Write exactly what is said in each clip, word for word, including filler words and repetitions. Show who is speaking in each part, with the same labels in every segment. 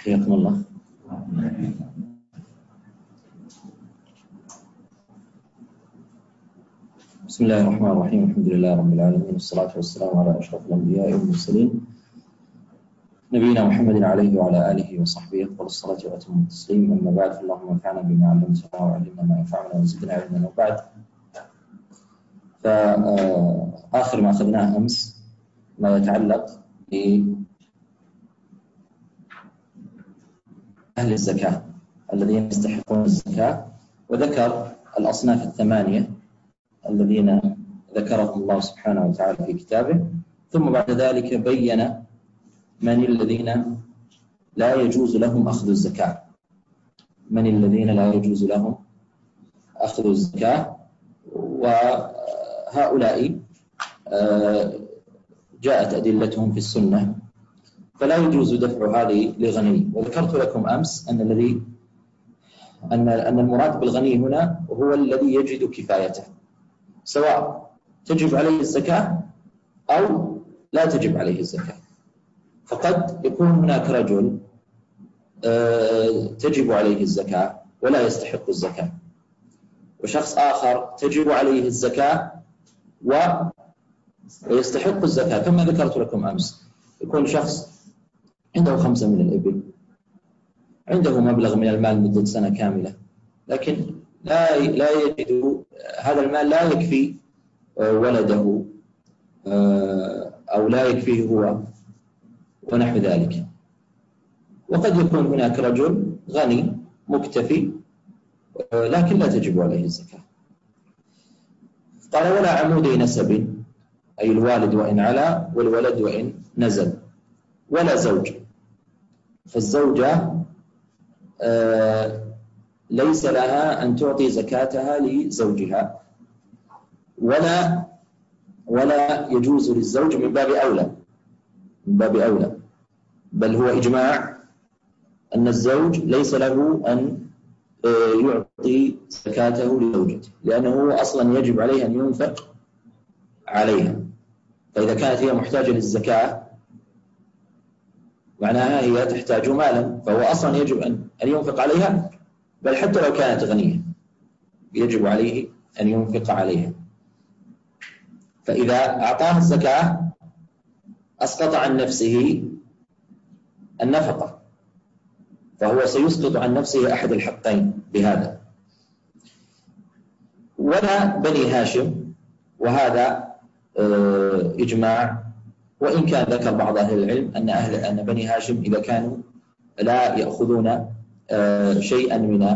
Speaker 1: حياكم الله. بسم الله الرحمن الرحيم. الحمد لله رب العالمين، والصلاة والسلام على أشرف الأنبياء والمرسلين نبينا محمد عليه وعلى آله وصحبه أفضل الصلاة وأتم التسليم. أما بعد، فاللهم انفعنا بما علمتنا وعلمنا ما ينفعنا وزدنا علما. وبعد، فآخر ما أخذناه أمس ما يتعلق بأهل الزكاة الذين يستحقون الزكاة، وذكر الأصناف الثمانية الذين ذكرهم الله سبحانه وتعالى في كتابه، ثم بعد ذلك بين من الذين لا يجوز لهم أخذ الزكاة من الذين لا يجوز لهم أخذ الزكاة وهؤلاء جاءت أدلتهم في السنة، فلا يجوز دفع هذه لغني. وذكرت لكم أمس أن الذي أن أن المراد بالغني هنا هو الذي يجد كفايته، سواء تجب عليه الزكاة أو لا تجب عليه الزكاة. فقد يكون هناك رجل تجب عليه الزكاة ولا يستحق الزكاة، وشخص آخر تجب عليه الزكاة ويستحق الزكاة. كما ذكرت لكم أمس، يكون شخص عنده خمسة من الإبل، عنده مبلغ من المال مدة سنة كاملة، لكن لا لا يجد هذا المال، لا يكفي ولده أو لا يكفيه هو ونحو ذلك. وقد يكون هناك رجل غني مكتفي لكن لا تجب عليه الزكاة. قال: ولا عمودي نسب، أي الوالد وإن علا والولد وإن نزل، ولا زوج. فالزوجة ليس لها أن تعطي زكاتها لزوجها، ولا ولا يجوز للزوج من باب أولى من باب أولى بل هو إجماع أن الزوج ليس له أن يعطي زكاته لزوجته، لأنه أصلا يجب عليه أن ينفق عليها. فإذا كانت هي محتاجة للزكاة معناها هي تحتاج مالا، فهو أصلا يجب أن ينفق عليها، بل حتى لو كانت غنية يجب عليه أن ينفق عليها. فإذا أعطاها الزكاة أسقط عن نفسه النفقة، فهو سيسقط عن نفسه أحد الحقين بهذا. ولا بني هاشم، وهذا إجماع، وإن كان ذكر بعض أهل العلم أن أهل أن بني هاشم إذا كانوا لا يأخذون شيئا من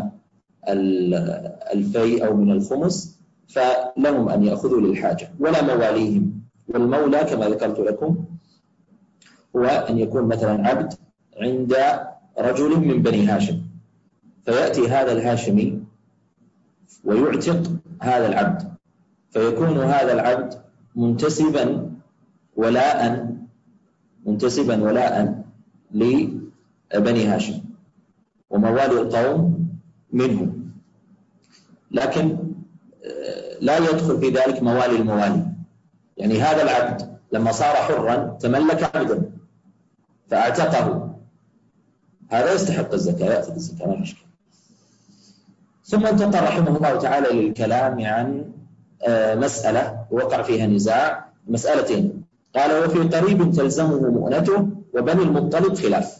Speaker 1: الفيء أو من الخمس فلهم أن يأخذوا للحاجة. ولا مواليهم، والمولى كما ذكرت لكم هو أن يكون مثلا عبد عند رجل من بني هاشم، فيأتي هذا الهاشمي ويعتق هذا العبد، فيكون هذا العبد منتسبا ولاء منتسبا ولاء لبني هاشم وموالي القوم منهم، لكن لا يدخل في ذلك موالي الموالي. يعني هذا العبد لما صار حرا تملك عبدا فاعتقه، هذا يستحق الزكاة، يأخذ الزكاة، ما مشكلة. ثم انتقل رحمه الله تعالى للكلام عن مسألة وقع فيها نزاع، مسألتين. قال: وفي قريب تلزمه مؤنته، وبني المطلب خلاف.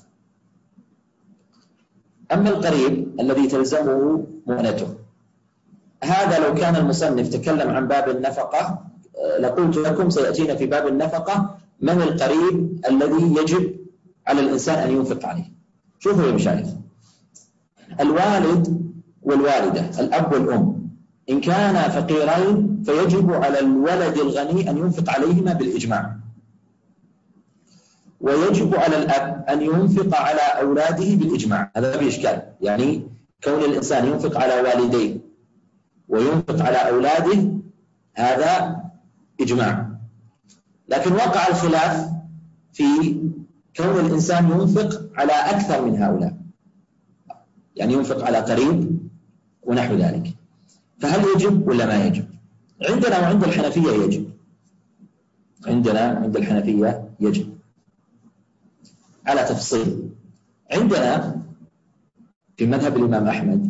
Speaker 1: أما القريب الذي تلزمه مؤنته، هذا لو كان المصنف تكلم عن باب النفقة لقلت لكم سيأتينا في باب النفقة من القريب الذي يجب على الإنسان أن ينفق عليه. شوفوا يا مشايخ، الوالد والوالدة، الأب والأم، إن كانا فقيرين فيجب على الولد الغني أن ينفق عليهما بالإجماع، ويجب على الأب أن ينفق على أولاده بالإجماع. هذا بإشكال، يعني كون الإنسان ينفق على والديه وينفق على أولاده هذا إجماع. لكن وقع الخلاف في كون الإنسان ينفق على أكثر من هؤلاء، يعني ينفق على قريب ونحو ذلك، فهل يجب ولا ما يجب؟ عندنا وعند الحنفية يجب عندنا عند الحنفية يجب على تفصيل. عندنا في مذهب الإمام أحمد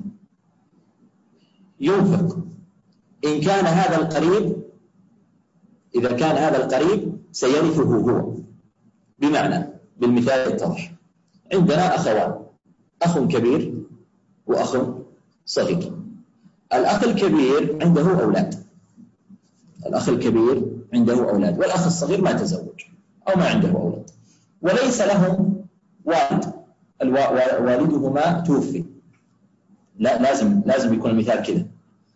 Speaker 1: ينفق إن كان هذا القريب، إذا كان هذا القريب سيرثه هو. بمعنى بالمثال يتضح، عندنا أخوان، أخ كبير وأخ صغير. الأخ الكبير عنده أولاد، الأخ الكبير عنده أولاد والأخ الصغير ما تزوج أو ما عنده أولاد، وليس لهم والد، والدهما توفي. لا، لازم لازم يكون المثال كذا.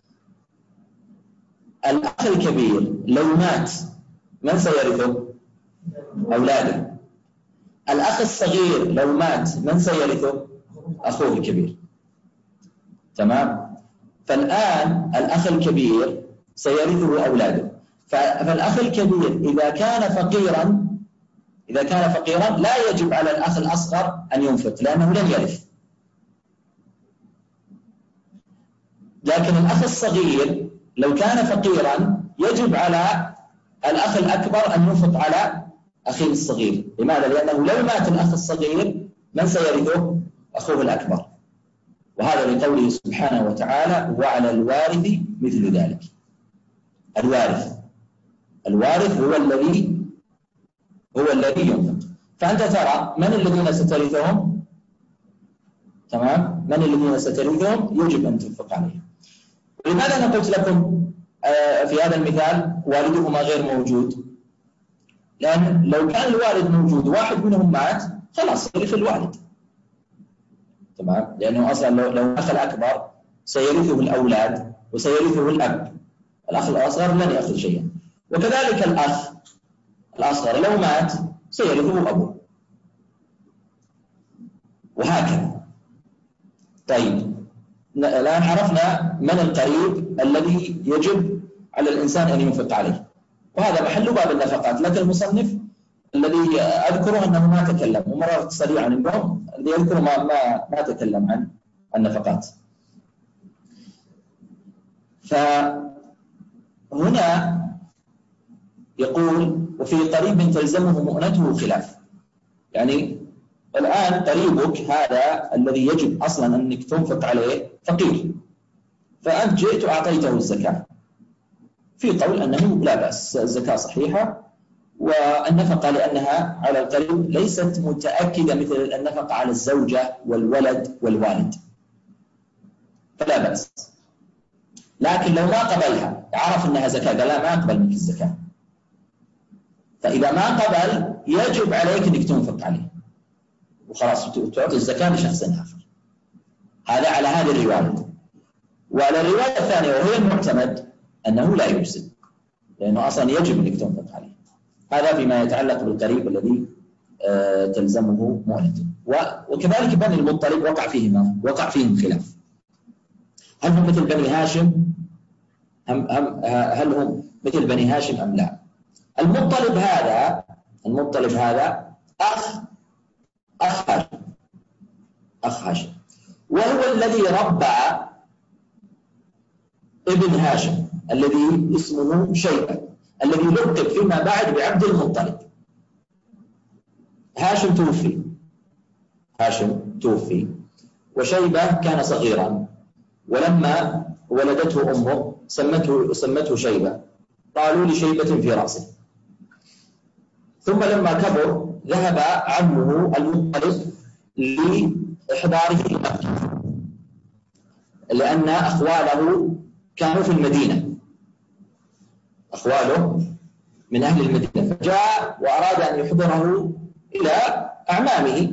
Speaker 1: الأخ الكبير لو مات من سيرثه؟ أولاده. الأخ الصغير لو مات من سيرثه؟ أخوه الكبير. تمام؟ فالآن الأخ الكبير سيرثه أولاده، فالأخ الكبير إذا كان فقيرا إذا كان فقيرا لا يجب على الأخ الأصغر أن ينفق لأنه لن يرث. لكن الأخ الصغير لو كان فقيرا يجب على الأخ الأكبر أن ينفق على أخيه الصغير. لماذا؟ لأنه لو مات الأخ الصغير من سيرثه؟ أخوه الأكبر. وهذا لقوله سبحانه وتعالى وعلى الوارث مثل ذلك. الوارث الوارث هو الذي هو الذي ينفق. فأنت ترى من الذين سترثهم؟ تمام؟ من الذين سترثهم يجب أن تنفق عليهم. لماذا أنا قلت لكم في هذا المثال والدهما غير موجود؟ لأن لو كان الوالد موجود واحد منهم مات خلاص يرث الوالد. تمام؟ لأنه أصلا لو لو الأخ الأكبر سيرثه الأولاد وسيرثه الأب، الأخ الأصغر لن يأخذ شيئا. وكذلك الأخ الأصغر لو مات سيرثه أبوه، وهكذا. طيب، الآن عرفنا من القريب الذي يجب على الإنسان أن ينفق عليه، وهذا محل باب النفقات. لكن المصنف الذي أذكره أنه ما تكلم، ومررت سريعا اليوم الذي يذكر ما ما ما تكلم عن النفقات. فهنا يقول وفي قريب تلزمه مؤنته خلاف. يعني الآن قريبك هذا الذي يجب أصلا أنك تنفق عليه فقير، فأنت جئت وأعطيته الزكاة، في قول أنه لا بأس، الزكاة صحيحة، والنفقة لأنها على القريب ليست متأكدة مثل النفقة على الزوجة والولد والوالد، فلا بأس. لكن لو ما قبلها عرف أنها زكاة قال لا ما أقبل منك الزكاة، فإذا ما قبل يجب عليك أنك تنفق عليه وخلاص تعطي الزكاة لشخص آخر. هذا على هذه الرواية. وعلى الرواية الثانية وهي المعتمد أنه لا يجزي، لأنه أصلا يجب أنك تنفق عليه. هذا فيما يتعلق بالقريب الذي آه تلزمه مؤنته. وكذلك بني المطلب وقع فيهما وقع فيهم خلاف، هل هم مثل بني هاشم هم هم هل هم مثل بني هاشم أم لا؟ المطلب هذا المطلب هذا أخ أخ هاشم أخ هاشم وهو الذي ربى ابن هاشم الذي اسمه شيبة، الذي لقب فيما بعد بعبد المطلب. هاشم توفي هاشم توفي وشيبة كان صغيرا، ولما ولدته أمه سمته سمته شيبة، قالوا لشيبة في رأسه. ثم لما كبر ذهب عمه المطلب لإحضاره مكة، لأن أخواله كانوا في المدينة، أخواله من أهل المدينة، فجاء وأراد أن يحضره إلى أعمامه،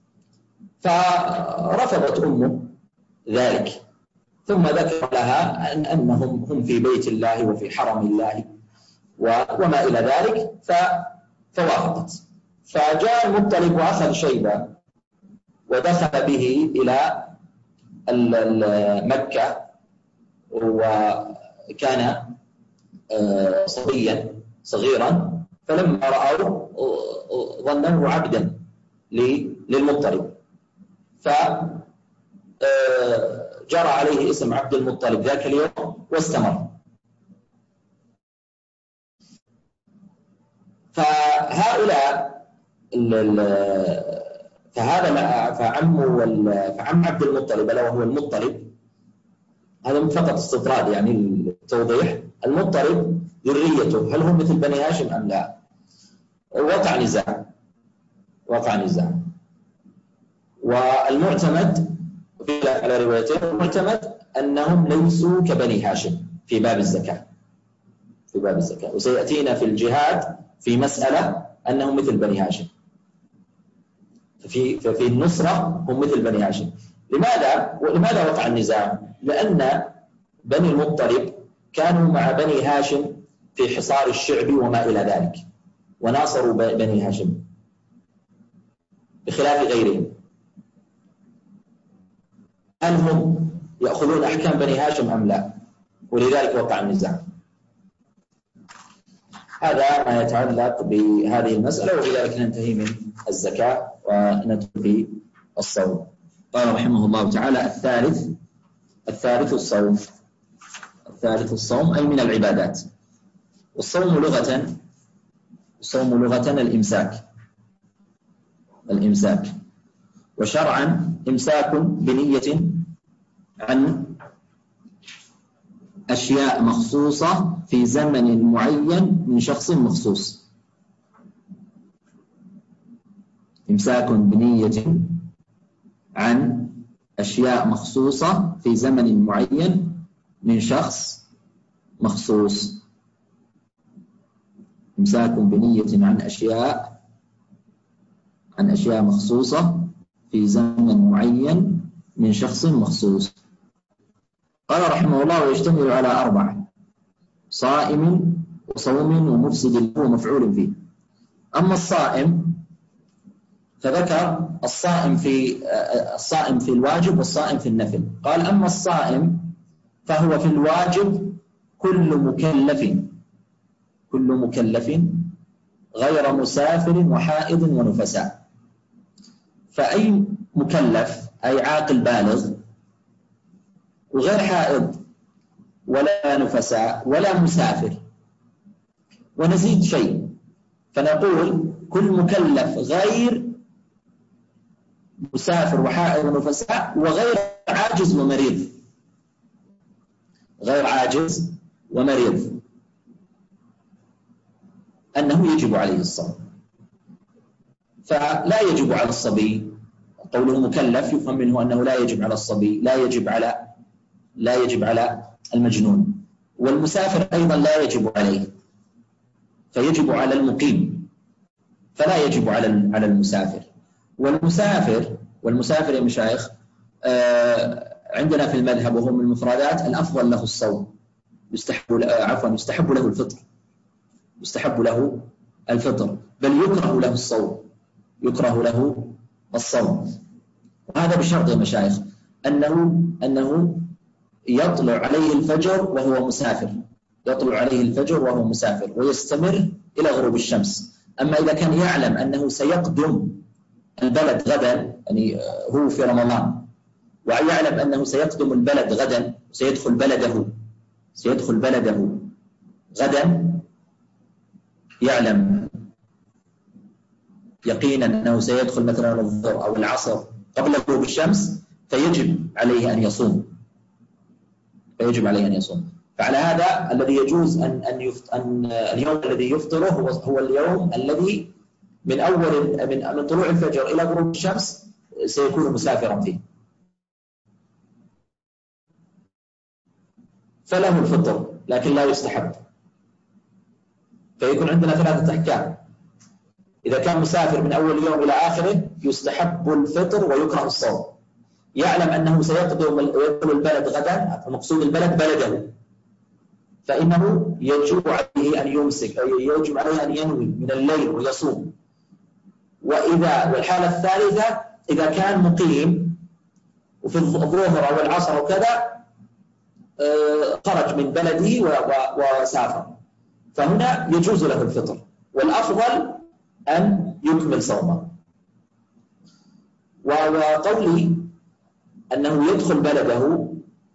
Speaker 1: فرفضت أمه ذلك، ثم ذكر لها أن أنهم هم في بيت الله وفي حرم الله وما إلى ذلك، فوافقت. فجاء المطلب وأخذ شيبة ودخل به إلى مكة، وكان صبيا صغيرا، فلما رأوا ظنوه عبدا للمطلب، فجرى عليه اسم عبد المطلب ذاك اليوم واستمر. فهؤلاء فهذا فعم فعم عبد المطلب ألا وهو المطلب، هذا فقط استطراد يعني التوضيح. المطلب ذريته هل هم مثل بني هاشم أم لا؟ وقع نزاع وقع نزاع والمعتمد في على روايتين، المعتمد أنهم ليسوا كبني هاشم في باب الزكاة في باب الزكاة وسيأتينا في الجهاد في مسألة أنهم مثل بني هاشم، في في النصرة هم مثل بني هاشم. لماذا ولماذا وقع النزاع؟ لأن بني المطلب كانوا مع بني هاشم في حصار الشعب وما إلى ذلك، وناصروا بني هاشم بخلاف غيرهم. هل هم يأخذون أحكام بني هاشم أم لا؟ ولذلك وقع النزاع. هذا ما يتعلق بهذه المسألة، وبذلك ننتهي من الزكاة وندخل في الصوم. قال رحمه الله تعالى: الثالث الثالث الصوم. الثالث الصوم أي من العبادات. والصوم لغة الصوم لغة الإمساك الإمساك وشرعا إمساك بنية عن أشياء مخصوصة في زمن معين من شخص مخصوص. إمساك بنية عن أشياء مخصوصة في زمن معين من شخص مخصوص. إمساك بنية عن أشياء عن أشياء مخصوصة في زمن معين من شخص مخصوص. قال رحمه الله: ويشتمل على أربع: صائم وصوم ومفسد له ومفعول فيه. أما الصائم فذكر الصائم في الصائم في الواجب والصائم في النفل. قال: أما الصائم فهو في الواجب كل مكلف كل مكلف غير مسافر وحائض ونفساء. فأي مكلف أي عاقل بالغ وغير حائض ولا نفساء ولا مسافر. ونزيد شيء فنقول كل مكلف غير مسافر وحائض ونفساء وغير عاجز ومريض غير عاجز ومريض أنه يجب عليه الصوم. فلا يجب على الصبي، قوله مكلف يفهم منه أنه لا يجب على الصبي، لا يجب على لا يجب على المجنون، والمسافر أيضا لا يجب عليه، فيجب على المقيم فلا يجب على على المسافر. والمسافر والمسافر يا مشايخ آه عندنا في المذهب وهو من المفردات الأفضل له الصوم، يستحب عفوا يستحب له الفطر يستحب له الفطر بل يكره له الصوم يكره له الصوم. وهذا بشرط يا مشايخ أنه أنه يطلع عليه الفجر وهو مسافر يطلع عليه الفجر وهو مسافر ويستمر إلى غروب الشمس. أما إذا كان يعلم أنه سيقدم البلد غدا، يعني هو في رمضان ويعلم أنه سيقدم البلد غدا سيدخل بلده سيدخل بلده غدا، يعلم يقينا أنه سيدخل مثلا الظهر أو العصر قبل غروب الشمس، فيجب عليه أن يصوم فيجب عليه أن يصوم. فعلى هذا الذي يجوز أن أن, يفت... أن اليوم الذي يفطره هو هو اليوم الذي من أول من من طلوع الفجر إلى غروب الشمس سيكون مسافرا فيه، فله الفطر لكن لا يستحب. فيكون عندنا ثلاثة أحكام: إذا كان مسافر من أول يوم إلى آخره يستحب الفطر ويكره الصوم، يعلم أنه سيقدم ويدخل البلد غدا، المقصود البلد بلده، فإنه يجب عليه أن يمسك أو يجب عليه أن ينوي من الليل ويصوم. وإذا والحالة الثالثة إذا كان مقيم وفي الظهر أو العصر وكذا خرج من بلده وسافر، فهنا يجوز له الفطر، والأفضل أن يكمل صومه. وقولي أنه يدخل بلده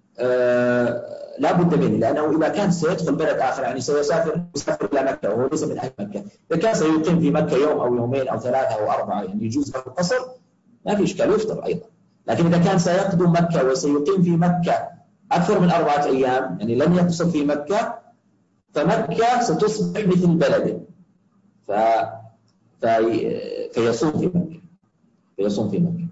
Speaker 1: لا بد منه، لأنه إذا كان سيدخل بلد آخر يعني سيسافر يسافر إلى مكة وهو ليس من أهل مكة، إذا كان سيقيم في مكة يوم أو يومين أو ثلاثة أو أربعة يعني يجوز له القصر، ما في إشكال يفطر أيضا. لكن إذا كان سيقدم مكة وسيقيم في مكة أكثر من أربعة أيام، يعني لن يقصد في مكة، فمكة ستصبح مثل بلده، ف... في... فيصوم في مكة فيصوم في مكة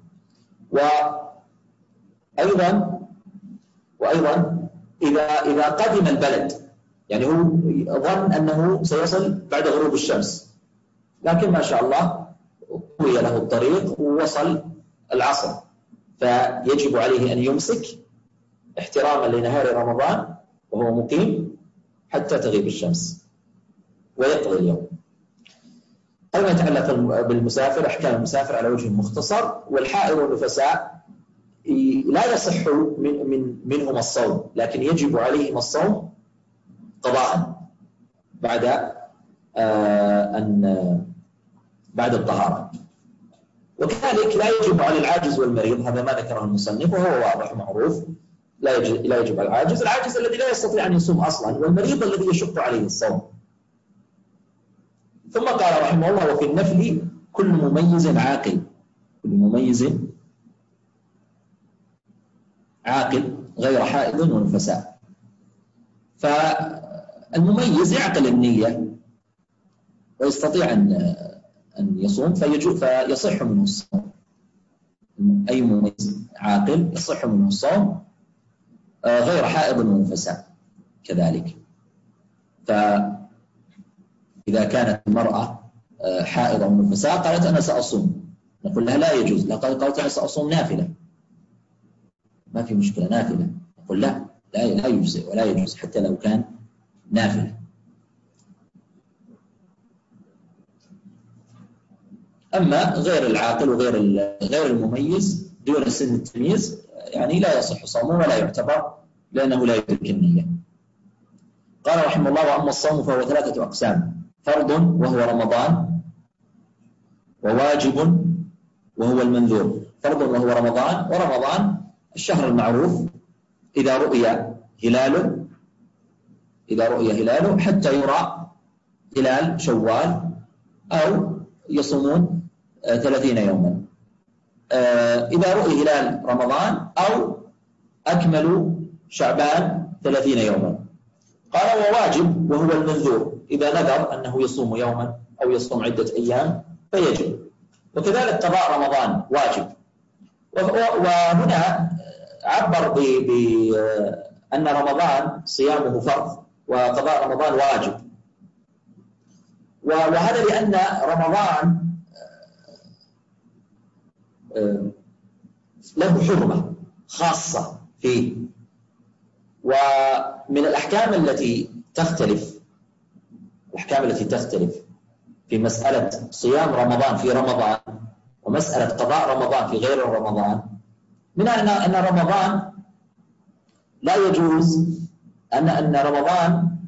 Speaker 1: وأيضا وأيضا إذا إذا قدم البلد، يعني هو ظن أنه سيصل بعد غروب الشمس، لكن ما شاء الله طوي له الطريق ووصل العصر، فيجب عليه أن يمسك احتراما لنهار رمضان وهو مقيم حتى تغيب الشمس ويقضي اليوم. هذا ما يتعلق بالمسافر، أحكام المسافر على وجه مختصر. والحائض والنفساء لا يصح من من منهما الصوم، لكن يجب عليهما الصوم قضاء بعد آه أن بعد الطهارة. وكذلك لا يجب على العاجز والمريض، هذا ما ذكره المصنف وهو واضح معروف، لا يجب لا يجب على العاجز، العاجز الذي لا يستطيع أن يصوم أصلا، والمريض الذي يشق عليه الصوم. ثم قال رحمه الله: وفي النفل كل مميز عاقل، كل مميز عاقل غير حائض ونفساء. فالمميز يعقل النية ويستطيع أن أن يصوم فيصح منه الصوم. أي مميز عاقل يصح منه الصوم غير حائض ونفساء كذلك. فإذا كانت المرأة حائضة ونفساء قالت أنا سأصوم، نقول لها لا يجوز. لقد قالت أنا سأصوم نافلة، ما في مشكلة نافلة، نقول لا لا لا يجزئ ولا يجوز حتى لو كان نافلة. أما غير العاقل وغير غير المميز دون سن التمييز يعني لا يصح صومه ولا يعتبر، لأنه لا يدرك النية. قال رحمه الله: وأما الصوم فهو ثلاثة أقسام: فرض وهو رمضان، وواجب وهو المنذور. فرض وهو رمضان، ورمضان الشهر المعروف إذا رؤي هلاله إذا رؤي هلاله حتى يرى هلال شوال، أو يصومون ثلاثين يوما إذا رؤي هلال رمضان، أو أكملوا شعبان ثلاثين يوما. قال: وواجب وهو المنذور إذا نذر أنه يصوم يوما أو يصوم عدة أيام فيجب. وكذلك قضاء رمضان واجب. وهنا عبر بأن رمضان صيامه فرض وقضاء رمضان واجب، وهذا لأن رمضان له حرمة خاصة فيه. ومن الأحكام التي تختلف الأحكام التي تختلف في مسألة صيام رمضان في رمضان ومسألة قضاء رمضان في غير رمضان، منها أن رمضان لا يجوز أن أن رمضان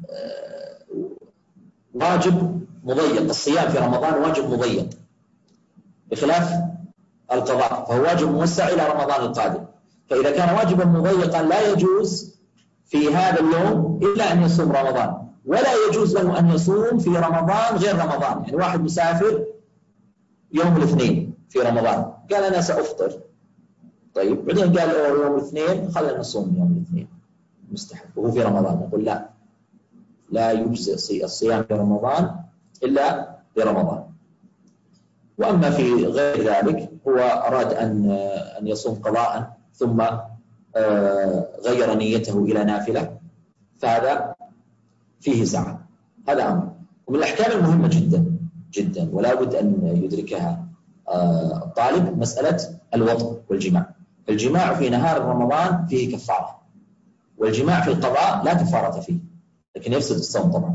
Speaker 1: واجب مضيق، الصيام في رمضان واجب مضيق بخلاف القضاء فهو واجب موسع إلى رمضان القادم. فإذا كان واجبا مضيقا لا يجوز في هذا اليوم إلا أن يصوم رمضان، ولا يجوز له أن يصوم في رمضان غير رمضان. يعني واحد مسافر يوم الاثنين في رمضان قال أنا سأفطر، طيب بعدين قال يوم الاثنين خلينا نصوم يوم الاثنين مستحب وهو في رمضان، نقول لا لا يجزئ الصيام في رمضان إلا برمضان. وأما في غير ذلك هو أراد أن أن يصوم قضاء ثم غير نيته إلى نافلة فهذا فيه سعة، هذا أمر. ومن الأحكام المهمة جدا جدا ولا بد أن يدركها الطالب مسألة الوطء والجماع. الجماع في نهار رمضان فيه كفارة، والجماع في القضاء لا كفارة فيه لكن يفسد الصوم طبعا.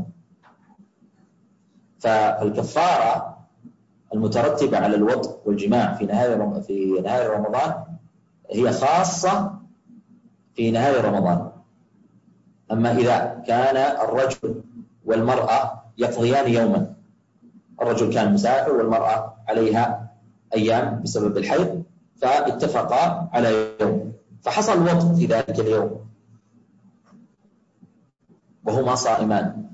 Speaker 1: فالكفارة المترتبة على الوطء والجماع في نهاية في نهاية رمضان هي خاصة في نهاية رمضان. أما إذا كان الرجل والمرأة يقضيان يوما، الرجل كان مسافر والمرأة عليها أيام بسبب الحيض فاتفقا على يوم فحصل وطء في ذلك اليوم وهما صائمان،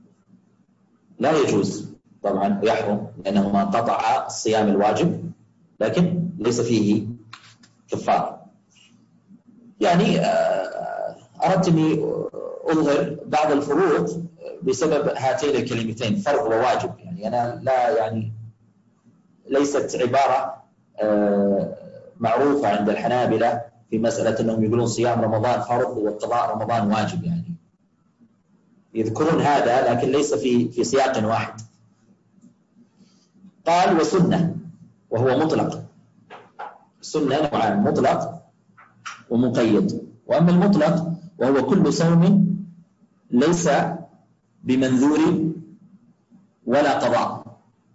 Speaker 1: لا يجوز طبعا ويحرم لأنهما قطعا الصيام الواجب لكن ليس فيه كفارة. يعني أردت أني أظهر بعض الفروق بسبب هاتين الكلمتين، فرض وواجب. يعني أنا لا يعني ليست عبارة معروفة عند الحنابلة في مسألة أنهم يقولون صيام رمضان فرض وقضاء رمضان واجب، يعني يذكرون هذا لكن ليس في في سياق واحد. قال وسنة، وهو مطلق. السنة نوعان، مطلق ومقيد. وأما المطلق وهو كل صوم ليس بمنذور ولا قضاء،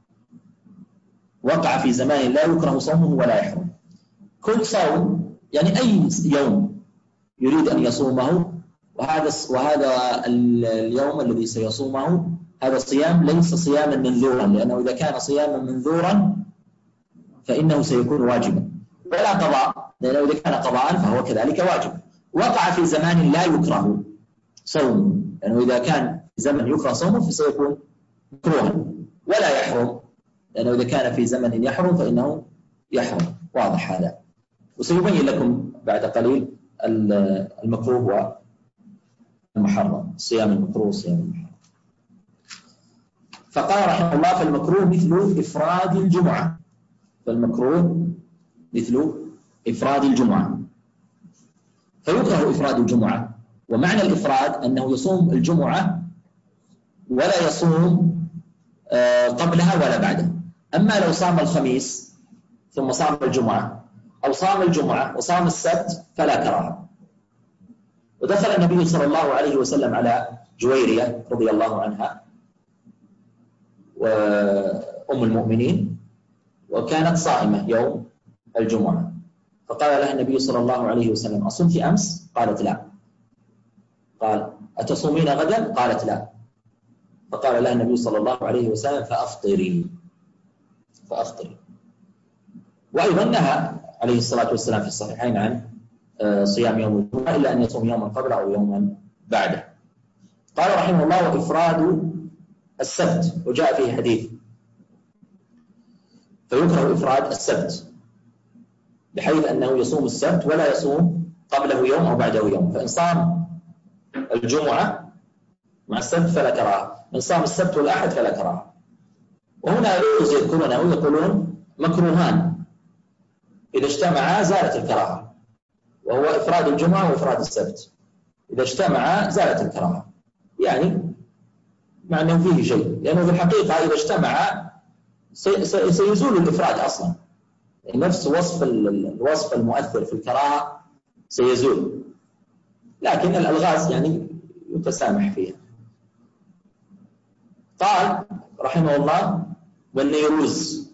Speaker 1: وقع في زمان لا يكره صومه ولا يحرم. كل صوم يعني أي يوم يريد أن يصومه، وهذا وهذا اليوم الذي سيصومه هذا الصيام ليس صياما منذورا، لأنه إذا كان صياما منذورا فإنه سيكون واجبا، ولا قضاء، لأنه إذا كان قضاء فهو كذلك واجب. وقع في زمان لا يكره صومه، لأنه إذا كان في زمن يكره صومه فسيكون مكروها. ولا يحرم، لأنه إذا كان في زمن يحرم فإنه يحرم. واضح هذا؟ وسيبين لكم بعد قليل المكروه والمحرم، صيام المكروه وصيام المحرم. فقال رحمه الله فالمكروه مثل إفراد الجمعة، فالمكروه مثل إفراد الجمعة. فيكره إفراد الجمعة، ومعنى الإفراد أنه يصوم الجمعة ولا يصوم قبلها ولا بعدها. أما لو صام الخميس ثم صام الجمعة، أو صام الجمعة وصام السبت فلا كراهة. ودخل النبي صلى الله عليه وسلم على جويرية رضي الله عنها وأم المؤمنين، وكانت صائمة يوم الجمعة، فقال لها النبي صلى الله عليه وسلم أصمت أمس؟ قالت لا. قال أتصومين غدا؟ قالت لا. فقال لها النبي صلى الله عليه وسلم فأفطري فأفطري. وأيضا نهى عليه الصلاة والسلام في الصحيحين عن صيام يوم الجمعة إلا أن يصوم يوما قبله أو يوما بعده. قال رحمه الله وإفراد السبت، وجاء فيه حديث فيكره إفراد السبت بحيث أنه يصوم السبت ولا يصوم قبله يوم أو بعده يوم. فإن صام الجمعة مع السبت فلا كراهة، إن صام السبت والأحد فلا كراهة. وهنا يذكرونه ويقولون مكروهان إذا اجتمعا زالت الكراهة، وهو إفراد الجمعة وإفراد السبت. إذا اجتمعا زالت الكراهة، يعني مع أنه فيه شيء، لأنه في الحقيقة إذا اجتمعا سيزول الإفراد أصلا، يعني نفس وصف الوصف المؤثر في الكراهة سيزول، لكن الألغاز يعني يتسامح فيها. قال رحمه الله والنيروز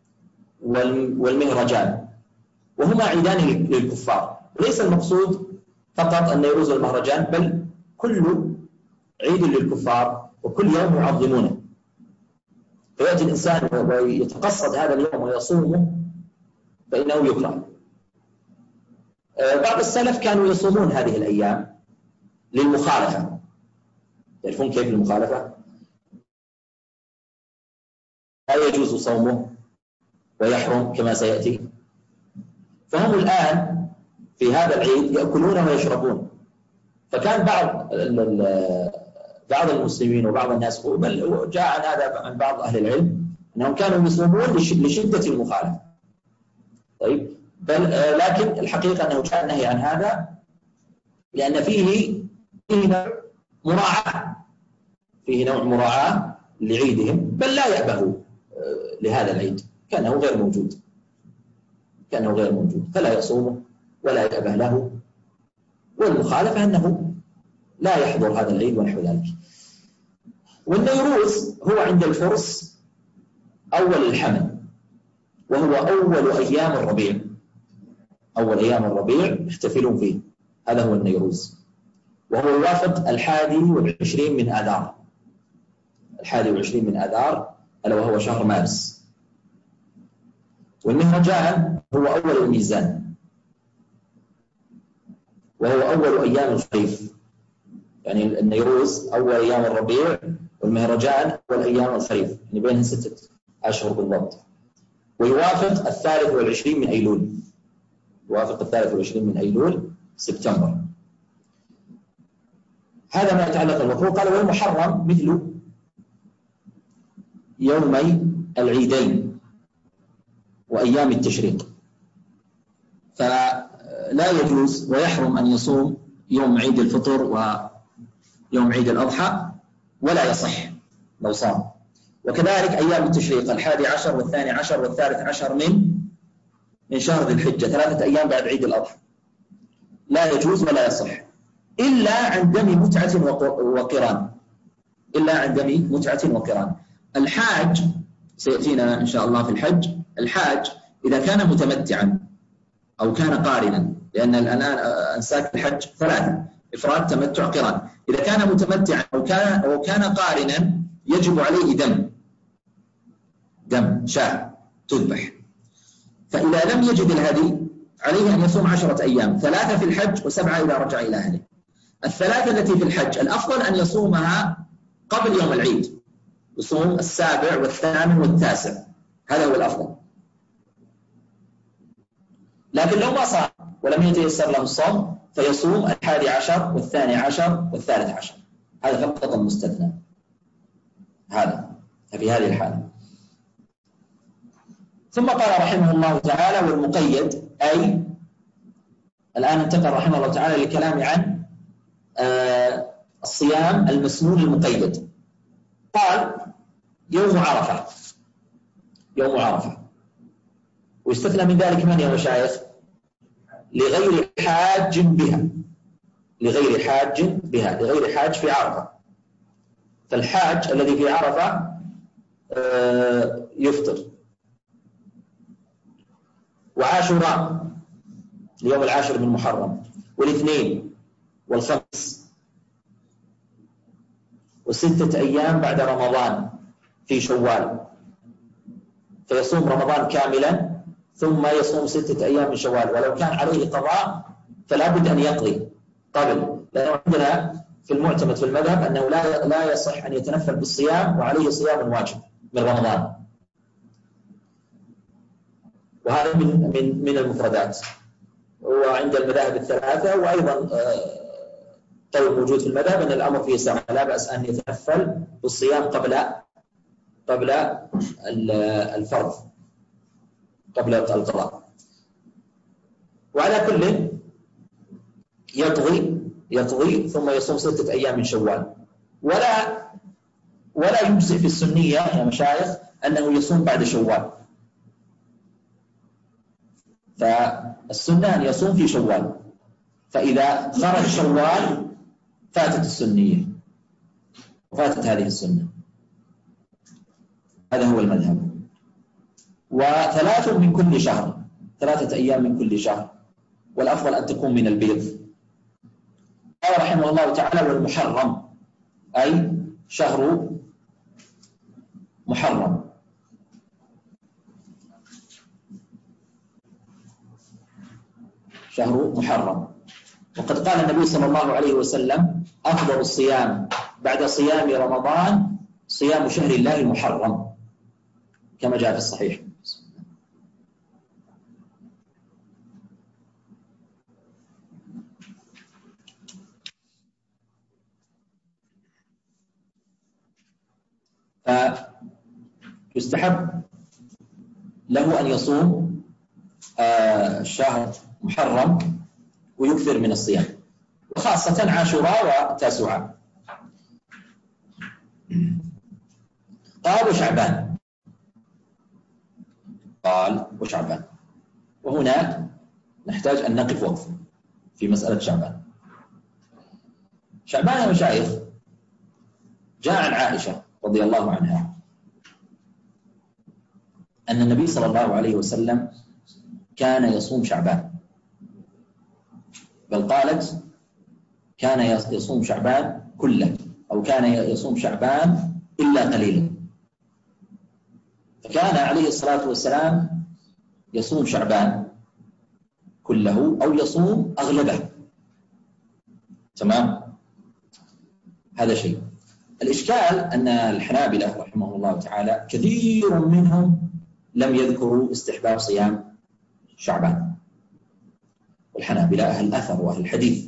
Speaker 1: والمهرجان، وهما عيدان للكفار. وليس المقصود فقط النيروز والمهرجان، بل كل عيد للكفار وكل يوم يعظمونه. فيأتي الإنسان ويتقصد هذا اليوم ويصومه فإنه يكره. بعض السلف كانوا يصومون هذه الأيام للمخالفة. تعرفون كيف المخالفة؟ لا يجوز صومه ويحرم كما سيأتي. فهم الآن في هذا العيد يأكلون ويشربون. فكان بعض بعض المسلمين وبعض الناس، بل جاء عن هذا عن بعض أهل العلم، أنهم كانوا يصومون لشدة المخالفة. طيب، بل لكن الحقيقة أنه جاء النهي عن هذا لأن فيه فيه مراعاة فيه نوع مراعاة لعيدهم، بل لا يأبهوا لهذا العيد، كأنه غير موجود كأنه غير موجود فلا يصومه ولا يأبه له. والمخالفة أنه لا يحضر هذا العيد ونحو ذلك. والنيروز هو عند الفرس أول الحمل، وهو أول أيام الربيع أول أيام الربيع يحتفلون فيه، هذا هو النيروز. وهو يوافق الحادي والعشرين من آذار الحادي والعشرين من آذار ألا وهو شهر مارس. والمهرجان هو أول الميزان، وهو أول أيام الخريف. يعني النيروز أول أيام الربيع، والمهرجان أول أيام الخريف، يعني بينهم ستة أشهر بالضبط. ويوافق الثالث والعشرين من أيلول، يوافق الثالث والعشرين من أيلول سبتمبر. هذا ما يتعلق بالوقوع. قال والمحرم مثل يومي العيدين وأيام التشريق، فلا يجوز ويحرم أن يصوم يوم عيد الفطر ويوم عيد الأضحى، ولا يصح لو صام. وكذلك أيام التشريق الحادي عشر والثاني عشر والثالث عشر من من شهر ذي الحجة، ثلاثة أيام بعد عيد الأضحى، لا يجوز ولا يصح إلا عن دم متعة وقران، إلا عن دم متعة وقران. الحاج سيأتينا إن شاء الله في الحج، الحاج إذا كان متمتعا أو كان قارنا، لأن الآن أنساك الحج ثلاثة: إفراد، تمتع، قران. إذا كان متمتعا أو كان أو كان قارنا يجب عليه دم دم شاة تذبح. فإذا لم يجد الهدي عليه أن يصوم عشرة أيام، ثلاثة في الحج وسبعة إذا رجع إلى أهله. الثلاثة التي في الحج الأفضل أن يصومها قبل يوم العيد، يصوم السابع والثامن والتاسع، هذا هو الأفضل. لكن لو ما صام ولم يتيسر له الصوم فيصوم الحادي عشر والثاني عشر والثالث عشر، هذا فقط المستثنى. هذا في هذه الحالة. ثم قال رحمه الله تعالى والمقيد، أي الآن انتقل رحمه الله تعالى للكلام عن آه الصيام المسنون المقيد. قال يوم عرفة، يوم عرفة، ويستثنى من ذلك من يا مشايخ؟ لغير حاج بها، لغير حاج بها، لغير حاج في عرفة. فالحاج الذي في عرفة آه يفطر. وعاشوراء اليوم العاشر من محرم، والاثنين والخمس، وستة أيام بعد رمضان في شوال، فيصوم رمضان كاملا ثم يصوم ستة أيام من شوال. ولو كان عليه قضاء فلا بد أن يقضي قبل، لأنه عندنا في المعتمد في المذهب أنه لا لا يصح أن يتنفل بالصيام وعليه صيام واجب من رمضان، وهذا من من من المفردات. وعند المذاهب الثلاثة وأيضا قول موجود في المذهب أن الأمر فيه سعة، لا بأس أن يتنفل بالصيام قبل قبل الفرض، قبل القضاء. وعلى كل يقضي يقضي ثم يصوم ستة أيام من شوال. ولا ولا يجزئ في السنية يا مشايخ أنه يصوم بعد شوال، فالسنة أن يصوم في شوال، فإذا خرج شوال فاتت السنية وفاتت هذه السنة. هذا هو المذهب. وثلاث من كل شهر، ثلاثة أيام من كل شهر، والأفضل أن تكون من البيض. قال رحمه الله تعالى والمحرم، أي شهر محرم. شهر محرم. وقد قال النبي صلى الله عليه وسلم أفضل الصيام بعد صيام رمضان صيام شهر الله المحرم، كما جاء في الصحيح. فيستحب له أن يصوم شهر محرم ويكثر من الصيام، وخاصة عاشوراء وتاسوعاء. قال وشعبان، قال وشعبان، وهنا نحتاج أن نقف وقف في مسألة شعبان. شعبان يا مشايخ جاء عن عائشة رضي الله عنها أن النبي صلى الله عليه وسلم كان يصوم شعبان، بل قالت كان يصوم شعبان كله، أو كان يصوم شعبان إلا قليلا. فكان عليه الصلاة والسلام يصوم شعبان كله أو يصوم أغلبه. تمام؟ هذا شيء. الإشكال أن الحنابلة رحمه الله تعالى كثير منهم لم يذكروا استحباب صيام شعبان، والحنابلة أهل الأثر وأهل الحديث.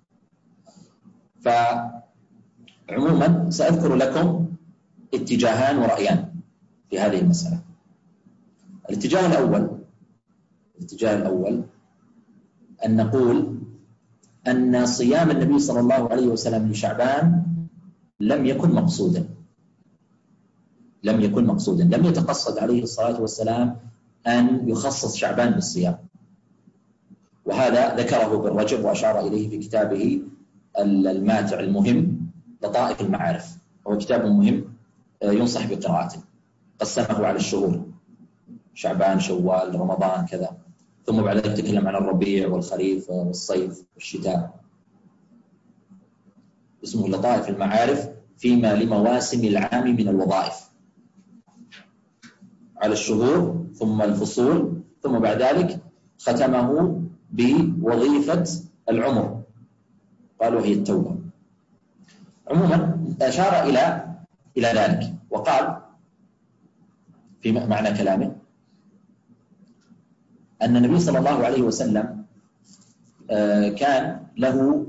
Speaker 1: فعموما سأذكر لكم اتجاهان ورأيان في هذه المسألة. الاتجاه الأول الاتجاه الأول أن نقول أن صيام النبي صلى الله عليه وسلم لشعبان لم يكن مقصودا لم يكن مقصودا لم يتقصد عليه الصلاة والسلام أن يخصص شعبان بالصيام، وهذا ذكره ابن رجب وأشار إليه في كتابه الماتع المهم لطائف المعارف، وهو كتاب مهم ينصح بقراءته. قسمه على الشهور: شعبان، شوال، رمضان، كذا. ثم بعد ذلك تكلم عن الربيع والخريف والصيف والشتاء. اسمه لطائف المعارف فيما لمواسم العام من الوظائف، على الشهور ثم الفصول، ثم بعد ذلك ختمه بوظيفة العمر، قالوا هي التوبة. عموما أشار إلى إلى ذلك وقال في معنى كلامه أن النبي صلى الله عليه وسلم كان له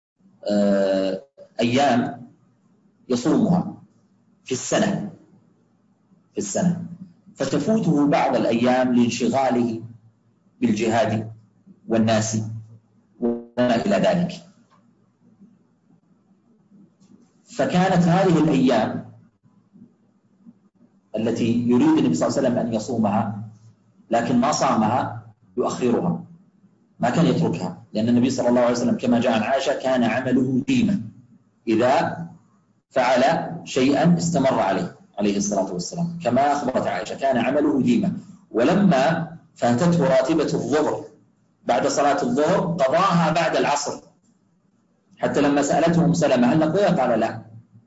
Speaker 1: أيام يصومها في السنة في السنة فتفوته بعض الأيام لانشغاله بالجهاد والناس وما إلى ذلك. فكانت هذه الأيام التي يريد النبي صلى الله عليه وسلم أن يصومها لكن ما صامها يؤخرها، ما كان يتركها، لأن النبي صلى الله عليه وسلم كما جاء عن عائشة كان عمله ديما، إذا فعل شيئا استمر عليه عليه الصلاة والسلام، كما أخبرت عائشة كان عمله ديما. ولما فاتته راتبة الظهر بعد صلاة الظهر قضاها بعد العصر، حتى لما سألته أم سلمة هل نقضيها قال لا،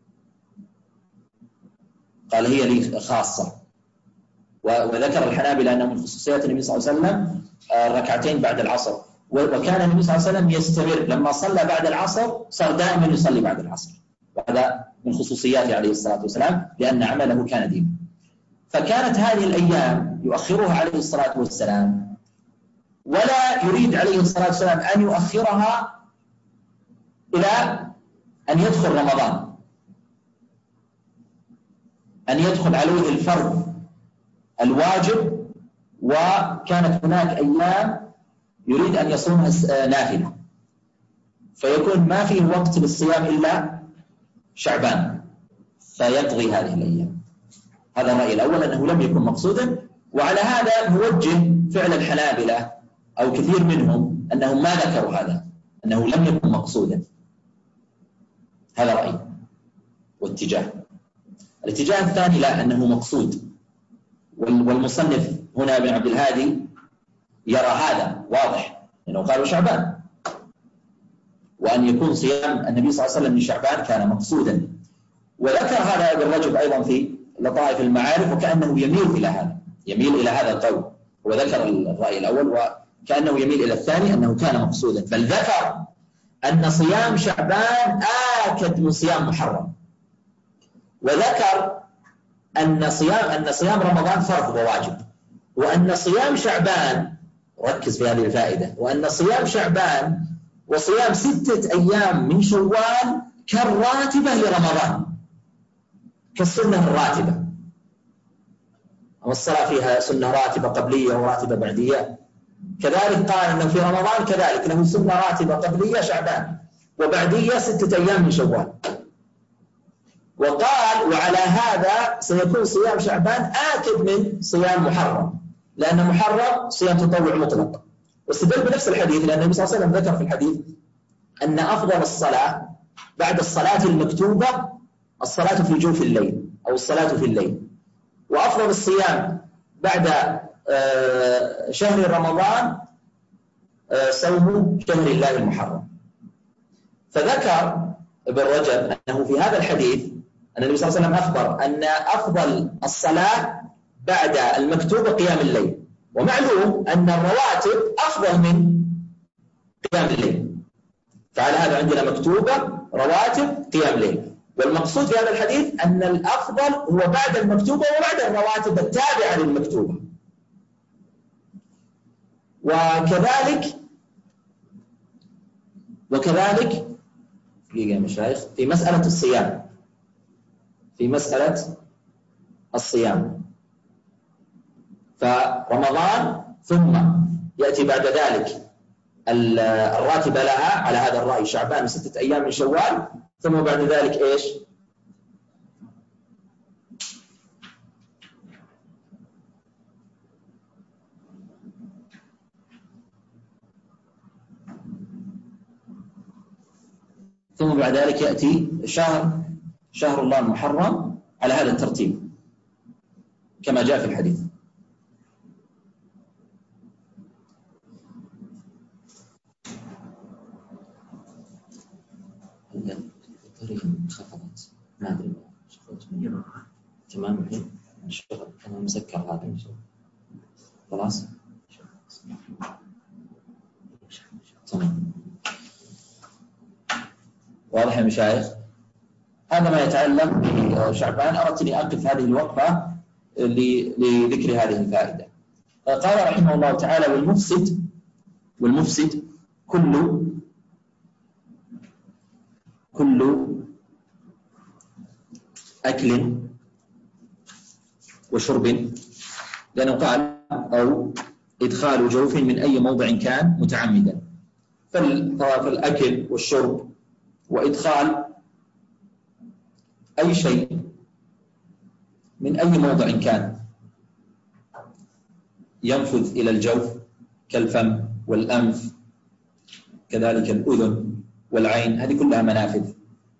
Speaker 1: قال هي لي خاصة. وذكر الحنابلة أنه من خصوصيات النبي صلى الله عليه وسلم ركعتين بعد العصر، وكان النبي صلى الله عليه وسلم يستمر لما صلى بعد العصر صار دائما يصلي بعد العصر، وهذا من خصوصياته عليه الصلاة والسلام لأن عمله كان ديما. فكانت هذه الأيام يؤخرها عليه الصلاة والسلام، ولا يريد عليه الصلاة والسلام أن يؤخرها إلى أن يدخل رمضان، أن يدخل عليه الفرض الواجب، وكانت هناك أيام يريد أن يصومها نافلة، فيكون ما فيه وقت للصيام إلا شعبان فيقضي هذه الأيام. هذا الرأي الأول أنه لم يكن مقصودا، وعلى هذا نوجه فعل الحنابلة أو كثير منهم أنهم ما ذكروا هذا، أنه لم يكن مقصودا. هذا رأي واتجاه. الاتجاه الثاني لا، أنه مقصود، والمصنف هنا ابن عبد الهادي يرى هذا واضح، لأنه قالوا شعبان، وأن يكون صيام النبي صلى الله عليه وسلم لشعبان كان مقصودا. وذكر هذا ابن رجب أيضا في لطائف المعارف، وكأنه يميل إلى هذا يميل إلى هذا القول، وذكر الرأي الأول وكأنه يميل إلى الثاني أنه كان مقصودا، بل ذكر أن صيام شعبان آكد من صيام محرم، وذكر أن صيام أن صيام رمضان فرض وواجب، وأن صيام شعبان، ركز في هذه الفائدة، وأن صيام شعبان وصيام ستة أيام من شوال كالراتبة لرمضان، كالسنة الراتبة. والصلاة فيها سنة راتبة قبلية وراتبة بعدية، كذلك قال أنه في رمضان كذلك له سنة راتبة قبلية شعبان وبعدية ستة أيام من شوال. وقال وعلى هذا سيكون صيام شعبان آكد من صيام محرم، لأن محرم صيام تطوع مطلق. واستدل بنفس الحديث، لأن النبي صلى الله عليه وسلم ذكر في الحديث أن أفضل الصلاة بعد الصلاة المكتوبة الصلاة في جوف الليل أو الصلاة في الليل، وأفضل الصيام بعد شهر رمضان صوم شهر الله المحرم. فذكر ابن رجب أنه في هذا الحديث أن النبي صلى الله عليه وسلم أخبر أن أفضل الصلاة بعد المكتوبة قيام الليل، ومعلوم أن الرواتب أفضل من قيام الليل، فعلى هذا عندنا مكتوبة رواتب قيام الليل. والمقصود في هذا الحديث أن الأفضل هو بعد المكتوبة وبعد الرواتب التابعة للمكتوبة، وكذلك وكذلك يا مشايخ في مسألة الصيام في مسألة الصيام فرمضان ثم يأتي بعد ذلك الراتبة لها على هذا الرأي شعبان ستة أيام من شوال، ثم بعد ذلك إيش؟ ثم بعد ذلك يأتي شهر شهر الله المحرم على هذا الترتيب كما جاء في الحديث. الطريقة انخفضت ما أدري تمام الحين الشغل أنا مسكر هذا خلاص تمام واضح يا مشايخ. هذا ما يتعلق بشعبان. أردت أن أقف هذه الوقفة لذكر هذه الفائدة. قال رحمه الله تعالى والمفسد والمفسد كل كل أكل وشرب، لأنه قال أو إدخال جوف من أي موضع كان متعمدا، فالأكل والشرب وإدخال أي شيء من أي موضع كان ينفذ إلى الجوف كالفم والأنف كذلك الأذن والعين، هذه كلها منافذ،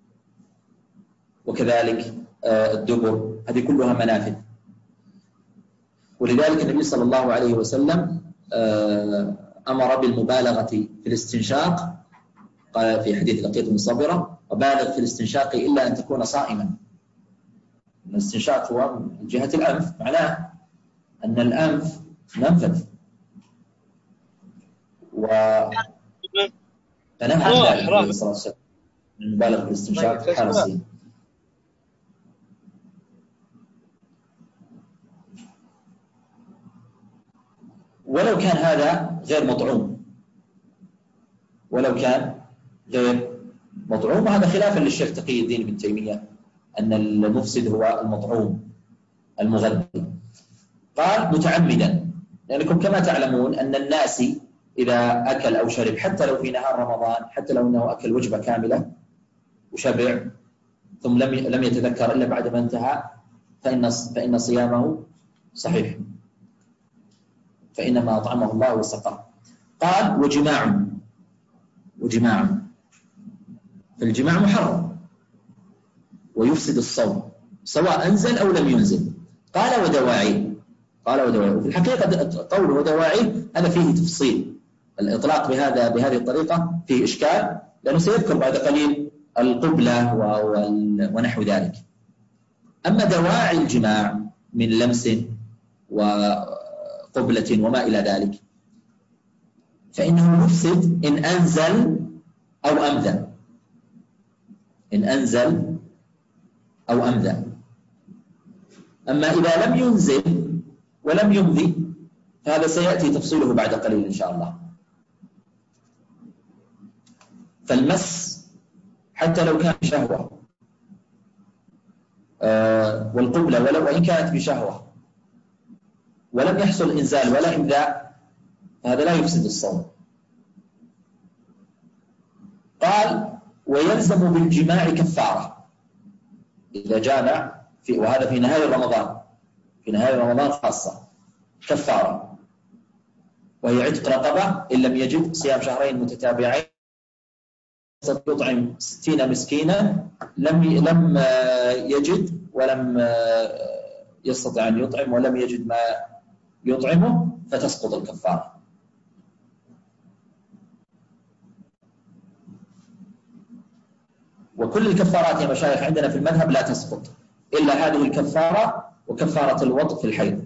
Speaker 1: وكذلك الدبر، هذه كلها منافذ. ولذلك النبي صلى الله عليه وسلم أمر بالمبالغة في الاستنشاق، قال في حديث لقيط بن صبرة وبالغ في الاستنشاق إلا أن تكون صائما. الاستنشاق هو من جهة الأنف، معناه أن الأنف منفذ، و فنهى عن ذلك عليه الصلاة والسلام من المبالغة في الاستنشاق في حال الصيام. ولو كان هذا غير مطعوم ولو كان غير مطعوم وهذا خلافا للشيخ تقي الدين ابن تيمية أن المفسد هو المطعوم المغذي. قال متعمدا، لأنكم كما تعلمون أن الناس إذا أكل أو شرب حتى لو في نهار رمضان، حتى لو أنه أكل وجبة كاملة وشبع ثم لم لم يتذكر إلا بعد ما انتهى، فإن فإن صيامه صحيح، فإنما أطعمه الله وسقاه. قال وجماع وجماع فالجماع محرم ويفسد الصوم سواء أنزل أو لم ينزل. قال ودواعي قال ودواعي وفي الحقيقة قوله ودواعي هذا فيه تفصيل. الإطلاق بهذا بهذه الطريقة فيه إشكال، لأنه سيذكر بعد قليل القبلة ونحو ذلك. أما دواعي الجماع من لمس وقبلة وما إلى ذلك فإنه يفسد إن أنزل أو أمذى إن أنزل أو أمذى. أما إذا لم ينزل ولم يمضي فهذا سيأتي تفصيله بعد قليل إن شاء الله. فالمس حتى لو كان بشهوة آه والقبلة ولو وإن كانت بشهوة ولم يحصل إنزال ولا إمذاء فهذا لا يفسد الصوم. قال ويلزم بالجماع كفارة إذا جامع في، وهذا في نهاية رمضان في نهاية رمضان خاصة كفارة، وهي عتق رقبة إن لم يجد صيام شهرين متتابعين يطعم ستين مسكينا لم لم يجد ولم يستطع أن يطعم ولم يجد ما يطعمه فتسقط الكفارة. وكل الكفارات يا مشايخ عندنا في المذهب لا تسقط إلا هذه الكفارة وكفارة الوضع في الحيض.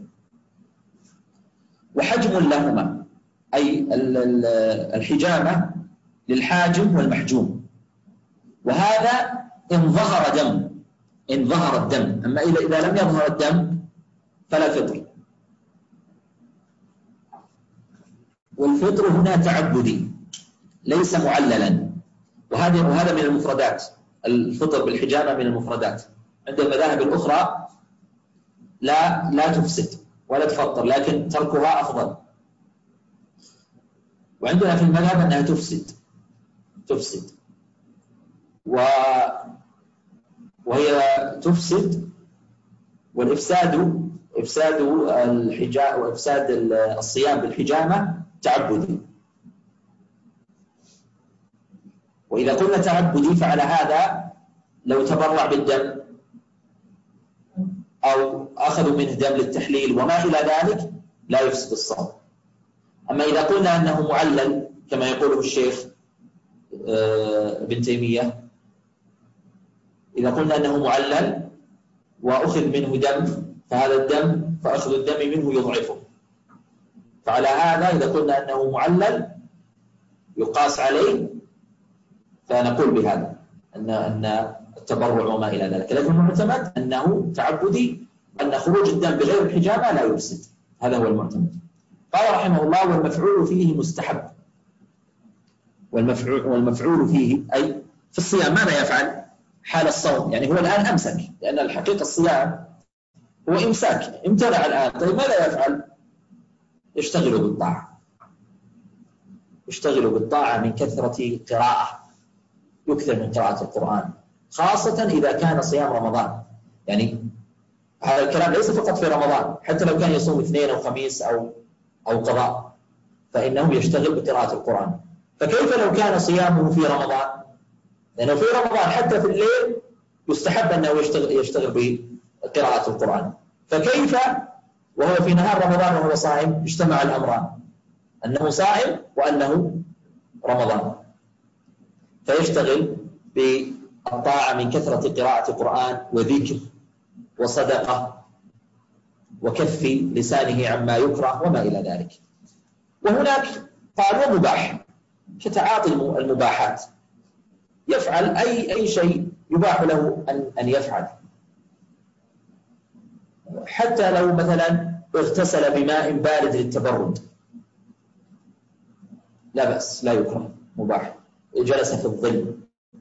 Speaker 1: وحجم لهما أي الحجامة للحاجم والمحجوم، وهذا إن ظهر دم إن ظهر الدم. أما إذا لم يظهر الدم فلا فطر. والفطر هنا تعبدي ليس معللا، وهذا وهذا من المفردات. الفطر بالحجامة من المفردات. عند المذاهب الأخرى لا لا تفسد ولا تفطر، لكن تركها أفضل. وعندنا في المذهب أنها تفسد تفسد و... وهي تفسد، والإفساد إفساد الحجامة وإفساد الصيام بالحجامة تعبدي. وإذا قلنا تعبدي فعلى هذا لو تبرع بالدم أو أخذوا منه دم للتحليل وما إلى ذلك لا يفسد الصوم. أما إذا قلنا أنه معلل كما يقوله الشيخ ابن تيمية، إذا قلنا أنه معلل وأخذ منه دم فهذا الدم فأخذ الدم منه يضعفه، فعلى هذا إذا قلنا أنه معلل يقاس عليه فنقول بهذا أن أن التبرع وما إلى ذلك. لكن المعتمد أنه تعبدي، أن خروج الدم بغير الحجامة لا يفسد، هذا هو المعتمد. قال رحمه الله: والمفعول فيه مستحب. والمفعول, والمفعول فيه أي في الصيام ماذا يفعل حال الصوم؟ يعني هو الآن أمسك، لأن الحقيقة الصيام هو إمساك، امتنع الآن. طيب ماذا يفعل؟ يشتغل بالطاعة، يشتغل بالطاعة من كثرة قراءة، يكثر من قراءة القرآن، خاصة إذا كان صيام رمضان. يعني هذا الكلام ليس فقط في رمضان، حتى لو كان يصوم اثنين أو خميس أو أو قضاء فإنه يشتغل بقراءة القرآن. فكيف لو كان صيامه في رمضان؟ لأنه في رمضان حتى في الليل يستحب أنه يشتغل يشتغل بقراءة القرآن، فكيف وهو في نهار رمضان وهو صائم؟ اجتمع الأمران، أنه صائم وأنه رمضان، فيشتغل بالطاعة من كثرة قراءة القرآن وذكر وصدقة وكف لسانه عما يكره وما إلى ذلك. وهناك قال مباح كتعاطي المباحات، يفعل أي أي شيء يباح له أن أن يفعل، حتى لو مثلا اغتسل بماء بارد للتبرد لا بأس، لا يكره، مباح. جلس في الظل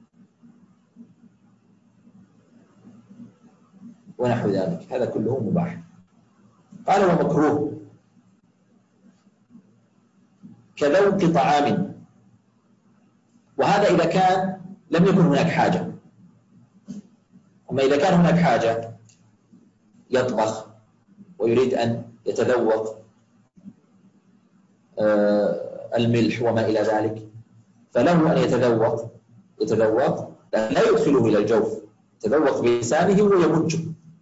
Speaker 1: ونحو ذلك، هذا كله مباح. قال ومكروه كذوق طعام، وهذا إذا كان لم يكن هناك حاجة. أما إذا كان هناك حاجة يطبخ ويريد أن يتذوق الملح وما إلى ذلك فله أن يتذوق يتذوق لكن لا يدخله إلى الجوف، يتذوق بلسانه ويمجه.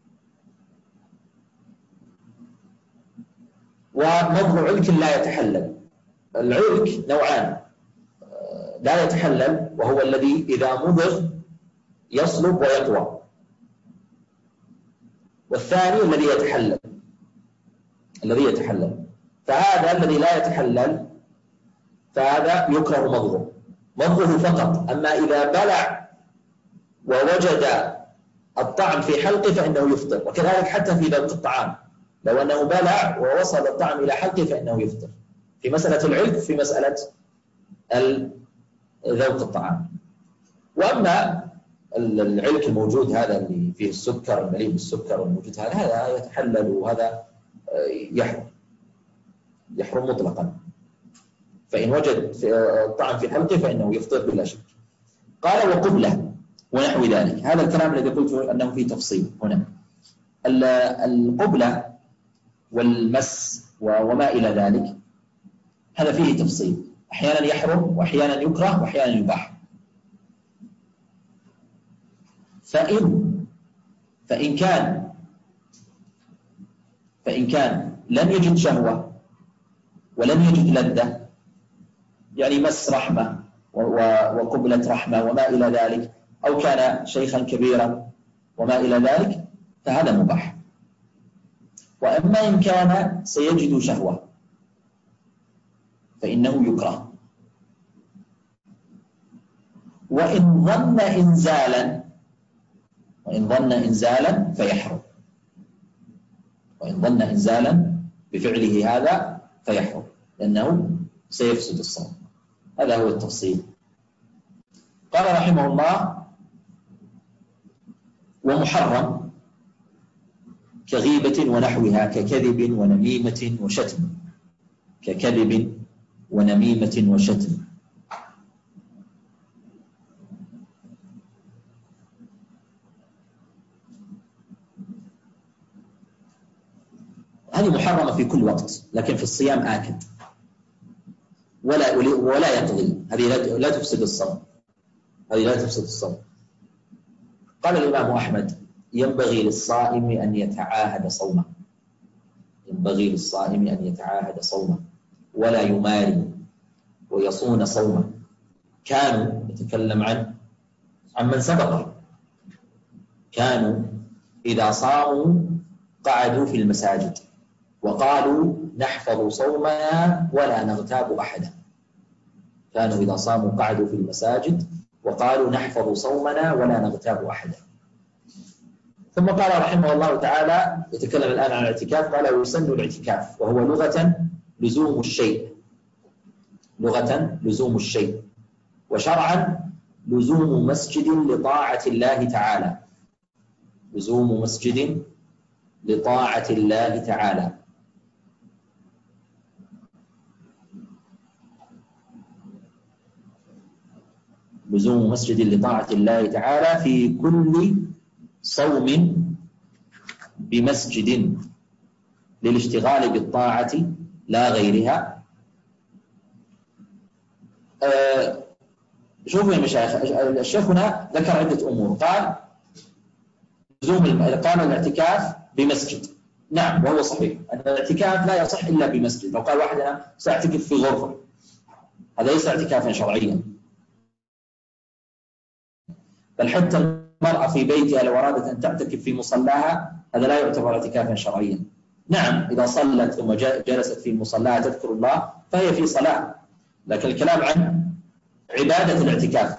Speaker 1: ومضغ علك لا يتحلل. العلك نوعان، لا يتحلل وهو الذي إذا مضغ يصلب ويقوى، والثاني الذي يتحلل الذي يتحلل فهذا الذي لا يتحلل فهذا يكره مضغه مضغه فقط. أما إذا بلع ووجد الطعم في حلقه فإنه يفطر، وكذلك حتى في ذوق الطعام، لو أنه بلع ووصل الطعم إلى حلقه فإنه يفطر، في مسألة العلك في مسألة ذوق الطعام. وأما العلك الموجود هذا اللي فيه السكر المليء بالسكر الموجود هذا هذا يتحلل، وهذا يحرم يحرم مطلقا، فإن وجد الطعم في حلقه فإنه يفطر بلا شك. قال وقبلة ونحو ذلك، هذا الكلام الذي قلت أنه فيه تفصيل هنا. القبلة والمس وما إلى ذلك هذا فيه تفصيل، أحيانا يحرم وأحيانا يكره وأحيانا يباح. فإن فإن كان فإن كان لم يجد شهوة ولم يجد لذة، يعني مس رحمة وقبلة رحمة وما إلى ذلك، أو كان شيخا كبيرا وما إلى ذلك، فهذا مباح. وأما إن كان سيجد شهوة فإنه يكره. وإن ظن إنزالا وإن ظن إنزالا فيحرم وإن ظن إنزالا بفعله هذا فيحرم، لأنه سيفسد الصوم. هذا هو التفصيل. قال رحمه الله: ومحرم كغيبة ونحوها ككذب ونميمة وشتم. ككذب ونميمة وشتم. هذه محرمة في كل وقت، لكن في الصيام آكد ولا ولا يقضي. هذه لا تفسد الصوم. هذه لا تفسد الصوم. قال الإمام أحمد: ينبغي للصائم أن يتعاهد صومه. ينبغي للصائم أن يتعاهد صومه ولا يماري ويصون صومه. كانوا يتكلم عن عن من سبق، كانوا إذا صاموا قعدوا في المساجد وقالوا: نحفظ صومنا ولا نغتاب أحدا. كانوا إذا صاموا قعدوا في المساجد وقالوا: نحفظ صومنا ولا نغتاب أحدا. ثم قال رحمه الله تعالى، يتكلم الآن عن الاعتكاف، قال: ويسن الاعتكاف وهو لغة لزوم الشيء، لغة لزوم الشيء، وشرعا لزوم مسجد لطاعة الله تعالى. لزوم مسجد لطاعة الله تعالى. لزوم مسجد لطاعة الله تعالى في كل صوم بمسجد للاشتغال بالطاعة لا غيرها. أه شوفوا يا مشايخ، الشيخ هنا ذكر عدة أمور. قال لزوم قال الاعتكاف بمسجد. نعم، وهو صحيح أن الاعتكاف لا يصح إلا بمسجد. لو قال واحد أنا سأعتكف في غرفة، هذا ليس اعتكافا شرعيا. بل حتى المرأة في بيتها لو أرادت أن تعتكف في مصلاها هذا لا يعتبر اعتكافا شرعيا. نعم، إذا صلت ثم جلست في مصلاها تذكر الله فهي في صلاة، لكن الكلام عن عبادة الاعتكاف.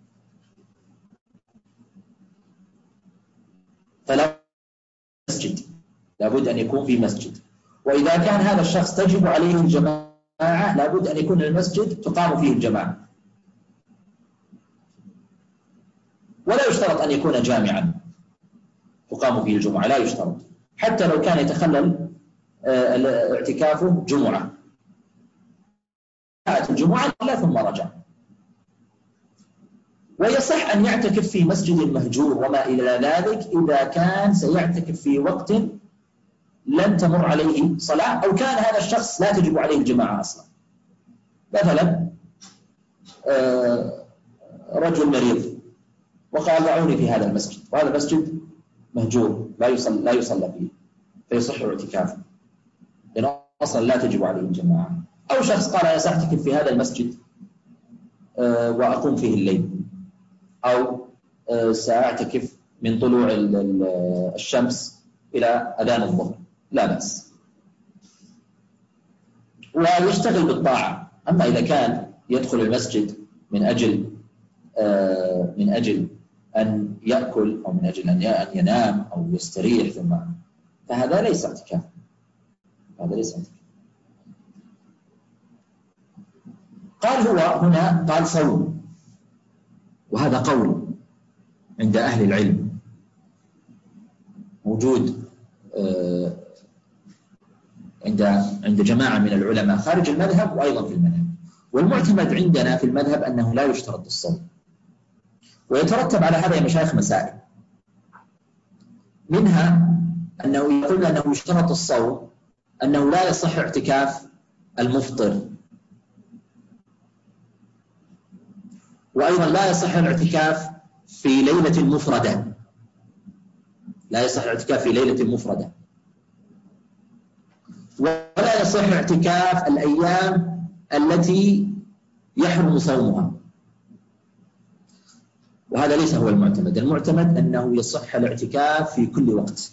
Speaker 1: فلا مسجد، لابد أن يكون في مسجد. وإذا كان هذا الشخص تجب عليه الجماعة لابد أن يكون المسجد تقام فيه الجماعة، ولا يشترط أن يكون جامعا تقام فيه الجمعة، لا يشترط، حتى لو كان يتخلل اعتكافه جمعة، جاءت الجمعة لا ثم رجع. ويصح أن يعتكف في مسجد مهجور وما إلى ذلك إذا كان سيعتكف في وقت لن تمر عليه صلاة، أو كان هذا الشخص لا تجب عليه الجماعة أصلا. مثلا رجل مريض وقال: دعوني في هذا المسجد، وهذا المسجد مهجور لا يصلى لا يصلى فيه، فيصح اعتكافه لأنه أصلا لا تجب عليه الجماعة. أو شخص قال: أنا سأعتكف في هذا المسجد وأقوم فيه الليل، أو سأعتكف من طلوع الشمس إلى أذان الظهر، لا بأس، ويشتغل بالطاعة. أما إذا كان يدخل المسجد من أجل من أجل أن يأكل أو من أجل أن ينام أو يستريح ثم، فهذا ليس اعتكاف، هذا ليس اعتكاف. قال هو هنا قال صوم، وهذا قول عند أهل العلم موجود عند عند جماعة من العلماء خارج المذهب وأيضا في المذهب. والمعتمد عندنا في المذهب أنه لا يشترط الصوم، ويترتب على هذا يا مشايخ مسائل، منها أنه يقول أنه يشترط الصوم أنه لا يصح اعتكاف المفطر، وأيضا لا يصح الاعتكاف في ليلة مفردة، لا يصح الاعتكاف في ليلة مفردة، ولا يصح اعتكاف الأيام التي يحرم صومها. وهذا ليس هو المعتمد. المعتمد أنه يصح الاعتكاف في كل وقت،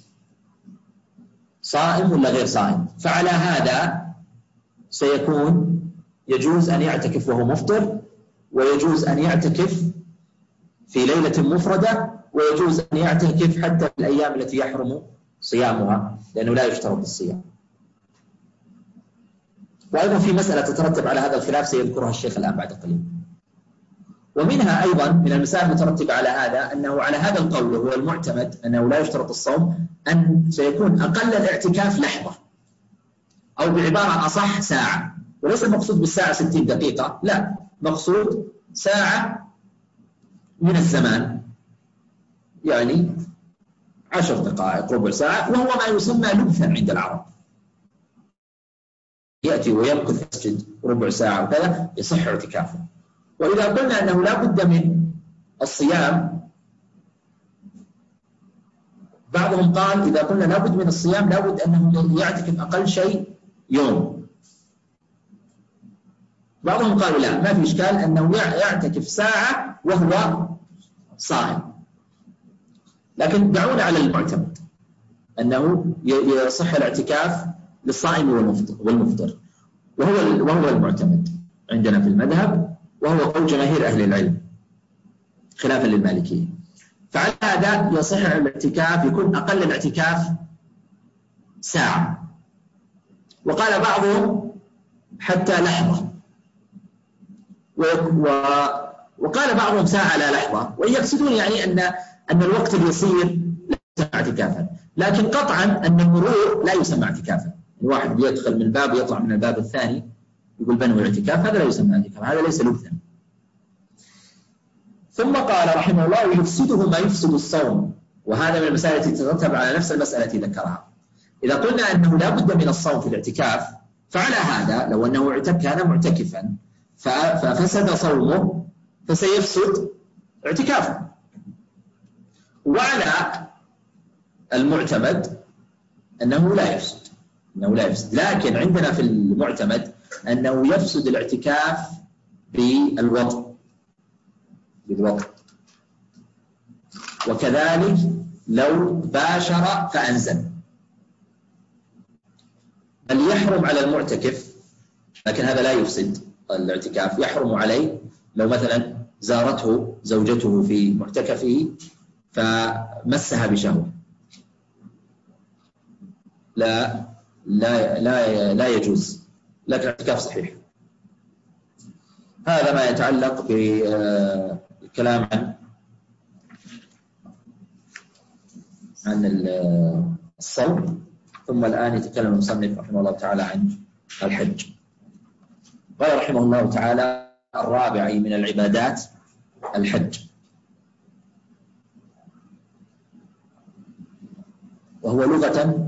Speaker 1: صائم ولا غير صائم. فعلى هذا سيكون يجوز أن يعتكف وهو مفطر، ويجوز أن يعتكف في ليلة مفردة، ويجوز أن يعتكف حتى في الأيام التي يحرم صيامها، لأنه لا يشترط الصيام. وأيضا في مسألة تترتب على هذا الخلاف سيذكرها الشيخ الآن بعد قليل. ومنها أيضا من المسائل المترتبة على هذا أنه على هذا القول وهو المعتمد أنه لا يشترط الصوم أن سيكون أقل الاعتكاف لحظة، أو بعبارة أصح ساعة. وليس المقصود بالساعة ستين دقيقة، لا، مقصود ساعة من الزمان، يعني عشر دقائق ربع ساعة، وهو ما يسمى لبثا عند العرب. يأتي ويمكث في المسجد ربع ساعة وكذا يصح اعتكافه. وإذا قلنا أنه لا بد من الصيام، بعضهم قال إذا قلنا لا بد من الصيام لا بد أنه يعتكف أقل شيء يوم. بعضهم قالوا لا، ما في إشكال أنه يعتكف ساعة وهو صائم. لكن دعونا على المعتمد أنه يصح الاعتكاف للصائم والمفطر، وهو وهو المعتمد عندنا في المذهب، وهو قول جماهير أهل العلم خلافا للمالكية. فعلى هذا يصح الاعتكاف، يكون أقل الاعتكاف ساعة. وقال بعضهم حتى لحظة، وقال بعضهم ساعة لا لحظة، ويقصدون يعني أن أن الوقت اليسير لا يسمى اعتكافا، لكن قطعا أن المرور لا يسمى اعتكافا. الواحد يدخل من الباب ويطلع من الباب الثاني يقول بنوي اعتكاف، هذا لا يسمى اعتكاف، هذا ليس لبثا. ثم قال رحمه الله ويفسده ما يفسد الصوم، وهذا من المسائل التي تترتب على نفس المسألة التي ذكرها. إذا قلنا أنه لا بد من الصوم في الاعتكاف، فعلى هذا لو أنه كان معتكفا ففسد صومه فسيفسد اعتكافه. وعلى المعتمد أنه لا يفسد أنه لا يفسد لكن عندنا في المعتمد أنه يفسد الاعتكاف بالوطء بالوطء وكذلك لو باشر فأنزل. بل يحرم على المعتكف، لكن هذا لا يفسد الاعتكاف، يحرم عليه لو مثلا زارته زوجته في معتكفه فمسها بشهوة، لا لا لا لا يجوز، لكن الاعتكاف صحيح. هذا ما يتعلق بالكلام عن عن الصوم. ثم الآن يتكلم المصنف رحمه الله تعالى عن الحج. قال رحمه الله تعالى الرابع من العبادات الحج، وهو لغة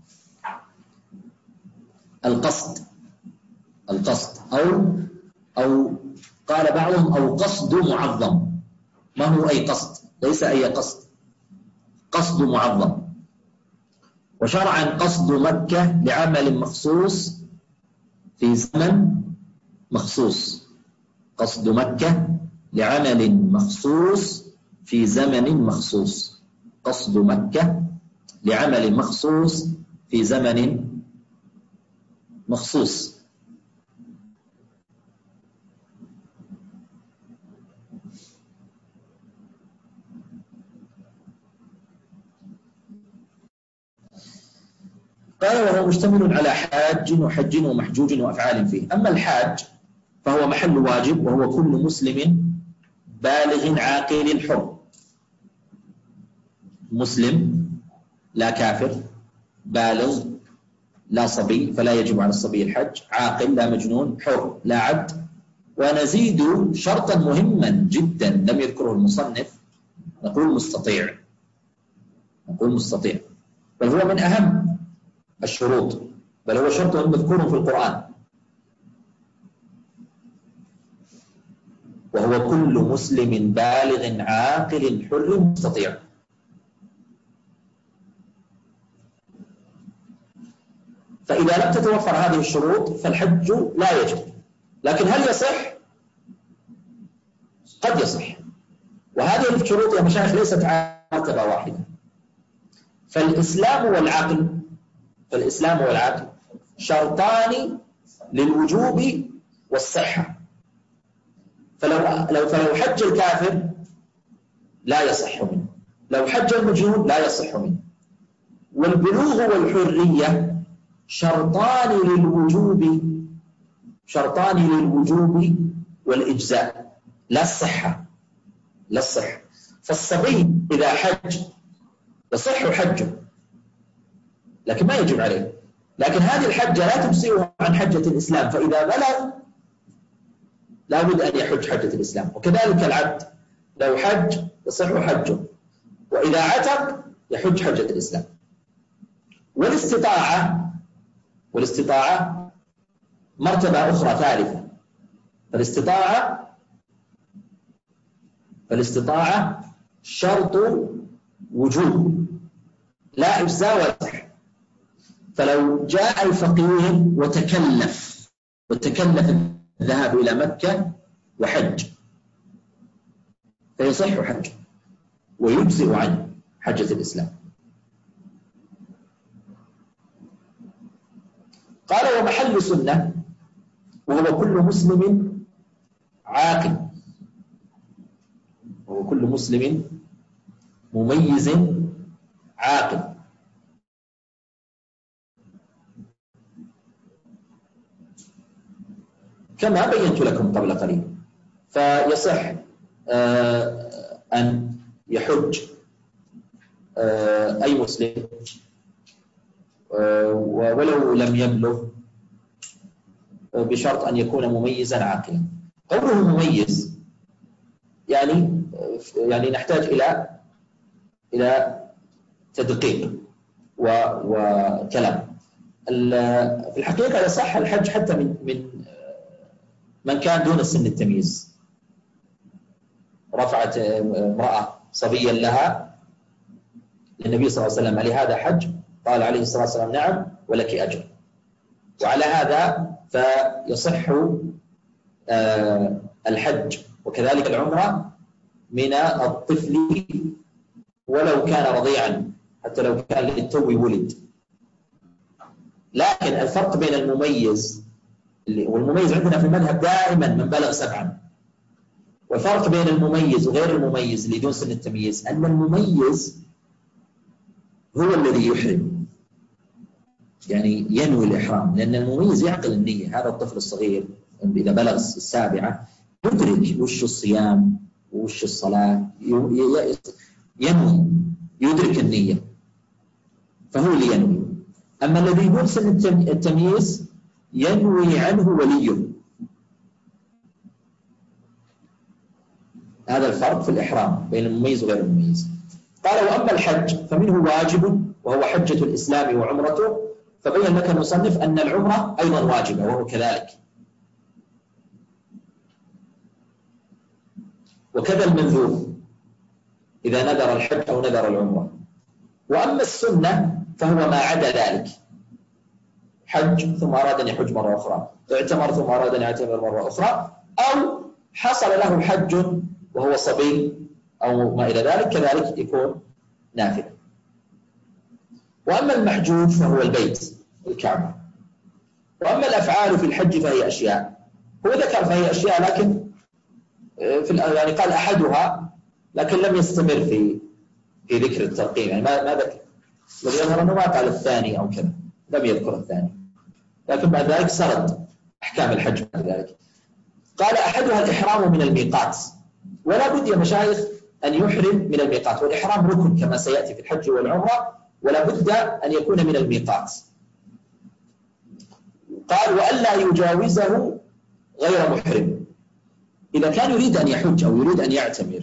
Speaker 1: القصد القصد أو أو قال بعضهم أو قصد معظم. ما هو أي قصد؟ ليس أي قصد، قصد معظم. وشرعا قصد مكة لعمل مخصوص في زمن مخصوص، قصد مكة لعمل مخصوص في زمن مخصوص، قصد مكة لعمل مخصوص في زمن مخصوص. قال وهو مشتمل على حاج وحج ومحجوج وأفعال فيه. أما الحاج فهو محل واجب، وهو كل مسلم بالغ عاقل حر، مسلم لا كافر، بالغ لا صبي فلا يجب على الصبي الحج، عاقل لا مجنون، حر لا عبد. ونزيد شرطا مهما جدا لم يذكره المصنف، نقول مستطيع، نقول مستطيع، بل هو من أهم الشروط، بل هو شرط مذكور في القرآن، وهو كل مسلم بالغ عاقل حر مستطيع. فإذا لم تتوفر هذه الشروط فالحج لا يجب. لكن هل يصح؟ قد يصح. وهذه الشروط يا مشايخ ليست على مرتبة واحدة. فالإسلام والعقل فالإسلام والعقل شرطان للوجوب والصحة. فلو لو فلو حج الكافر لا يصح منه، لو حج المجنون لا يصح منه. والبلوغ والحرية شرطان للوجوب شرطان للوجوب والإجزاء لا الصحة، لا الصحة. فالصبي إذا حج يصح حجه لكن ما يجب عليه، لكن هذه الحجة لا تجزئه عن حجة الإسلام، فإذا بلغ لا بد أن يحج حجة الإسلام. وكذلك العبد لو حج يصح حجه، وإذا عتق يحج حجة الإسلام. والاستطاعة والاستطاعة مرتبة أخرى ثالثة. فالاستطاعة فالاستطاعة شرط وجوب لا إجزاء ولا صح. فلو جاء الفقير وتكلف وتكلف الذهاب إلى مكة وحج فيصح حجه ويجزئ عنه حجة الإسلام. قال ومحل سنة وهو كل مسلم عاقل، وهو كل مسلم مميز عاقل. كما بينت لكم قبل قليل. فيصح أن يحج أي مسلم ولو لم يبلغ بشرط أن يكون مميزا عاقلا. قوله مميز يعني يعني نحتاج إلى إلى تدقيق وكلام. في الحقيقة يصح الحج حتى من من من كان دون سن التمييز. رفعت امرأة صبيا لها للنبي صلى الله عليه وسلم: لهذا حج؟ قال عليه الصلاة والسلام: نعم ولك أجر. وعلى هذا فيصح الحج وكذلك العمرة من الطفل ولو كان رضيعا، حتى لو كان للتو ولد. لكن الفرق بين المميز، والمميز عندنا في المذهب دائما من بلغ سبعا، والفرق بين المميز وغير المميز اللي دون سن التمييز أن المميز هو الذي يحرم، يعني ينوي الإحرام، لأن المميز يعقل النية. هذا الطفل الصغير إذا بلغ السابعة يدرك وش الصيام وش الصلاة، ينوي يدرك النية، فهو اللي ينوي. أما الذي دون سن التمييز ينوي عنه وليه. هذا الفرق في الإحرام بين المميز وغير المميز. قال وأما الحج فمنه واجب وهو حجة الإسلام وعمرته، فبين لك المصنف أن العمرة أيضا واجبة وهو كذلك، وكذا المنذور إذا نذر الحج أو نذر العمرة. وأما السنة فهو ما عدا ذلك: حج ثم أراد أن يحج مرة أخرى، اعتمر ثم أراد أن يعتمر مرة أخرى، أو حصل له حج وهو صبي أو ما إلى ذلك، كذلك يكون نافلة. وأما المحجوج فهو البيت الكعبة. وأما الأفعال في الحج فهي أشياء، هو ذكر فهي أشياء لكن في يعني قال أحدها، لكن لم يستمر في في ذكر الترقيم، يعني ما ما ذكر، الذي يظهر أنه ما قال الثاني أو كذا، لم يذكر الثاني، لكن بعد ذلك سرد أحكام الحج بعد ذلك. قال أحدها الإحرام من الميقات، ولا بد يا مشايخ أن يحرم من الميقات، والإحرام ركن كما سيأتي في الحج والعمرة، ولا بد أن يكون من الميقات. قال وألا يجاوزه غير محرم. إذا كان يريد أن يحج أو يريد أن يعتمر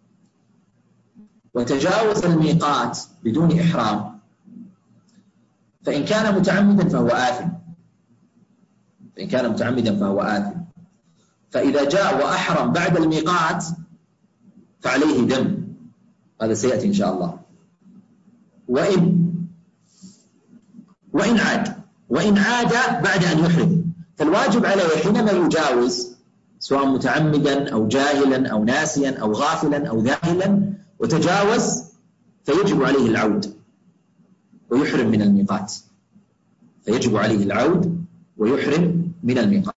Speaker 1: وتجاوز الميقات بدون إحرام، فإن كان متعمدا فهو آثم، فإن كان متعمدا فهو آثم. فإذا جاء وأحرم بعد الميقات فعليه دم، هذا سيأتي إن شاء الله. وإن وإن عاد وإن عاد بعد أن يحرم، فالواجب عليه حينما يجاوز سواء متعمدا أو جاهلا أو ناسيا أو غافلا أو ذاهلا وتجاوز، فيجب عليه العود ويحرم من الميقات، فيجب عليه العود ويحرم من الميقات.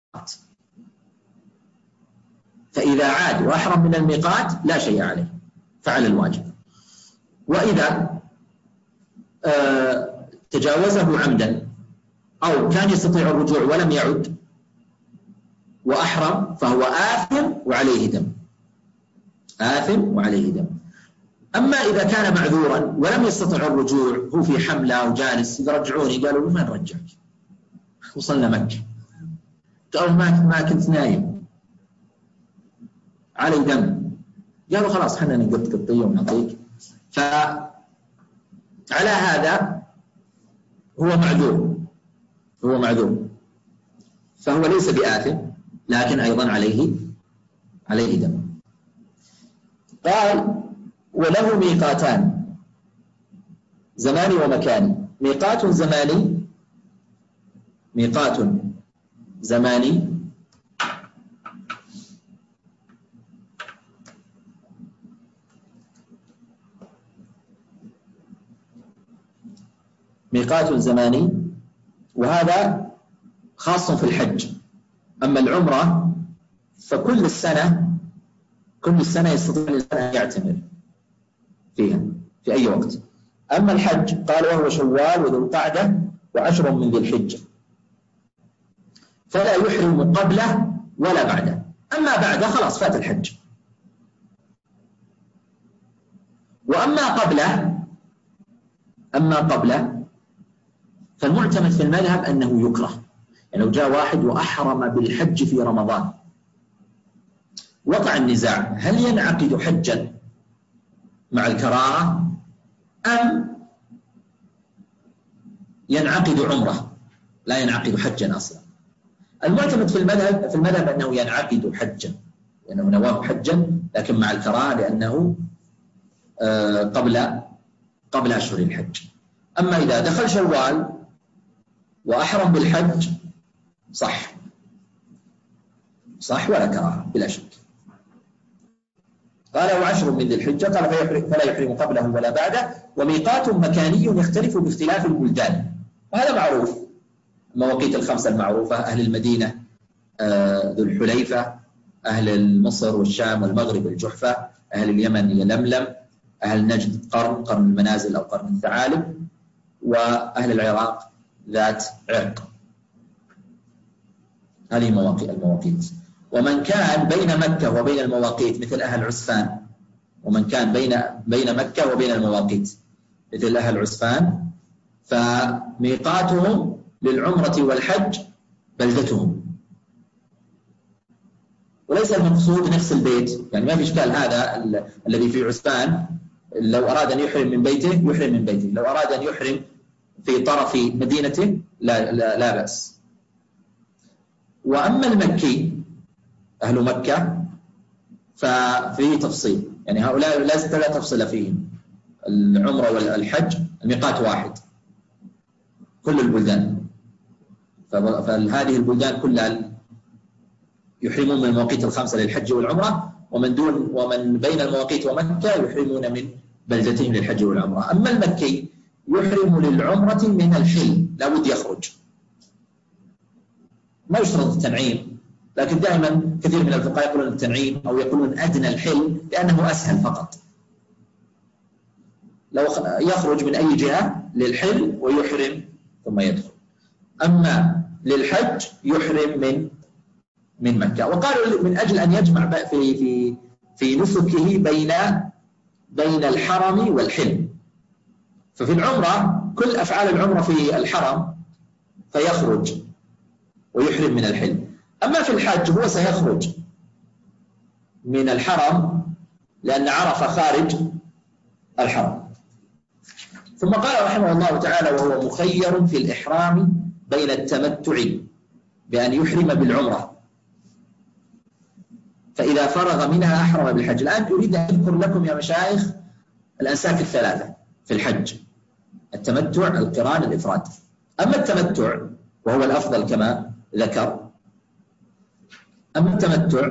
Speaker 1: فإذا عاد وأحرم من الميقات لا شيء عليه، فعل الواجب. وإذا آه تجاوزه عمدا أو كان يستطيع الرجوع ولم يعد، وأحرم فهو آثم وعليه دم، آثم وعليه دم. أما إذا كان معذورا ولم يستطع الرجوع، هو في حملة وجالس، إذا رجعوني قالوا ما نرجعك، وصلنا مكة، قالوا ما ما كنت نايم علي دم، قالوا خلاص حنا نقط قطية ونعطيك. فعلى هذا هو معذور، هو معذور، فهو ليس بآثم لكن أيضا عليه عليه دم. قال وله ميقاتان زماني ومكاني. ميقات زماني، ميقات زماني ميقات زماني، وهذا خاص في الحج. أما العمرة فكل السنة، كل السنة يستطيع الإنسان أن يعتمر فيها في أي وقت. أما الحج قال وهو شوال وذو القعدة وعشر من ذي الحجة، فلا يحرم قبله ولا بعده. أما بعده خلاص فات الحج. وأما قبله، أما قبله فالمعتمد في المذهب أنه يكره. يعني لو جاء واحد وأحرم بالحج في رمضان، وقع النزاع هل ينعقد حجا مع الكراهة أم ينعقد عمرة لا ينعقد حجا أصلا. المعتمد في المذهب في المذهب أنه ينعقد حجا، لأنه نواه حجا لكن مع الكراهة لأنه قبل قبل أشهر الحج. أما إذا دخل شوال وأحرم بالحج صح صح ولا كراهة بلا شك. قال وعشر من ذي الحجة قال فلا يحرم قبله ولا بعده. وميقات مكاني يختلف باختلاف البلدان، وهذا معروف. المواقيت الخمسة المعروفة، أهل المدينة ذو الحليفة، أهل مصر والشام والمغرب الجحفة، أهل اليمن يلملم، أهل نجد قرن قرن المنازل أو قرن الثعالب، وأهل العراق ذات عرق. هذه مواقيت المواقيت. ومن كان بين مكة وبين المواقيت مثل أهل عسفان، ومن كان بين بين مكة وبين المواقيت مثل أهل عسفان فميقاتهم للعمرة والحج بلدتهم، وليس المقصود نفس البيت. يعني ما في إشكال، هذا الذي في عسفان لو أراد أن يحرم من بيته يحرم من بيته، لو أراد أن يحرم في طرف مدينته لا, لا, لا بأس. وأما المكي أهل مكة ففيه تفصيل، يعني هؤلاء لا تفصل فيهم، العمرة والحج الميقات واحد كل البلدان، فهذه البلدان كلها يحرمون من المواقيت الخمسة للحج والعمرة، ومن دون ومن بين المواقيت ومكة يحرمون من بلدتهم للحج والعمرة. أما المكي يحرم للعمرة من الحل، لا بد يخرج، ما يشترط التنعيم، لكن دائما كثير من الفقهاء يقولون التنعيم أو يقولون أدنى الحل لأنه أسهل فقط. لو يخرج من أي جهة للحل ويحرم ثم يدخل. أما للحج يحرم من من مكة. وقالوا من أجل أن يجمع في في في نسكه بين بين الحرم والحل. ففي العمرة كل أفعال العمرة في الحرم فيخرج ويحرم من الحل. أما في الحج هو سيخرج من الحرم لأن عرفة خارج الحرم. ثم قال رحمه الله تعالى وهو مخير في الإحرام بين التمتع بأن يحرم بالعمرة فإذا فرغ منها أحرم بالحج. الآن أريد أن أذكر لكم يا مشايخ الأنساك الثلاثة في الحج: التمتع، القران، الإفراد. أما التمتع وهو الأفضل كما ذكر، أما التمتع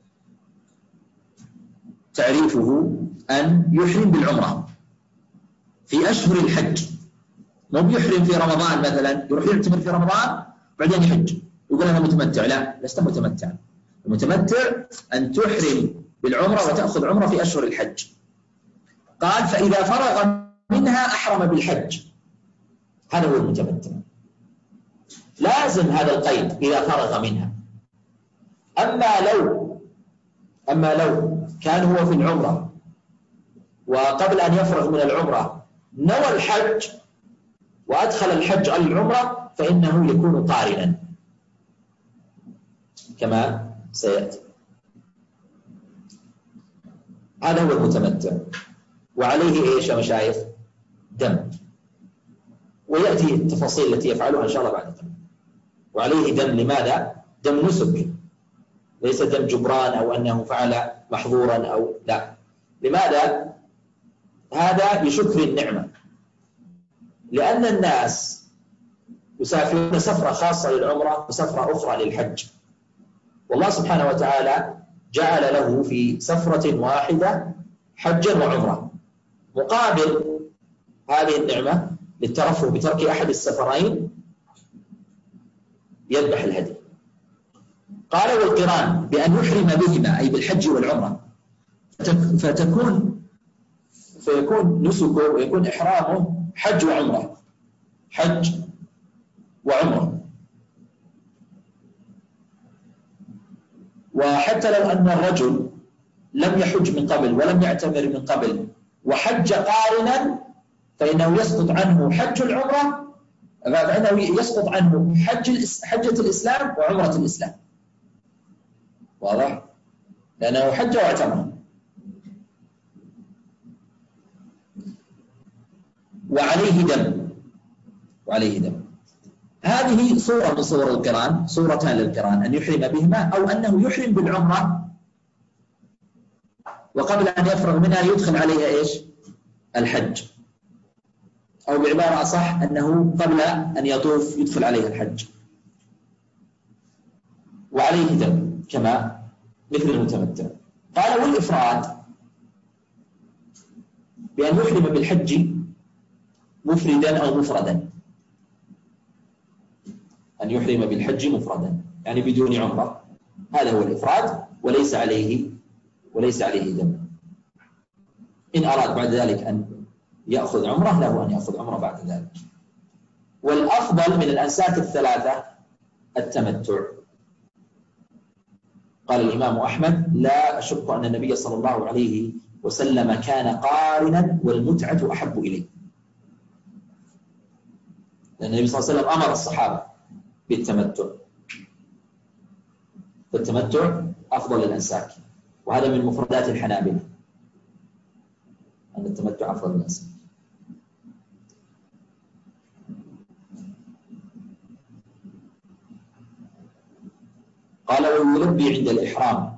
Speaker 1: تعريفه أن يحرم بالعمرة في أشهر الحج، مو بيحرم في رمضان مثلا، يروح يعتمر في رمضان بعدين يحج يقول أنا متمتع. لا، لست متمتعا. المتمتع أن تحرم بالعمرة وتأخذ عمرة في أشهر الحج. قال فإذا فرغ منها أحرم بالحج، هذا هو المتمتع. لازم هذا القيد إذا فرغ منها، أما لو أما لو كان هو في العمرة وقبل أن يفرغ من العمرة نوى الحج وأدخل الحج على العمرة فإنه يكون قارنا كما سيأتي. هذا هو المتمتع، وعليه إيش يا مشايخ؟ دم، ويأتي التفاصيل التي يفعلها إن شاء الله بعد ذلك. وعليه دم، لماذا؟ دم نسك، ليس دم جبران أو أنه فعل محظورا أو لا. لماذا؟ هذا بشكر النعمة، لأن الناس يسافرون سفرة خاصة للعمرة وسفرة أخرى للحج، والله سبحانه وتعالى جعل له في سفرة واحدة حجا وعمرة. مقابل هذه النعمة للترفه بترك أحد السفرين يذبح الهدي. قال والقران بأن يحرم بهما أي بالحج والعمرة، فتكون فيكون نسكه ويكون إحرامه حج وعمرة، حج وعمرة. وحتى لو أن الرجل لم يحج من قبل ولم يعتمر من قبل وحج قارنا فإنه يسقط عنه حج العمرة، فإنه يسقط عنه حج حجة الإسلام وعمرة الإسلام. واضح؟ لأنه حج واعتمر. وعليه دم، وعليه دم. هذه صورة من صور القران، صورتان للقران، أن يحرم بهما أو أنه يحرم بالعمرة وقبل أن يفرغ منها يدخل عليها إيش؟ الحج، أو بعبارة أصح أنه قبل أن يطوف يدخل عليها الحج. وعليه دم كما مثل المتمتع. قال والإفراد بأن يحرم بالحج مفردا أو مفردا، أن يحرم بالحج مفردا يعني بدون عمرة، هذا هو الإفراد، وليس عليه وليس عليه دم. إن أراد بعد ذلك أن يأخذ عمرة له أن يأخذ عمرة بعد ذلك. والأفضل من الأنساك الثلاثة التمتع. قال الإمام أحمد لا أشك أن النبي صلى الله عليه وسلم كان قارنا والمتعة أحب إليه، لأن النبي صلى الله عليه وسلم أمر الصحابة بالتمتع، فالتمتع أفضل الأنساك، وهذا من مفردات الحنابلة أن التمتع أفضل الأنساك. قال ويلبي عند الإحرام،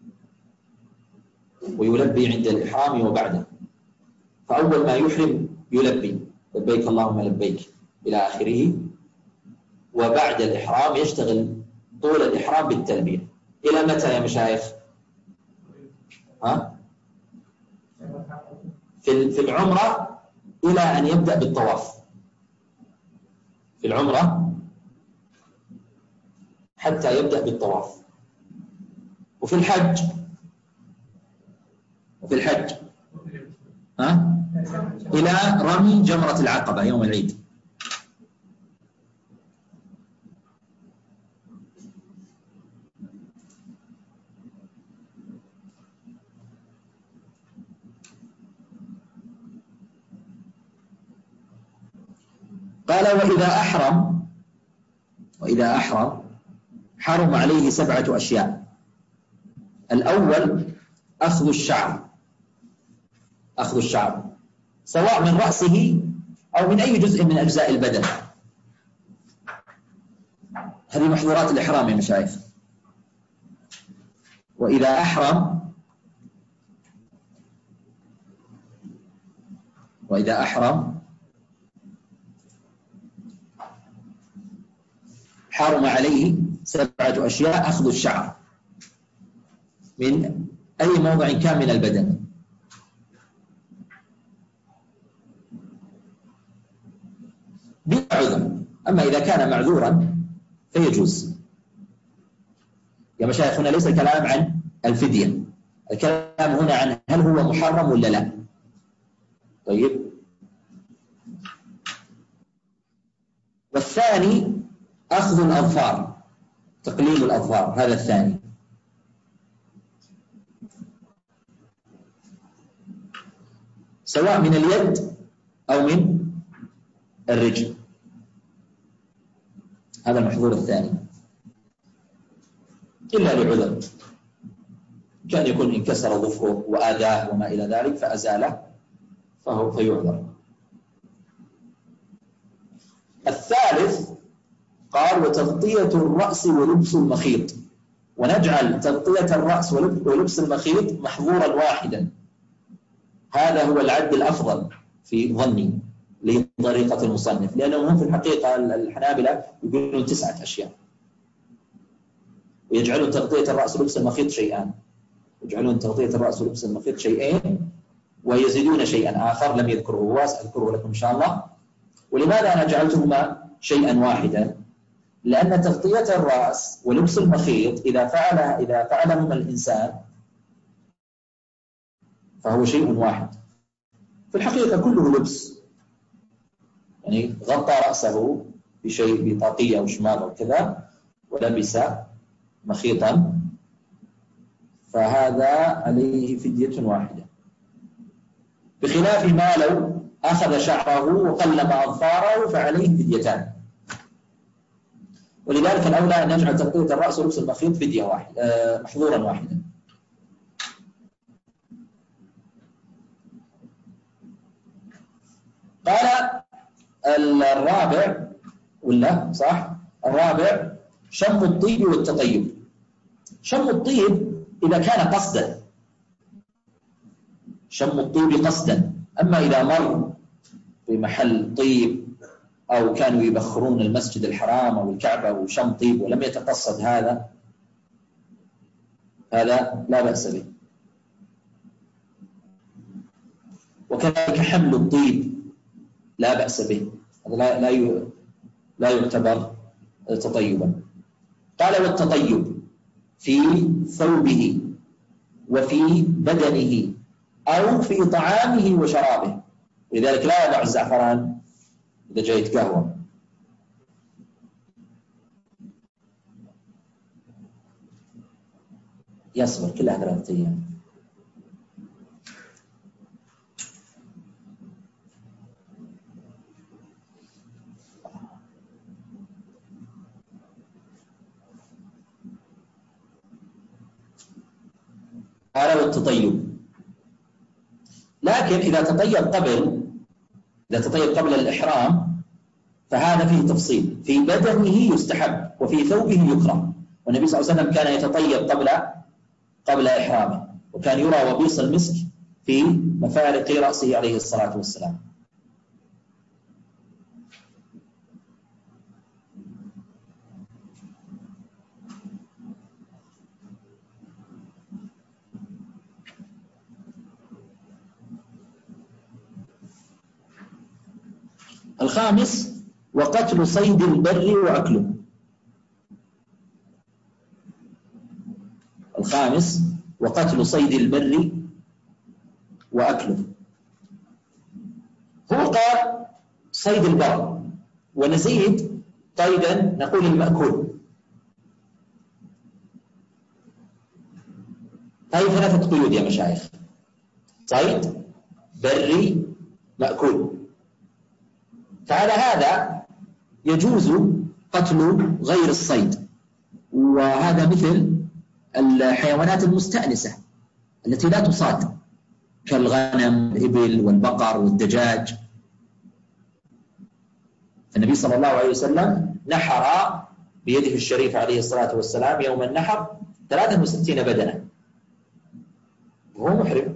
Speaker 1: ويلبي عند الإحرام وبعده. فأول ما يحرم يلبي لبيك اللهم لبيك إلى آخره، وبعد الإحرام يشتغل طول الإحرام بالتلبية. إلى متى يا مشايخ؟ ها؟ في في العمرة إلى أن يبدأ بالطواف، في العمرة حتى يبدأ بالطواف. وفي الحج وفي الحج ها؟ إلى رمي جمرة العقبة يوم العيد. قال وإذا أحرم وإذا أحرم حرم عليه سبعة أشياء. الأول أخذ الشعر، أخذ الشعر سواء من رأسه أو من أي جزء من أجزاء البدن. هذه محظورات الإحرام يا مشايخ. وإذا أحرم وإذا أحرم حرم عليه سبعة أشياء: أخذ الشعر من أي موضع كان من البدن، بلا عذر. أما إذا كان معذورا فيجوز. يا مشايخ هنا ليس الكلام عن الفدية، الكلام هنا عن هل هو محرم ولا لا. طيب. والثاني أخذ الأظفار، تقليل الأظفار، هذا الثاني. سواء من اليد أو من الرجل. هذا المحظور الثاني، إلا لعذر، كان يكون انكسر ظفره وآذاه وما إلى ذلك فأزاله فهو فيعذر. الثالث قال وتغطية الرأس ولبس المخيط، ونجعل تغطية الرأس ولبس المخيط محظورا واحدا. هذا هو العد الأفضل في ظني لطريقة المصنف، لأنهم في الحقيقة الحنابلة يقولون تسعة أشياء، ويجعلون تغطية الرأس ولبس المخيط شيئان، يجعلون تغطية الرأس ولبس المخيط شيئين، ويزيدون شيئا آخر لم يذكره هو، سأذكره لكم إن شاء الله. ولماذا أنا جعلتهما شيئا واحدا؟ لأن تغطية الرأس ولبس المخيط إذا فعل إذا فعلهما الإنسان فهو شيء واحد، في الحقيقة كله لبس، يعني غطى رأسه بشيء بطاقية أو شماغ أو كذا ولبس مخيطا، فهذا عليه فدية واحدة، بخلاف ما لو أخذ شعره وقلم أظفاره فعليه فديتان. ولذلك الأولى أن نجعل تغطية الرأس ولبس المخيط فدية واحدة محظورا واحدا. قال الرابع ولا صح؟ الرابع شم الطيب والتطيب. شم الطيب إذا كان قصدا، شم الطيب قصدا، أما إذا مر في محل طيب أو كانوا يبخرون المسجد الحرام أو الكعبة وشم طيب ولم يتقصد هذا، هذا لا بأس به. وكذلك حمل الطيب لا بأس به، هذا لا لا لا يعتبر تطيبا. قال والتطيب في ثوبه وفي بدنه أو في طعامه وشرابه، ولذلك لا يضع الزعفران إذا جاء يتقهوى. يصبر كلها ثلاثة أيام. هذا التطيب. لكن إذا تطيب قبل إذا تطيب قبل الإحرام فهذا فيه تفصيل، في بدنه يستحب وفي ثوبه يكره، والنبي صلى الله عليه وسلم كان يتطيب قبل قبل إحرامه، وكان يرى وبيص المسك في مفارق رأسه عليه الصلاة والسلام. الخامس وقتل صيد البر وأكله. الخامس وقتل صيد البر وأكله. هو قال صيد البر، ونزيد قيدا نقول المأكول. هذه ثلاثة قيود يا مشايخ: صيد، بري، مأكول. فعلى هذا يجوز قتل غير الصيد، وهذا مثل الحيوانات المستأنسة التي لا تصاد كالغنم والإبل والبقر والدجاج. النبي صلى الله عليه وسلم نحر بيده الشريفة عليه الصلاة والسلام يوم النحر ثلاثة وستين بدنة وهو محرم.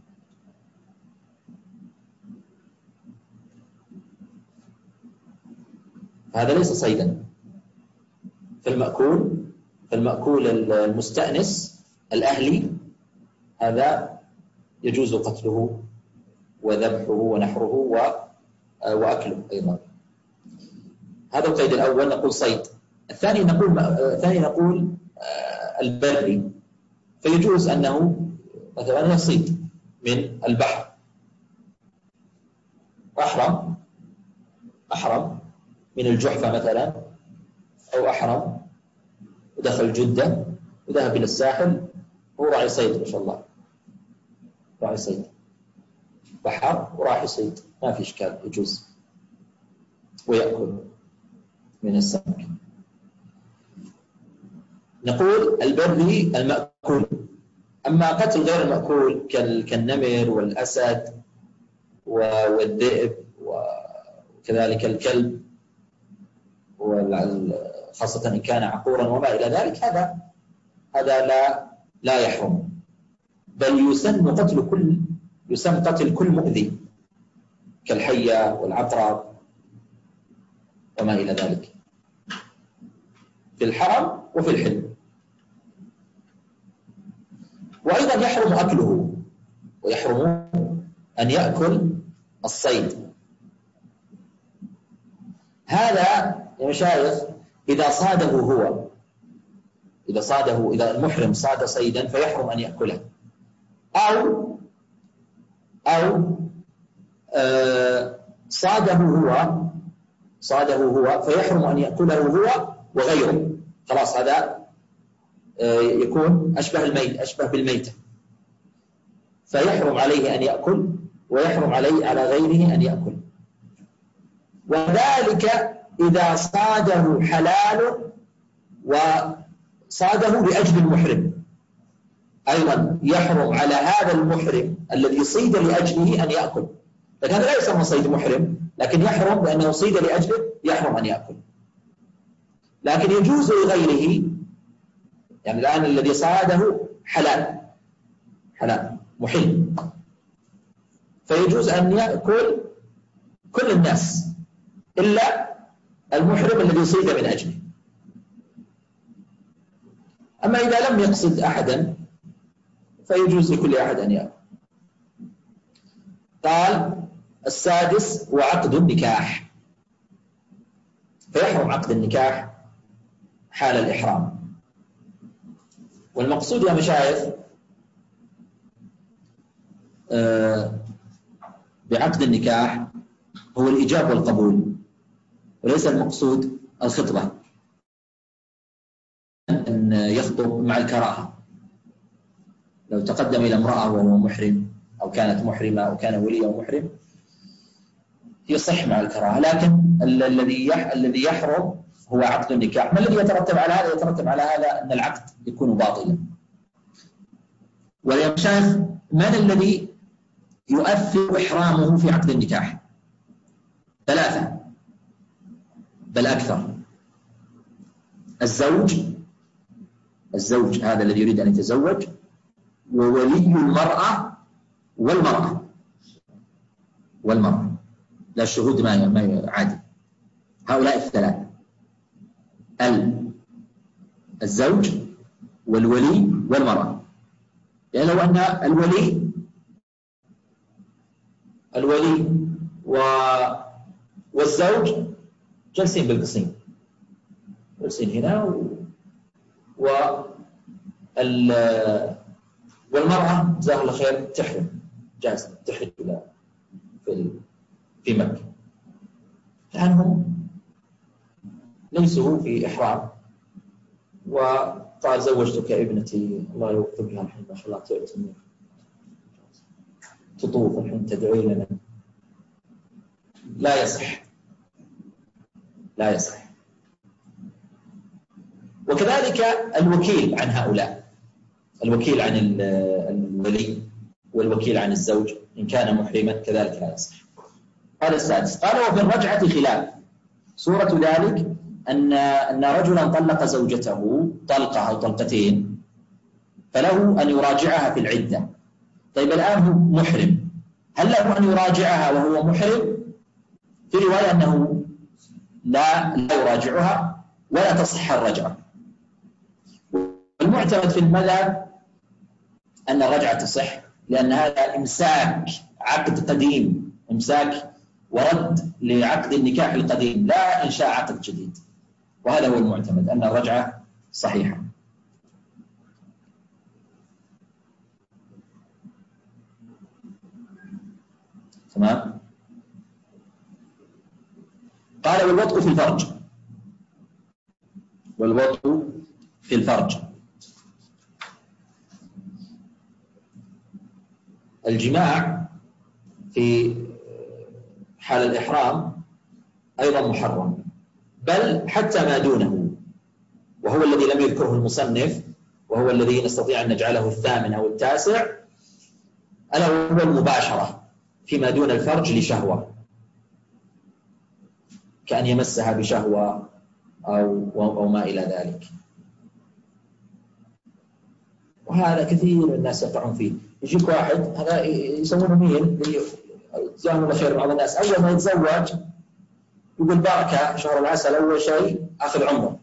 Speaker 1: هذا ليس صيدا. في المأكول في المأكول المستأنس الأهلي هذا يجوز قتله وذبحه ونحره وأكله أيضا. هذا القيد الأول نقول صيد. الثاني نقول الثاني نقول البري، فيجوز أنه مثلا يصيد من البحر، أحرم أحرم من الجحفة مثلا، أو أحرم ودخل جدة وذهب إلى الساحل، هو راعي صيد ما شاء الله، راعي صيد. بحر وراح يصيد، ما في إشكال، يجوز ويأكل من السمك. نقول البري المأكول. أما قتل غير المأكول كالنمر والأسد والذئب وكذلك الكلب، خاصة إن كان عقورا وما إلى ذلك، هذا هذا لا لا يحرم، بل يسن قتل كل يسن قتل كل مؤذي كالحية والعقرب وما إلى ذلك في الحرم وفي الحل. وأيضا يحرم أكله، ويحرم أن يأكل الصيد. هذا يا مشايخ إذا صاده هو، إذا صاده إذا المحرم صاد صيدا فيحرم أن يأكله، أو أو آه صاده هو صاده هو فيحرم أن يأكله هو وغيره. خلاص هذا آه يكون أشبه الميت أشبه بالميتة، فيحرم عليه أن يأكل ويحرم عليه على غيره أن يأكل. وذلك إذا صاده حلال وصاده لأجل المحرم، أيضا يحرم على هذا المحرم الذي صيد لأجله أن يأكل، لكن هذا لا يسمى صيد محرم، لكن يحرم لأنه صيد لأجله يحرم أن يأكل. لكن يجوز لغيره، يعني الآن الذي صاده حلال حلال محل، فيجوز أن يأكل كل الناس إلا المحرم الذي صيد من أجله. أما إذا لم يقصد أحدا فيجوز لكل أحد أن يأكل. قال السادس وعقد النكاح، فيحرم عقد النكاح حال الإحرام. والمقصود يا مشايخ بعقد النكاح هو الإيجاب والقبول، وليس المقصود الخطبة، أن يخطب مع الكراهة. لو تقدم إلى امرأة وهو محرم أو كانت محرمة أو كان ولي أو محرم يصح مع الكراهة، لكن الذي الذي يحرم هو عقد النكاح. ما الذي يترتب على هذا؟ يترتب على هذا أن العقد يكون باطلا. ويا مشايخ من الذي يؤثر إحرامه في عقد النكاح؟ ثلاثة بل أكثر: الزوج الزوج هذا الذي يريد أن يتزوج، وولي المرأة والمرأة والمرأة لا الشهود ما ما عادي. هؤلاء الثلاثة: الزوج والولي والمرأة. يعني لو أن الولي الولي و والزوج جالسين بالقصيم، جالسين هنا و... و... ال... والمرأة جزاها الله خير تحرم، جالسة تحرم في في مكة، لأنهم ليسوا في إحرام. وقال زوجتك ابنتي، الله يوفقها الحين ما شاء الله تعطي تطوف الحين تدعي لنا. لا يصح لا يصح. وكذلك الوكيل عن هؤلاء، الوكيل عن الولي والوكيل عن الزوج إن كان محرما كذلك لا يصح. قال السادس: قال وفي الرجعة خلاف. صورة ذلك أن أن رجلا طلق زوجته طلقة أو طلقتين، فله أن يراجعها في العدة. طيب الآن هو محرم، هل له أن يراجعها وهو محرم؟ في رواية أنه لا لا يراجعها ولا تصح الرجعة. المعتمد في المذهب أن الرجعة تصح، لأن هذا إمساك عقد قديم، إمساك ورد لعقد النكاح القديم، لا إنشاء عقد جديد. وهذا هو المعتمد أن الرجعة صحيحة. تمام. قال والوطء في الفرج، والوطء في الفرج الجماع في حال الإحرام أيضا محرم، بل حتى ما دونه، وهو الذي لم يذكره المصنف، وهو الذي نستطيع أن نجعله الثامن أو التاسع، ألا هو المباشرة فيما دون الفرج لشهوة، كأن يمسها بشهوة أو أو ما إلى ذلك. وهذا كثير من الناس يقعون فيه. يجيك واحد هذا يسمونه مين؟ جزاهم الله خير. بعض الناس أول ما يتزوج يقول بركة شهر العسل، أول شيء أخذ عمره،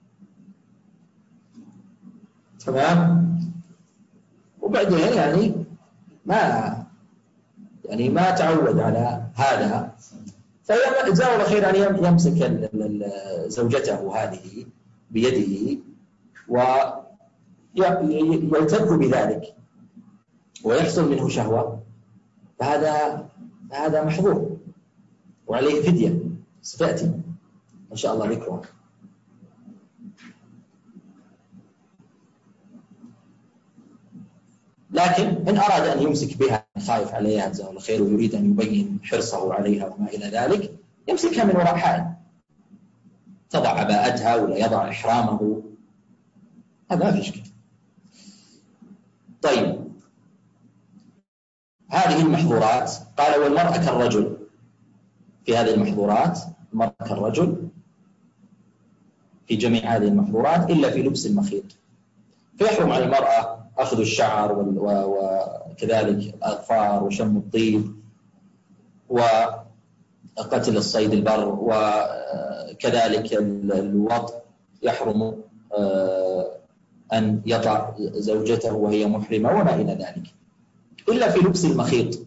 Speaker 1: تمام؟ وبعدين يعني ما يعني ما تعود على هذا، فجزاه الله خير أن يمسك زوجته هذه بيده ويلتذ بذلك ويحصل منه شهوة، فهذا هذا محظور وعليه فدية ستأتي إن شاء الله ذكرها. لكن إن أراد أن يمسك بها خايف عليها جزاه الله خير ويريد أن يبين حرصه عليها وما إلى ذلك، يمسكها من وراء حائل، تضع عباءتها ولا يضع إحرامه، هذا ما في إشكال. طيب، هذه المحظورات. قال والمرأة كالرجل، في هذه المحظورات المرأة كالرجل في جميع هذه المحظورات إلا في لبس المخيط، فيحرم على المرأة أخذ الشعر وكذلك الأظفار وشم الطيب وقتل الصيد البر، وكذلك الوطء، يحرم أن يطأ زوجته وهي محرمة وما إلى ذلك، إلا في لبس المخيط،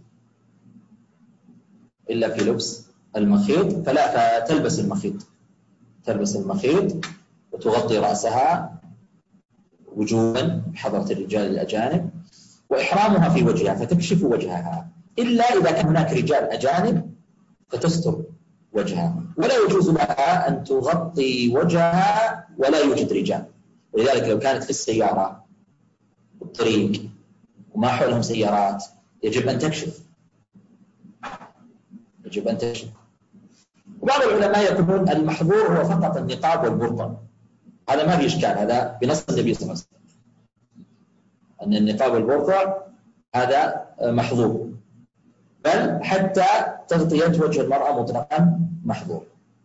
Speaker 1: إلا في لبس المخيط، فلا فتلبس المخيط، تلبس المخيط وتغطي رأسها وجوبا بحضرة الرجال الأجانب، وإحرامها في وجهها فتكشف وجهها، إلا إذا كان هناك رجال أجانب فتستر وجهها، ولا يجوز لها أن تغطي وجهها ولا يوجد رجال. ولذلك لو كانت في السيارة والطريق وما حولهم سيارات يجب أن تكشف، يجب أن تكشف. وبعض العلماء يقولون المحظور هو فقط النقاب والبرقع، هذا ما في إشكال، هذا بنص النبي صلى الله عليه وسلم أن النقاب والبرقع هذا محظور، بل حتى تغطية وجه المرأة مطلقا محظور.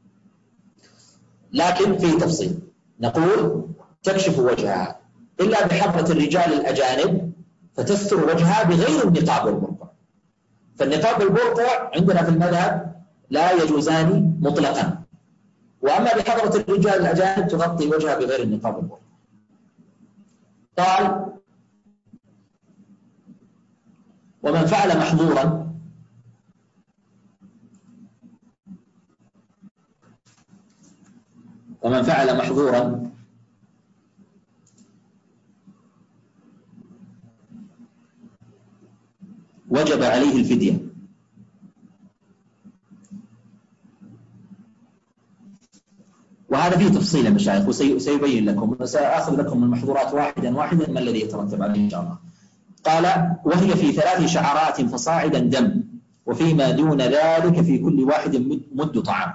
Speaker 1: لكن في تفصيل، نقول تكشف وجهها إلا بحضرة الرجال الأجانب فتستر وجهها بغير النقاب والبرقع. فالنقاب والبرقع عندنا في المذهب لا يجوزان مطلقا، وأما بحضرة الرجال الأجانب تغطي وجهها بغير النقاب والبرقع. قال ومن فعل محظورا ومن فعل محظورا وجب عليه الفدية. وهذا فيه تفصيل يا مشايخ وسيبين لكم، وسأخذ لكم المحظورات واحدا واحدا ما الذي يترتب عليه إن شاء الله. قال وهي في ثلاث شعرات فصاعدا دم، وفيما دون ذلك في كل واحد مد طعام.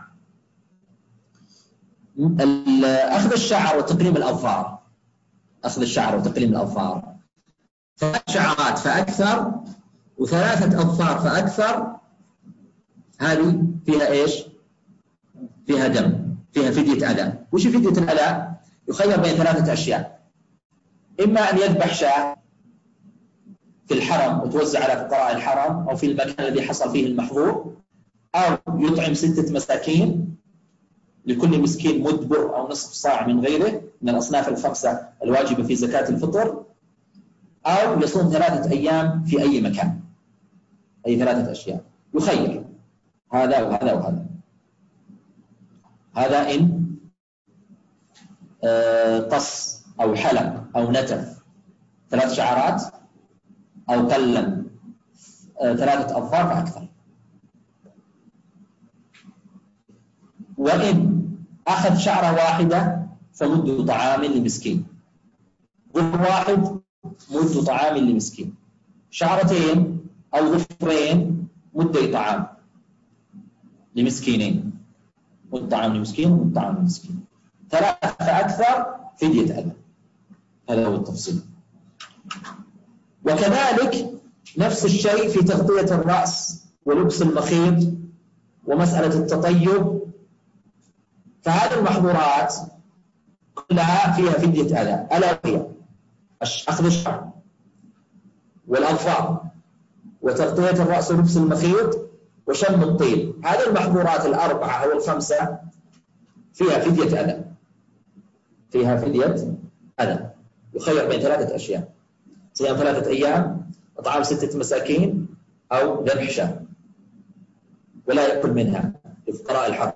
Speaker 1: أخذ الشعر وتقليم الأظفار، أخذ الشعر وتقليم الأظفار ثلاث شعرات فأكثر وثلاثة أظفار فأكثر، هذه فيها إيش؟ فيها دم، فيها فدية أذى. وش فدية الأذى؟ يخير بين ثلاثة أشياء، إما أن يذبح شاة في الحرم وتوزع على فقراء الحرم أو في المكان الذي حصل فيه المحظور، أو يطعم ستة مساكين لكل مسكين مد بر أو نصف صاع من غيره من الأصناف الخمسة الواجبة في زكاة الفطر، أو يصوم ثلاثة أيام في أي مكان. أي ثلاثة أشياء يخير هذا وهذا وهذا. هذا إن قص أو حلق أو نتف ثلاث شعرات أو قلم ثلاثة أظفار فأكثر. وإن أخذ شعرة واحدة فمد طعام لمسكين، ظفر واحد مد طعام لمسكين، شعرتين أو ظفرين مدي طعام لمسكينين، مد طعام لمسكين ومد طعام لمسكين. ثلاثة فأكثر فدية أذى. هذا هو التفصيل. وكذلك نفس الشيء في تغطية الرأس ولبس المخيط ومسألة التطيب، فهذه المحظورات كلها فيها فدية أذى، ألا وهي أخذ الشعر والأظفار وتغطية الرأس ولبس المخيط وشم الطيب. هذه المحظورات الأربعة أو الخمسة فيها فدية أذى، فيها فدية أذى. يخير بين ثلاثة أشياء: صيام ثلاثة أيام، إطعام ستة مساكين، أو ذبح شاة ولا يأكل منها لفقراء الحرب.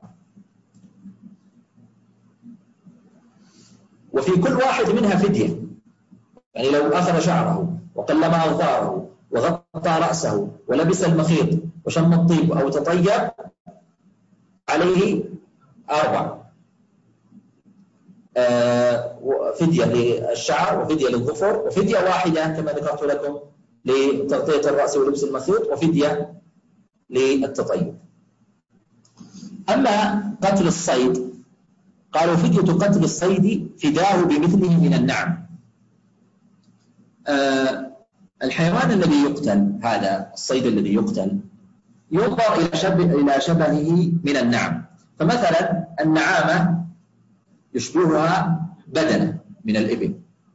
Speaker 1: وفي كل واحد منها فدية، يعني لو أخذ شعره وقلم أظفاره وغطى رأسه ولبس المخيط وشم الطيب أو تطيب عليه أربع آه فدية للشعر، وفدية للظفر، وفدية واحدة كما ذكرت لكم لتغطية الرأس ولبس المخيط، وفدية للتطيب. أما قتل الصيد، قالوا فدية قتل الصيد فداه بمثله من النعم. آه الحيوان الذي يقتل، هذا الصيد الذي يقتل، ينظر إلى شبه إلى شبهه من النعم. فمثلا النعامة يشبهها بدنة من الإبل،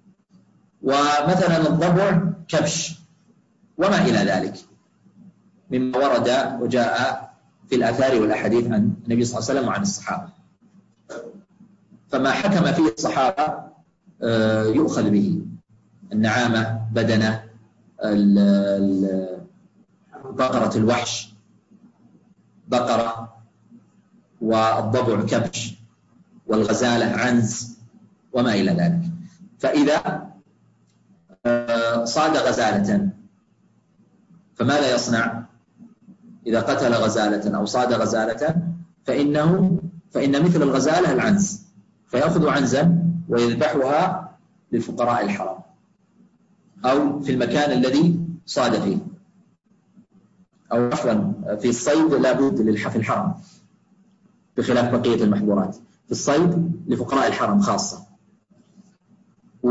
Speaker 1: ومثلا الضبع كبش، وما إلى ذلك مما ورد وجاء في الآثار والأحاديث عن النبي صلى الله عليه وسلم وعن الصحابة. فما حكم فيه الصحابة يؤخذ به. النعامة بدنة، بقرة الوحش بقرة، والضبع كبش، والغزالة عنز، وما إلى ذلك. فإذا صاد غزالة فماذا يصنع؟ إذا قتل غزالة أو صاد غزالة فإنه فإن مثل الغزالة العنز، فيأخذ عنزا ويذبحها للفقراء الحرام أو في المكان الذي صاد فيه، أو عفوا في الصيد لا بد في الحرم بخلاف بقية المحظورات. في الصيد لفقراء الحرم خاصة. و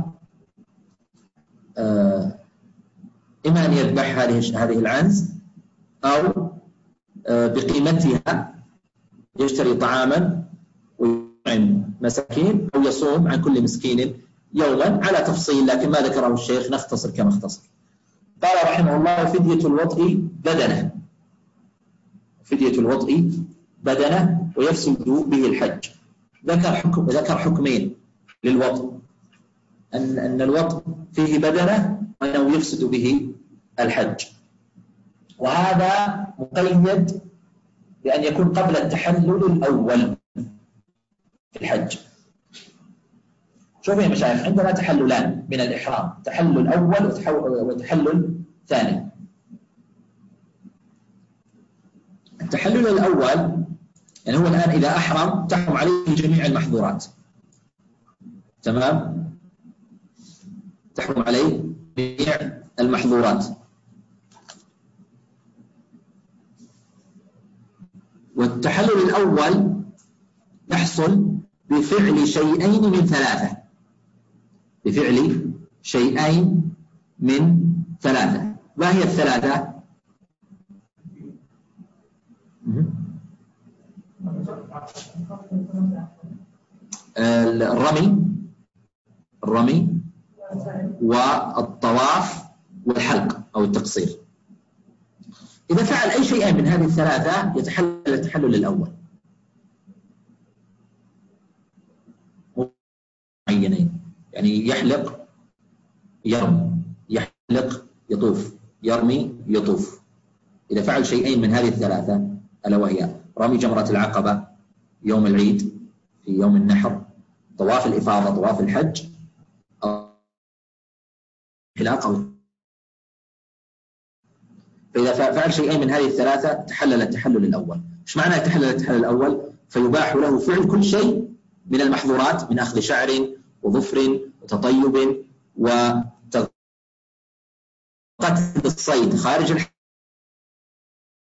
Speaker 1: إما أن يذبح هذه هذه العنز أو بقيمتها يشتري طعاما ويطعم مساكين، أو يصوم عن كل مسكين يوما، على تفصيل، لكن ما ذكره الشيخ نختصر كما اختصر. قال رحمه الله: فدية الوطء بدنة، فدية الوطء بدنة ويفسد به الحج. ذكر حكم ذكر حكمين للوطء: أن أن الوطء فيه بدنة وأنه يفسد به الحج، وهذا مقيد بأن يكون قبل التحلل الأول في الحج. شوفوا يا مشايخ، عندنا تحللان من الإحرام: تحلل أول وتحلل ثاني. التحلل الأول يعني هو الآن إذا أحرم تحرم عليه جميع المحظورات، تمام؟ تحرم عليه جميع المحظورات. والتحلل الأول يحصل بفعل شيئين من ثلاثة، بفعل شيئين من ثلاثة. ما هي الثلاثة؟ الرمي الرمي والطواف والحلق أو التقصير. إذا فعل أي شيء من هذه الثلاثة يتحلل التحلل الأول. معينين، يعني يحلق يرمي، يحلق يطوف، يرمي يطوف. إذا فعل شيئين من هذه الثلاثة، ألا وهي رمي جمرة العقبة يوم العيد في يوم النحر، طواف الإفاضة طواف الحج، أو حلاق أو. فإذا فعل شيئين من هذه الثلاثة تحلل التحلل الأول. إيش معنى تحلل التحلل الأول؟ فيباح له فعل كل شيء من المحظورات، من أخذ شعر وظفر وتطيب وقتل الصيد خارج الحرم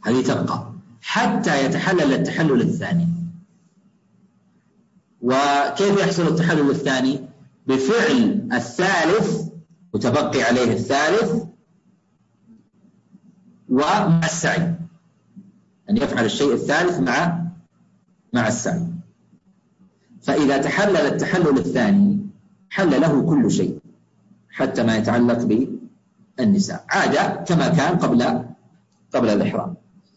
Speaker 1: هذه تبقى حتى يتحلل التحلل الثاني. وكيف يحصل التحلل الثاني؟ بفعل الثالث وتبقي عليه الثالث ومع السعي، أن يفعل الشيء الثالث مع مع السعي. فإذا تحلل التحلل الثاني حل له كل شيء حتى ما يتعلق بالنساء، عاد كما كان قبل قبل الإحرام.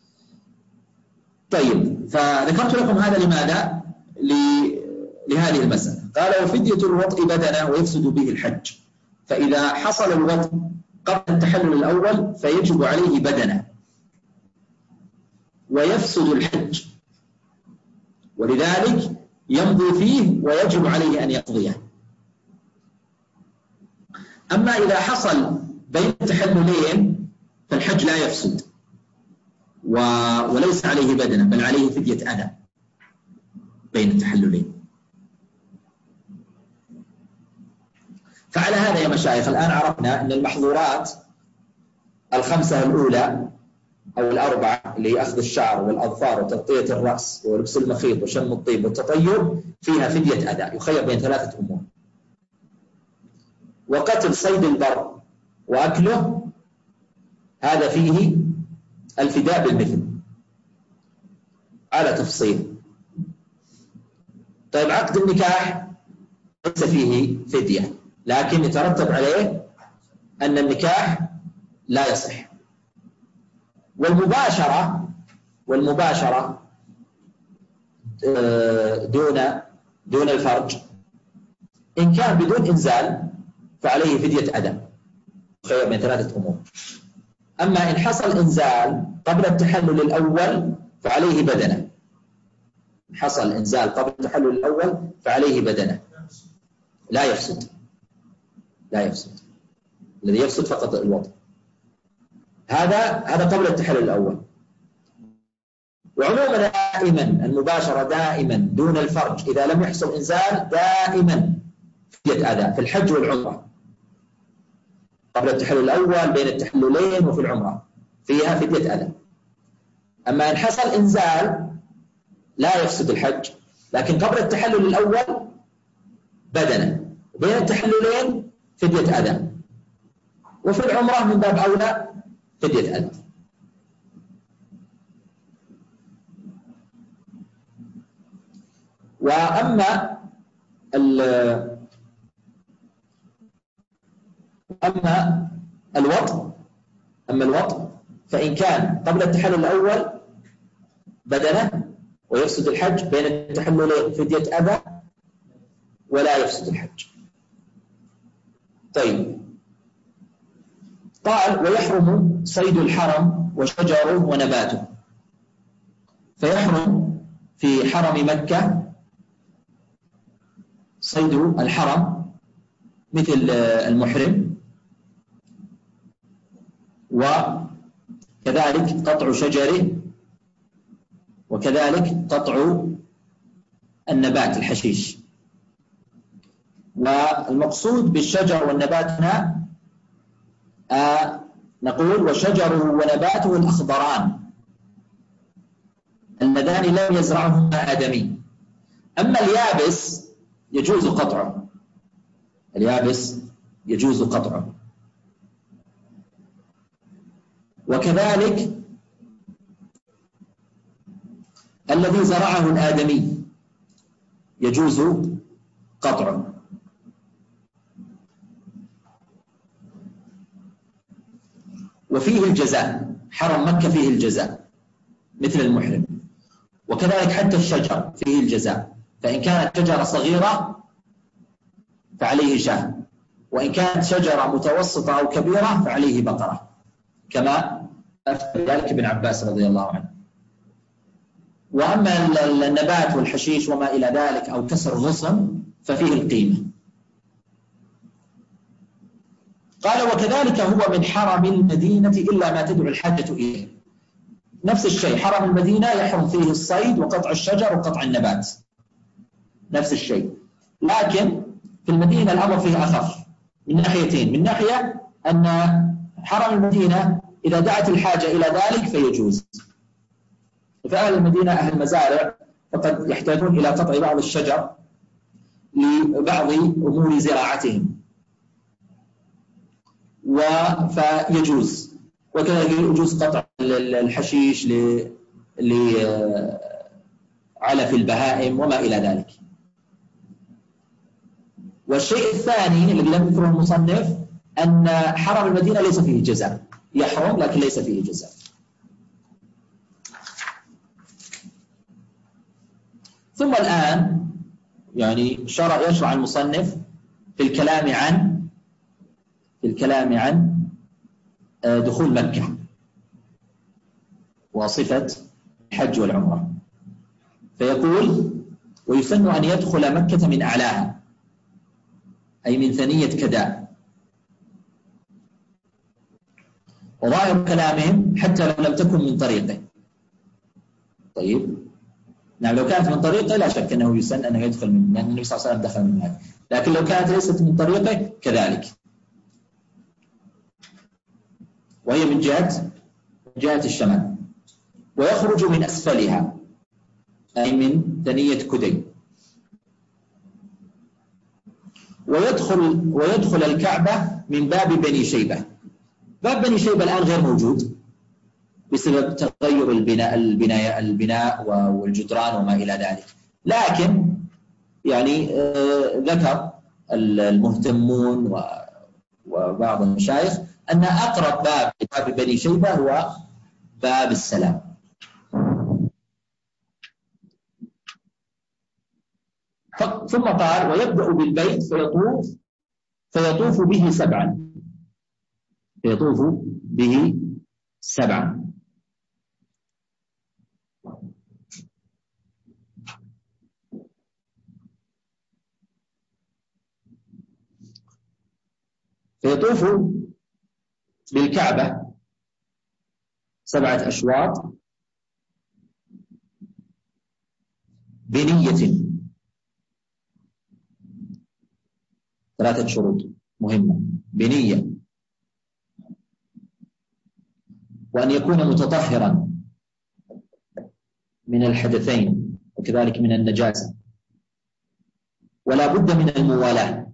Speaker 1: طيب، فذكرت لكم هذا لماذا؟ لهذه المسألة. قال: وفدية الوطء بدنه ويفسد به الحج. فإذا حصل الوطء قبل التحلل الأول فيجب عليه بدنه ويفسد الحج، ولذلك يمضي فيه ويجب عليه أن يقضيه. أما إذا حصل بين التحللين فالحج لا يفسد وليس عليه بدنه، بل عليه فدية أذى بين التحللين. فعلى هذا يا مشايخ الآن عرفنا أن المحظورات الخمسة الأولى أو الأربعة اللي هي أخذ الشعر والأظفار وتغطية الرأس ولبس المخيط وشم الطيب والتطيب فيها فدية أذى، يخير بين ثلاثة أمور: وقتل صيد البر وأكله، هذا فيه الفداء بالمثل على تفصيل. طيب، عقد النكاح ليس فيه فدية، لكن يترتب عليه أن النكاح لا يصح. والمباشرة والمباشرة دون دون الفرج إن كان بدون إنزال فعليه فدية أذى، خير من ثلاثة أمور. أما إن حصل إنزال قبل التحلل الأول فعليه بدنه، حصل إنزال قبل التحلل الأول فعليه بدنه، لا يفسد لا يفسد الذي يفسد فقط الوضع. هذا هذا قبل التحلل الأول. وعموما دائما المباشرة دائما دون الفرج إذا لم يحصل إنزال دائما فدية أذى في الحج والعمرة، قبل التحلل الأول بين التحللين وفي العمرة فيها فدية أذى. أما إن حصل إنزال لا يفسد الحج، لكن قبل التحلل الأول بدنه، وبين التحللين فدية أذى، وفي العمرة من باب أولى فدية أذى. وأما أما الوطء أما الوطء فإن كان قبل التحلل الأول بدنه ويفسد الحج، بين التحللين فدية أذى ولا يفسد الحج. طيب، قال: ويحرم صيد الحرم وشجره ونباته. فيحرم في حرم مكة صيد الحرم مثل المحرم، وكذلك قطع شجره، وكذلك قطع النبات الحشيش. والمقصود بالشجر والنبات هنا آه نقول: وشجره ونباته الأخضران اللذان لم يزرعهما آدمي. أما اليابس يجوز قطعه، اليابس يجوز قطعه. وكذلك الذي زرعه الآدمي يجوز قطعه. وفيه الجزاء، حرم مكة فيه الجزاء مثل المحرم. وكذلك حتى الشجر فيه الجزاء، فإن كانت شجرة صغيرة فعليه شاة، وإن كانت شجرة متوسطة أو كبيرة فعليه بقرة، كما أفتى ذلك ابن عباس رضي الله عنه. وأما النبات والحشيش وما إلى ذلك أو كسر غصن ففيه القيمة. قال: وكذلك هو من حرم المدينة إلا ما تدعو الحاجة إليه. نفس الشيء، حرم المدينة يحرم فيه الصيد وقطع الشجر وقطع النبات، نفس الشيء، لكن في المدينة الأمر فيه أخف من ناحيتين. من ناحية أن حرم المدينة إذا دعت الحاجة إلى ذلك فيجوز، فأهل المدينة أهل مزارع فقد يحتاجون إلى قطع بعض الشجر لبعض أمور زراعتهم، فيجوز. وكذلك يجوز قطع الحشيش لعلف البهائم وما إلى ذلك. والشيء الثاني الذي لم يذكره المصنف أن حرم المدينة ليس فيه جزاء، يحرم لكن ليس فيه جزاء. ثم الآن يعني شرع يشرع المصنف في الكلام عن في الكلام عن دخول مكة وصفة الحج والعمرة، فيقول: ويسن أن يدخل مكة من أعلاها، أي من ثنية كداء. وظاهر كلامهم حتى لو لم تكن من طريقه. طيب، نعم، لو كانت من طريقه لا شك أنه يسن أنه يدخل من، لأن النبي صلى الله عليه وسلم دخل من هذا. لكن لو كانت ليست من طريقه كذلك، وهي من جهة من جهة الشمال. ويخرج من أسفلها، أي من ثنية كدي. ويدخل ويدخل الكعبة من باب بني شيبة. باب بني شيبة الآن غير موجود بسبب تغير البناء البناء البناء والجدران وما إلى ذلك، لكن يعني ذكر المهتمون وبعض المشايخ أن أقرب باب باب بني شيبة هو باب السلام. ثم قال: ويبدأ بالبيت فيطوف فيطوف به سبعا فيطوف به سبعا فيطوف بالكعبة سبعة أشواط بنية. ثلاثة شروط مهمة: بنية، وأن يكون متطهرا من الحدثين وكذلك من النجاسة، ولا بد من الموالاة.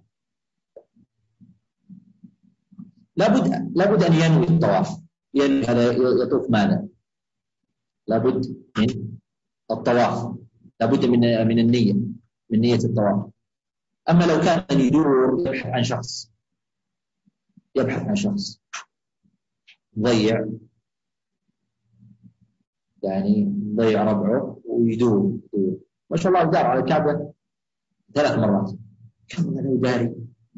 Speaker 1: لا بد لا بد أن ينوي الطواف. ينوي هذا يطوف ماذا؟ لا بد من الطواف، لا بد من من النية، من نية الطواف. أما لو كان يدور يبحث عن شخص يبحث عن شخص ضيع يعني ضيع ربعه ويدور يدور. ما شاء الله دار على الكعبة ثلاث مرات، كم أنا داري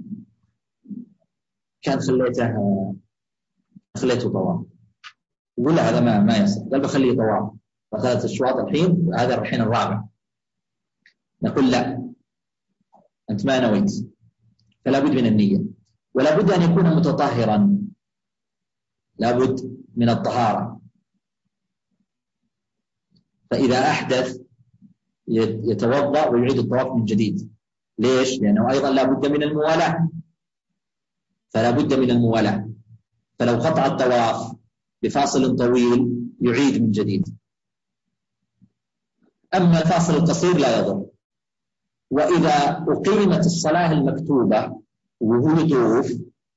Speaker 1: كان خليته خليته طواف. يقول له هذا ما ما يصير، قال بخليه طواف. فثلاث أشواط الحين، هذا الحين الرابع. نقول لا، أنت ما نويت، فلا بد من النية. ولا بد أن يكون متطهرا، لا بد من الطهارة. فإذا أحدث يتوضأ ويعيد الطواف من جديد. ليش؟ لأنه أيضا لا بد من الموالاة، فلا بد من الموالاة. فلو قطع الطواف بفاصل طويل يعيد من جديد. أما الفاصل القصير لا يضر. وإذا أقيمت الصلاة المكتوبة وهو يطوف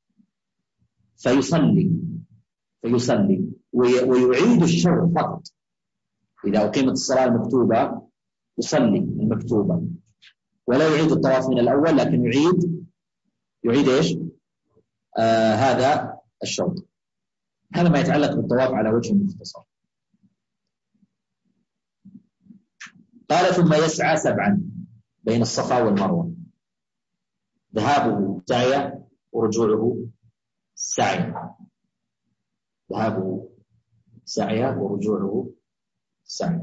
Speaker 1: فيصلي فيصلي ويعيد الشوط فقط. إذا أقيمت الصلاة المكتوبة يصلي المكتوبة ولا يعيد الطواف من الأول، لكن يعيد يعيد إيش؟ آه هذا الشوط. هذا ما يتعلق بالطواف على وجه مختصر. قال: ثم يسعى سبعا بين الصفا والمروة، ذهابه سعي ورجوعه سعي، ذهابه سعي ورجوعه سعي.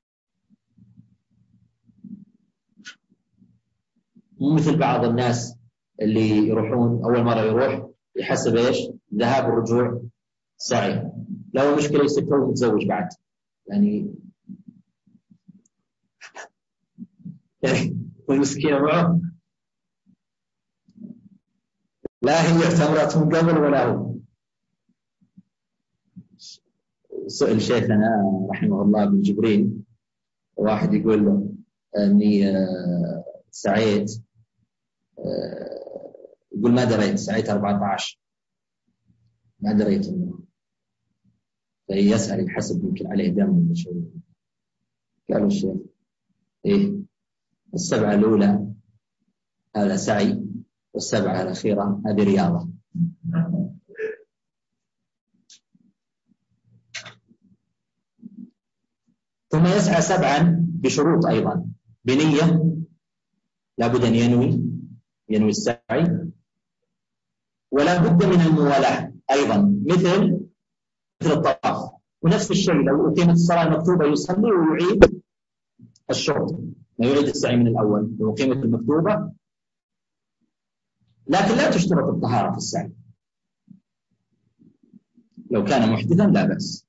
Speaker 1: مو مثل بعض الناس اللي يروحون أول مرة يروح يحسب إيش؟ ذهاب والرجوع سعي. لا، هو مشكلة يصير متزوج بعد، يعني والمسكينة معه لا هي اعتمرت من قبل ولا هو. سئل شيخنا رحمه الله بن جبرين، واحد يقول له أني سعيت، يقول ما دريت، سعيت أربعة عشر ما دريت إنه، فيسأل يحسب يمكن عليه دم ولا شيء. قالوا الشيخ إيه السبعة الأولى هذا سعي، والسبعة الأخيرة هذه رياضة. ثم يسعى سبعا بشروط أيضا، بنية، لابد أن ينوي ينوي السعي، ولا بد من الموالاة أيضا، مثل مثل الطواف. ونفس الشيء لو أقيمت الصلاة المكتوبة يصلي ويعيد الشوط، ما يعيد السعي من الأول لو أقيمت المكتوبة، لكن لا تشترط الطهارة في السعي. لو كان محدثا لا بأس.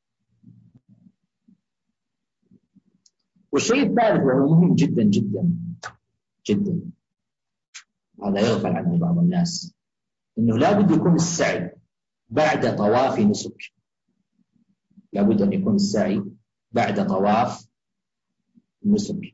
Speaker 1: والشيء الثالث وهو مهم جدا جدا جدا، هذا يغفل عنه بعض الناس، إنه لابد يكون السعي بعد طواف نسك. لابد أن يكون السعي بعد طواف نسك.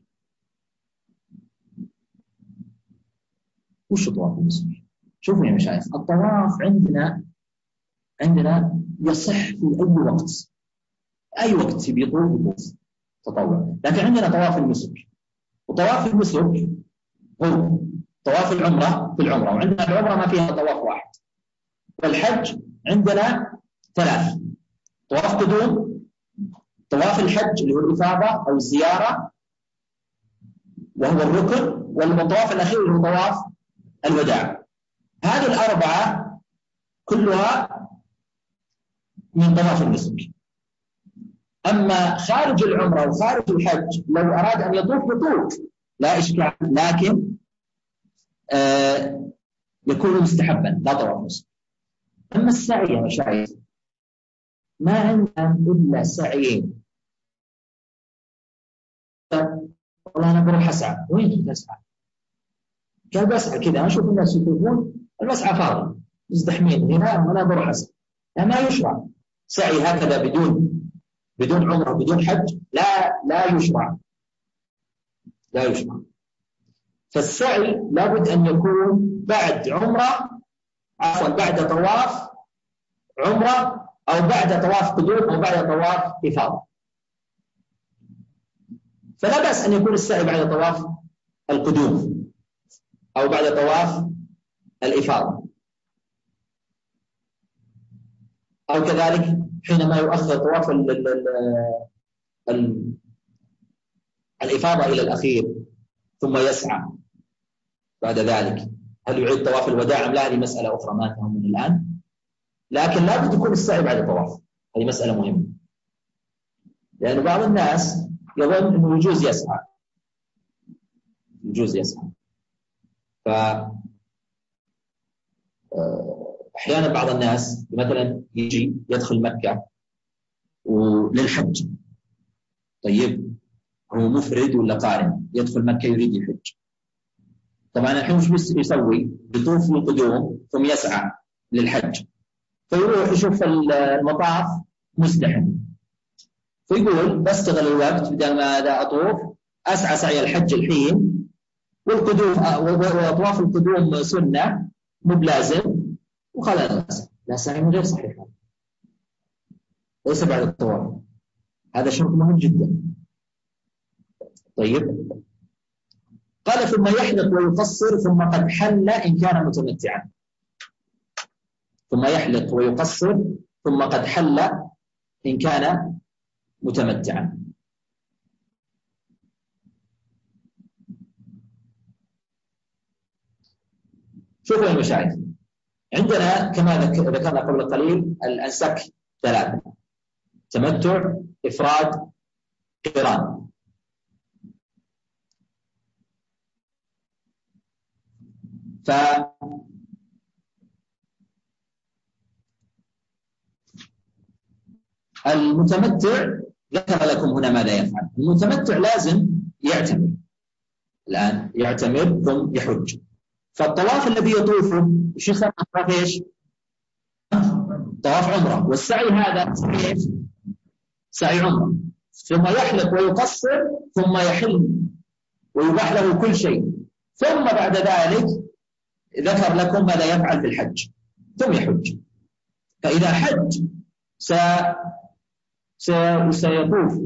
Speaker 1: وش طواف النسك؟ شوفوا يا مشايخ، الطواف عندنا عندنا يصح في أي وقت، أي وقت بيطوف يطوف تطوع، لكن عندنا طواف النسك. وطواف النسك هو طواف العمرة في العمرة، وعندنا العمرة ما فيها طواف واحد. والحج عندنا ثلاث: طواف قدوم، طواف الحج اللي هو الإفاضة أو الزيارة وهو الركن، والطواف الأخير اللي هو طواف الوداع. هذه الأربعة كلها من طواف النسك. أما خارج العمرة وخارج الحج لو أراد أن يطوف يطوف لا إشكال، لكن آه يكون مستحبا لا طواف نسك. أما السعي يا مشايخ ما عندنا إلا سعيين. والله أنا بروح أسعى، وين تسعى؟ قال بسعى كذا، أشوف الناس يطوفون المسعى فاضي مزدحمين هنا وأنا بروح أسعى. لا، ما يشرع سعي هكذا بدون بدون عمرة بدون حج، لا لا يشرع لا يشرع. فالسعي لابد أن يكون بعد عمرة، عفوا بعد طواف عمرة، أو بعد طواف قدوم، أو بعد طواف إفاضة. فلا بأس أن يكون السعي بعد طواف القدوم أو بعد طواف الإفاضة، أو كذلك حينما يؤخر طواف ال ال ال ال الإفاضة إلى الأخير ثم يسعى بعد ذلك. هل يعيد طواف الوداع أم لا؟ هذه مسألة أخرى ما تهمنا الآن، لكن لا بد يكون السعي بعد الطواف. هذه مسألة مهمة، لأن بعض الناس يظن أنه يجوز يسعى يجوز يسعى ف أحيانا بعض الناس مثلا يجي يدخل مكة وللحج، طيب هو مفرد ولا قارن؟ يدخل مكة يريد يحج، طبعا الحين وش يسوي؟ يطوف القدوم ثم يسعى للحج، فيروح يشوف المطاف مزدحم، فيقول بستغل الوقت بدل ما هذا أطوف أسعى سعي الحج الحين، والقدوم وأطواف القدوم سنة مو بلازم، وخلاص. لا، سعي غير صحيح، ليس بعد الطواف. هذا شرط مهم جدا. طيب، قال ثم يحلق ويقصر ثم قد حل إن كان متمتعا. ثم يحلق ويقصر ثم قد حل إن كان متمتعا. شوفوا يا مشايخ، عندنا كما ذكرنا قبل قليل الأنساك ثلاثة: تمتع، إفراد، قران. فالمتمتع ذكر لكم هنا ماذا يفعل. المتمتع لازم يعتمر الآن، يعتمر ثم يحج. فالطواف الذي يطوفه ايش يسمى؟ طواف ايش؟ طواف عمره. والسعي هذا ايش؟ سعي عمره، ثم يحلق ويقصر ثم يحل ويباح له كل شيء، ثم بعد ذلك ذكر لكم ماذا يفعل في الحج ثم يحج. فإذا حج سيطوف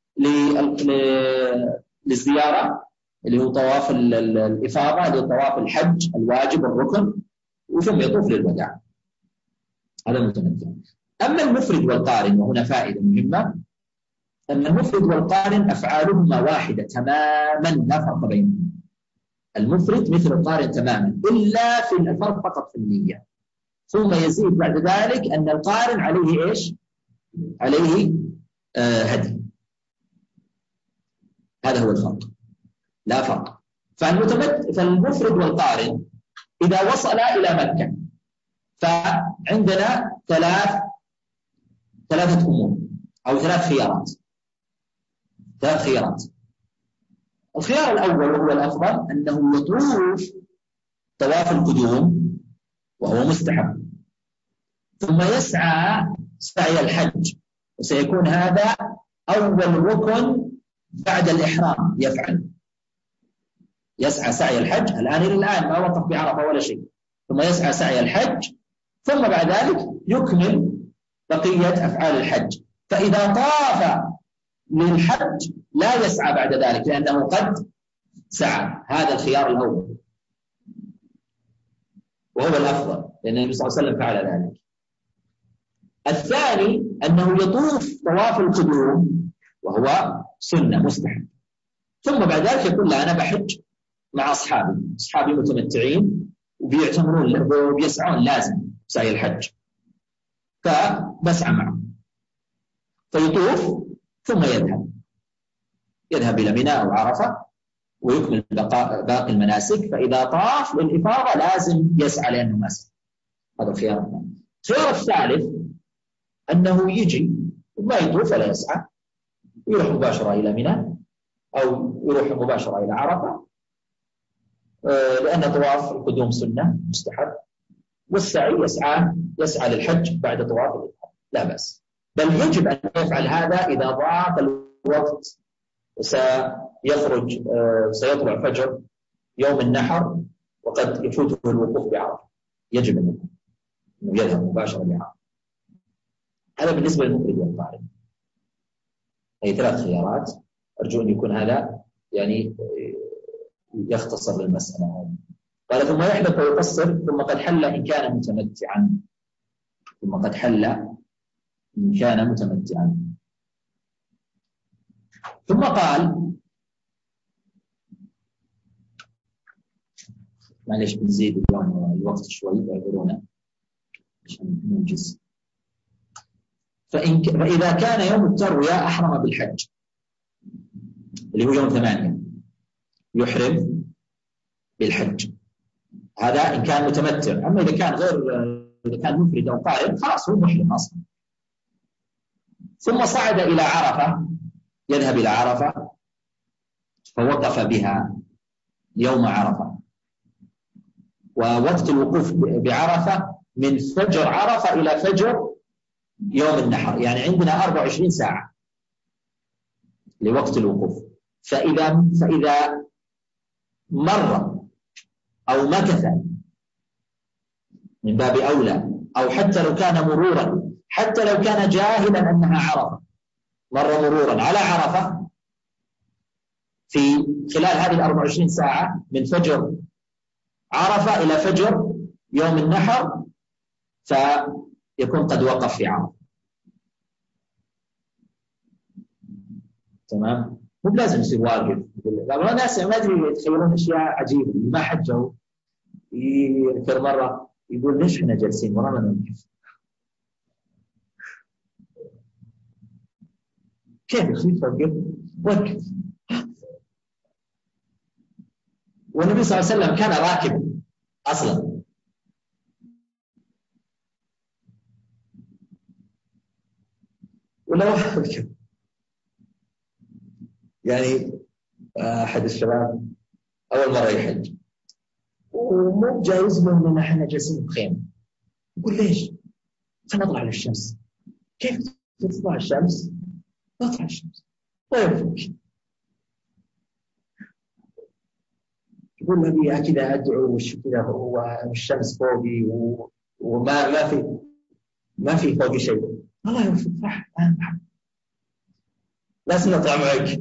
Speaker 1: للزيارة اللي هو طواف الإفاضة، اللي هو طواف الحج الواجب الركن، وثم يطوف للوداع. هذا المتمتع. أما المفرد والقارن، وهنا فائدة مهمة، أن المفرد والقارن أفعالهما واحدة تماما، لا فرق بينهما. المفرد مثل القارن تماما، إلا في الفرق فقط في النية. ثم يزيد بعد ذلك أن القارن عليه إيش؟ عليه آه هدي. هذا هو الفرق، لا فرق. فالمفرد والقارن إذا وصل إلى مكة فعندنا ثلاث ثلاثة أمور أو ثلاث خيارات ثلاث خيارات الخيار الأول وهو الأفضل أنه يطوف طواف القدوم وهو مستحب، ثم يسعى سعي الحج، وسيكون هذا أول ركن بعد الإحرام يفعل. يسعى سعي الحج الآن إلى الآن ما وقف بعرفة ولا شيء، ثم يسعى سعي الحج، ثم بعد ذلك يكمل بقية أفعال الحج. فإذا طاف للحج لا يسعى بعد ذلك لأنه قد سعى. هذا الخيار الأول وهو الأفضل، لأن النبي صلى الله عليه وسلم فعل ذلك. الثاني أنه يطوف طواف القدوم وهو سنة مستحب، ثم بعد ذلك يقول لا أنا بحج مع أصحابي أصحابي متمتعين وبيعتمرون وبيسعون لازم سعي الحج، فبسعى معه. فيطوف ثم يذهب يذهب إلى منى أو عرفة ويكمل باقي المناسك. فإذا طاف للإفاضة لازم يسعى لأنه مسعى. هذا الخيار الثاني. الخيار الثالث أنه يجي ما يطوف ولا يسعى، يروح مباشرة إلى منى أو يروح مباشرة إلى عرفة، لأن طواف القدوم سنة مستحب، والسعي يسعى يسعى للحج بعد طواف الإفاضة لا بأس. بل يجب أن يفعل هذا إذا ضاق الوقت، سيخرج سيطلع فجر يوم النحر وقد يفوته الوقوف بعرفة، يجب أن يذهب مباشرة لعرفة. هذا بالنسبة للمفرد والقارن. أي ثلاث خيارات، أرجو أن يكون هذا يعني يختصر للمسألة هذه. قال ثم يحلق ويقصر ثم قد حل إن كان متمتعا ثم قد حل إن كان متمتعا ثم قال معليش بنزيد اليوم الوقت شوي اعذرونا عشان ننجز. فإن ك... فإذا كان يوم التروية أحرم بالحج اللي هو يوم ثمانية، يحرم بالحج. هذا إن كان متمتع. أما إذا كان غير، إذا كان مفرد أو قارن خلاص هو محرم أصلا. ثم صعد إلى عرفة، يذهب إلى عرفة فوقف بها يوم عرفة. ووقت الوقوف بعرفة من فجر عرفة إلى فجر يوم النحر، يعني عندنا أربع وعشرين ساعة لوقت الوقوف. فإذا فإذا مر أو مكث من باب أولى، أو حتى لو كان مرورا، حتى لو كان جاهلا أنها عرفة، مر مرورا على عرفة في خلال هذه الأربع وعشرين ساعة من فجر عرفة إلى فجر يوم النحر، فيكون قد وقف في عرفة. تمام؟ مو لازم يصير واقف. بعض الناس ما أدري يتخيلون أشياء عجيبة، ما حجوا يذكر مرة يقول ليش احنا جالسين ورانا نوقف؟ كيف يصير توقف؟ وقف. والنبي صلى الله عليه وسلم كان راكبا أصلا. ولا واحد يعني أحد الشباب أول مرة يحج ومو جايز له إن احنا جالسين بخيمة، يقول ليش؟ خلينا نطلع على الشمس. كيف تطلع الشمس تطلع الشمس وينفك. يقول نبي كذا أدعو وش كذا والشمس فوقي وما ما في ما في فوقي شيء. الله يوفقك صح. لازم نطلع معك.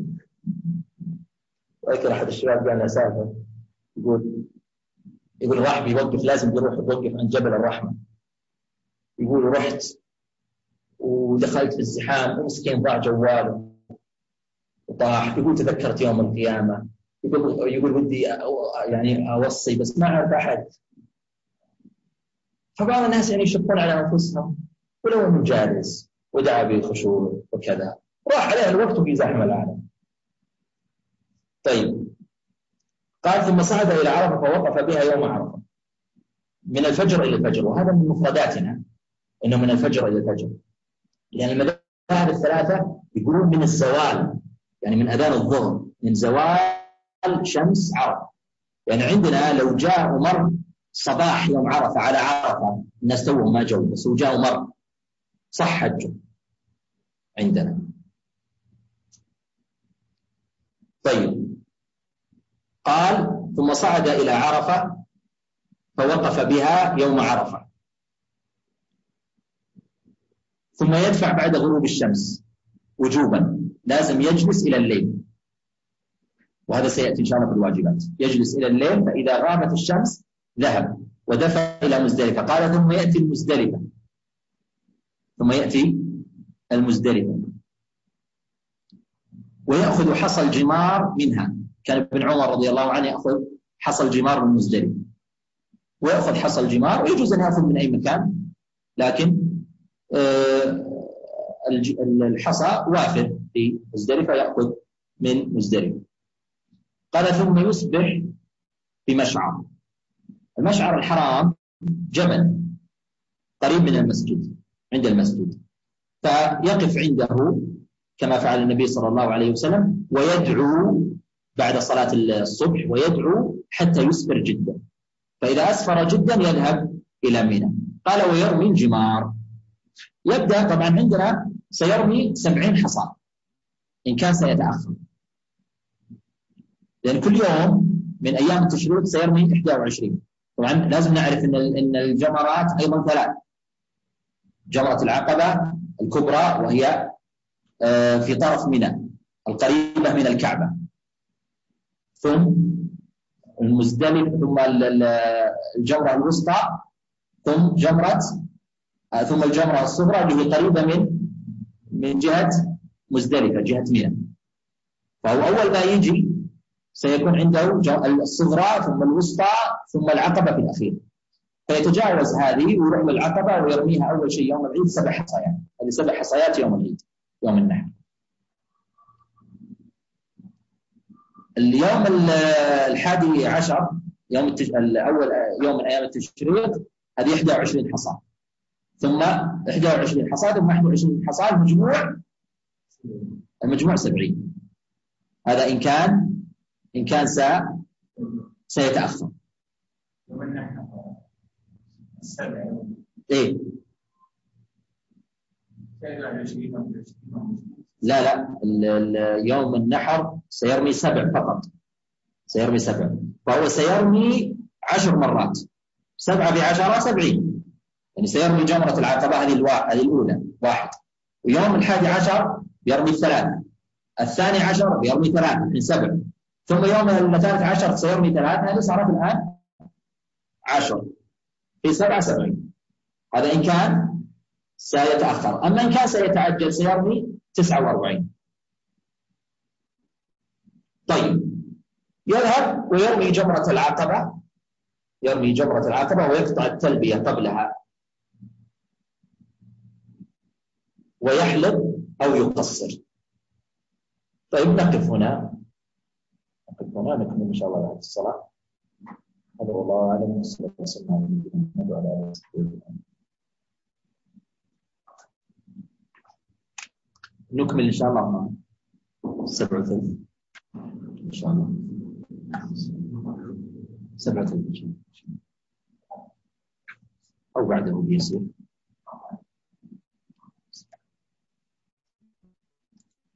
Speaker 1: وذكر أحد الشباب قال له سافر، يقول يقول راح بيوقف، لازم بيروح يوقف عند جبل الرحمة. يقول رحت ودخلت في الزحام ومسكين ضاع جواله وطاح. يقول تذكرت يوم القيامة. يقول يقول ودي يعني أوصي بس ما أعرف أحد. فبعض الناس يعني يشقون على أنفسهم ولو أنه جالس ودعا بالخشوع وكذا، راح عليه الوقت وفي زحمة العالم. طيب قال ثم صعد إلى عرفة فوقف بها يوم عرفة من الفجر إلى الفجر. وهذا من مفرداتنا إنه من الفجر إلى الفجر، لأن المذاهب الثلاثة يقولون من الزوال، يعني من أذان الظهر، من زوال شمس عرفة. يعني عندنا لو جاء ومر صباح يوم عرفة على عرفة الناس توهم ما جو، بس وجاء ومر صح حجه عندنا. طيب قال ثم صعد إلى عرفة فوقف بها يوم عرفة ثم يدفع بعد غروب الشمس وجوبا، لازم يجلس إلى الليل، وهذا سيأتي إن شاء الله في الواجبات. يجلس إلى الليل فإذا غابت الشمس ذهب ودفع إلى مزدلفة. قال ثم يأتي المزدلفة ثم يأتي المزدلفة ويأخذ حصى الجمار منها. كان ابن عمر رضي الله عنه يأخذ حصى الجمار من مزدلفة، ويأخذ حصى الجمار، ويجوز أن يأخذ من أي مكان، لكن الحصى وافر في مزدلفة يأخذ من مزدلفة. قال ثم يصبح بمشعر. المشعر الحرام جبل قريب من المسجد، عند المسجد، فيقف عنده كما فعل النبي صلى الله عليه وسلم ويدعو بعد صلاة الصبح، ويدعو حتى يسفر جدا، فإذا أسفر جدا يذهب إلى منى. قال ويرمي الجمار. يبدأ طبعا عندنا سيرمي سبعين حصى إن كان سيتأخر، لأن كل يوم من أيام التشريق سيرمي إحدى وعشرين. طبعا لازم نعرف إن إن الجمرات أيضا ثلاث: جمرة العقبة الكبرى وهي في طرف منى القريبة من الكعبة، ثم المزدلف، ثم الجمرة الوسطى، ثم جمرة ثم الجمرة الصغرى اللي هي قريبة من من جهة مزدلفة جهة منى. فهو أول ما يجي سيكون عنده الصغرى ثم الوسطى ثم العقبة في الأخير، فيتجاوز هذه ويروح للعقبة ويرميها أول شيء يوم العيد سبع حصيات. هذه سبع حصيات يوم العيد يوم النحر. اليوم الحادي عشر يوم التج... الأول يوم من أيام التشريق هذه إحدى وعشرين حصى، ثم إحدى وعشرين حصى، ثم إحدى وعشرين حصى، المجموع المجموع سبعين. هذا إن كان إن كان سا سيتأخر. إيه لا لا يوم النحر سيرمي سبع فقط، سيرمي سبع، فهو سيرمي عشر مرات، سبعة بعشرة سبعين، يعني سيرمي جمرة العقبة هذه الوا... هذه الأولى واحد، ويوم الحادي عشر يرمي ثلاثة، الثاني عشر يرمي ثلاثة من سبع، ثم يوم الثالث عشر سيرمي ثلاثة، هذه صارت الآن عشر في سبعة سبعين. هذا إن كان سيتأخر. أما إن كان سيتعجل سيرمي تسعة وأربعين. طيب يذهب ويرمي جمرة العقبة، يرمي جمرة العقبة ويقطع التلبية قبلها ويحلق أو يقصر. طيب نقف هنا نقف هنا نكمل إن شاء الله بعد الصلاة. هذا والله أعلم. والصلاة والسلام على نبينا محمد وعلى آله وصحبه أجمعين. نكمل إن شاء الله مع سبعة وثلاث إن شاء الله سبعة وثلاث أو بعده بيصير.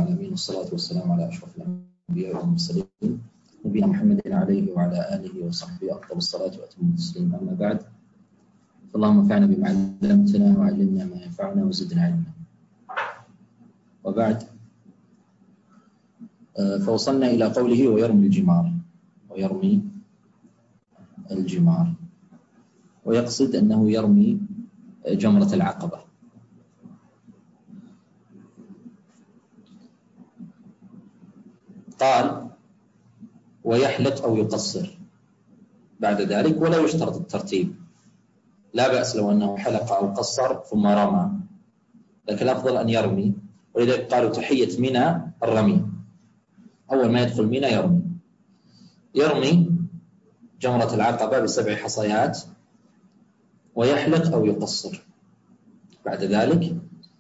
Speaker 1: العالمين، والصلاة والسلام على أشرف الأنبياء والمرسلين نبينا محمد عليه وعلى آله وصحبه أفضل الصلاة وأتم التسليم. أما بعد، اللهم انفعنا بما علمتنا وعلمنا ما ينفعنا وزدنا علما. وبعد، فوصلنا إلى قوله ويرمي الجمار ويرمي الجمار ويقصد أنه يرمي جمرة العقبة. قال ويحلق أو يقصر بعد ذلك، ولا يشترط الترتيب، لا بأس لو أنه حلق أو قصر ثم رمى، لكن الأفضل أن يرمي. ولذلك قالوا تحية منى الرمي، أول ما يدخل منى يرمي يرمي جمرة العقبة بسبع حصيات، ويحلق أو يقصر بعد ذلك،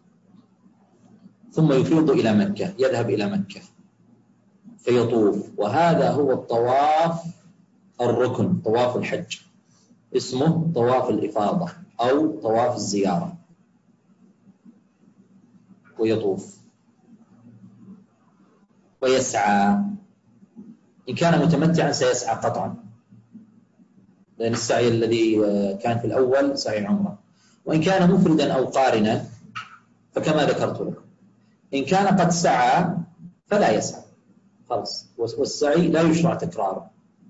Speaker 1: ثم يفيض إلى مكة، يذهب إلى مكة فيطوف. وهذا هو الطواف الركن، طواف الحج، اسمه طواف الإفاضة أو طواف الزيارة. ويطوف ويسعى، إن كان متمتعا سيسعى قطعا، لأن السعي الذي كان في الأول سعي العمرة. وإن كان مفردا أو قارنا فكما ذكرت لكم، إن كان قد سعى فلا يسعى خلاص، والسعي لا يشرع تكراره،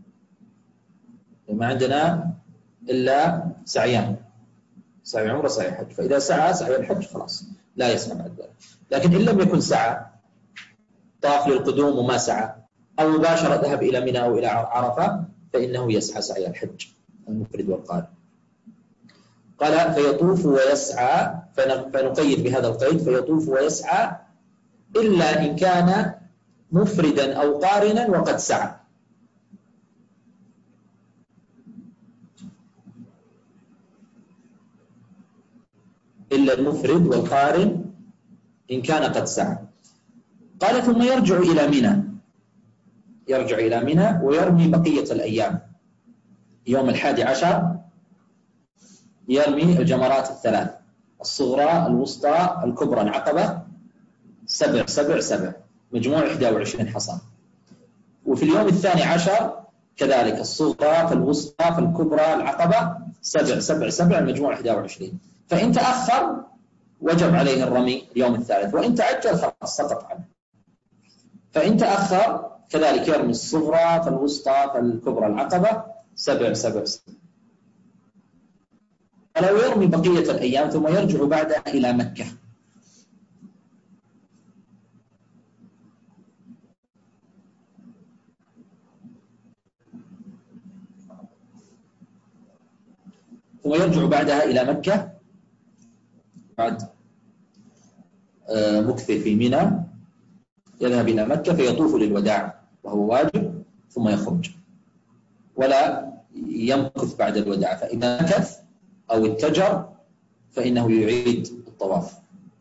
Speaker 1: ما عندنا إلا سعيان، سعي عمرة سعي حج، فإذا سعى سعي الحج خلاص لا يسعى بعد ذلك. لكن إن لم يكن سعى، طاف للقدوم وما سعى، أو مباشرة ذهب إلى منى أو إلى عرفة، فإنه يسعى سعي الحج المفرد والقارن. قال فيطوف ويسعى، فنقيد بهذا القيد فيطوف ويسعى، إلا إن كان مفردا أو قارنا وقد سعى. إلا المفرد والقارن إن كان قد سعى. قال ثم يرجع إلى منى، يرجع إلى منى ويرمي بقية الأيام. يوم الحادي عشر يرمي الجمرات الثلاث، الصغرى الوسطى الكبرى العقبة، سبع سبع سبع، مجموع إحدى وعشرين حصى. وفي اليوم الثاني عشر كذلك، الصغرى فالوسطى فالكبرى العقبة، سبع سبع سبع، المجموع إحدى وعشرين. فإن تأخر وجب عليه الرمي اليوم الثالث، وإن تعجل خلاص سقط عنه. فإن تأخر كذلك يرمي الصغرى فالوسطى فالكبرى العقبة، سبع سبع سبع. ولو يرمي بقية الأيام ثم يرجع بعدها إلى مكة. ثم يرجع بعدها إلى مكة بعد مكث في منى، يذهب إلى مكة فيطوف للوداع وهو واجب، ثم يخرج ولا يمكث بعد الوداع. فإذا مكث أو اتجر فإنه يعيد الطواف.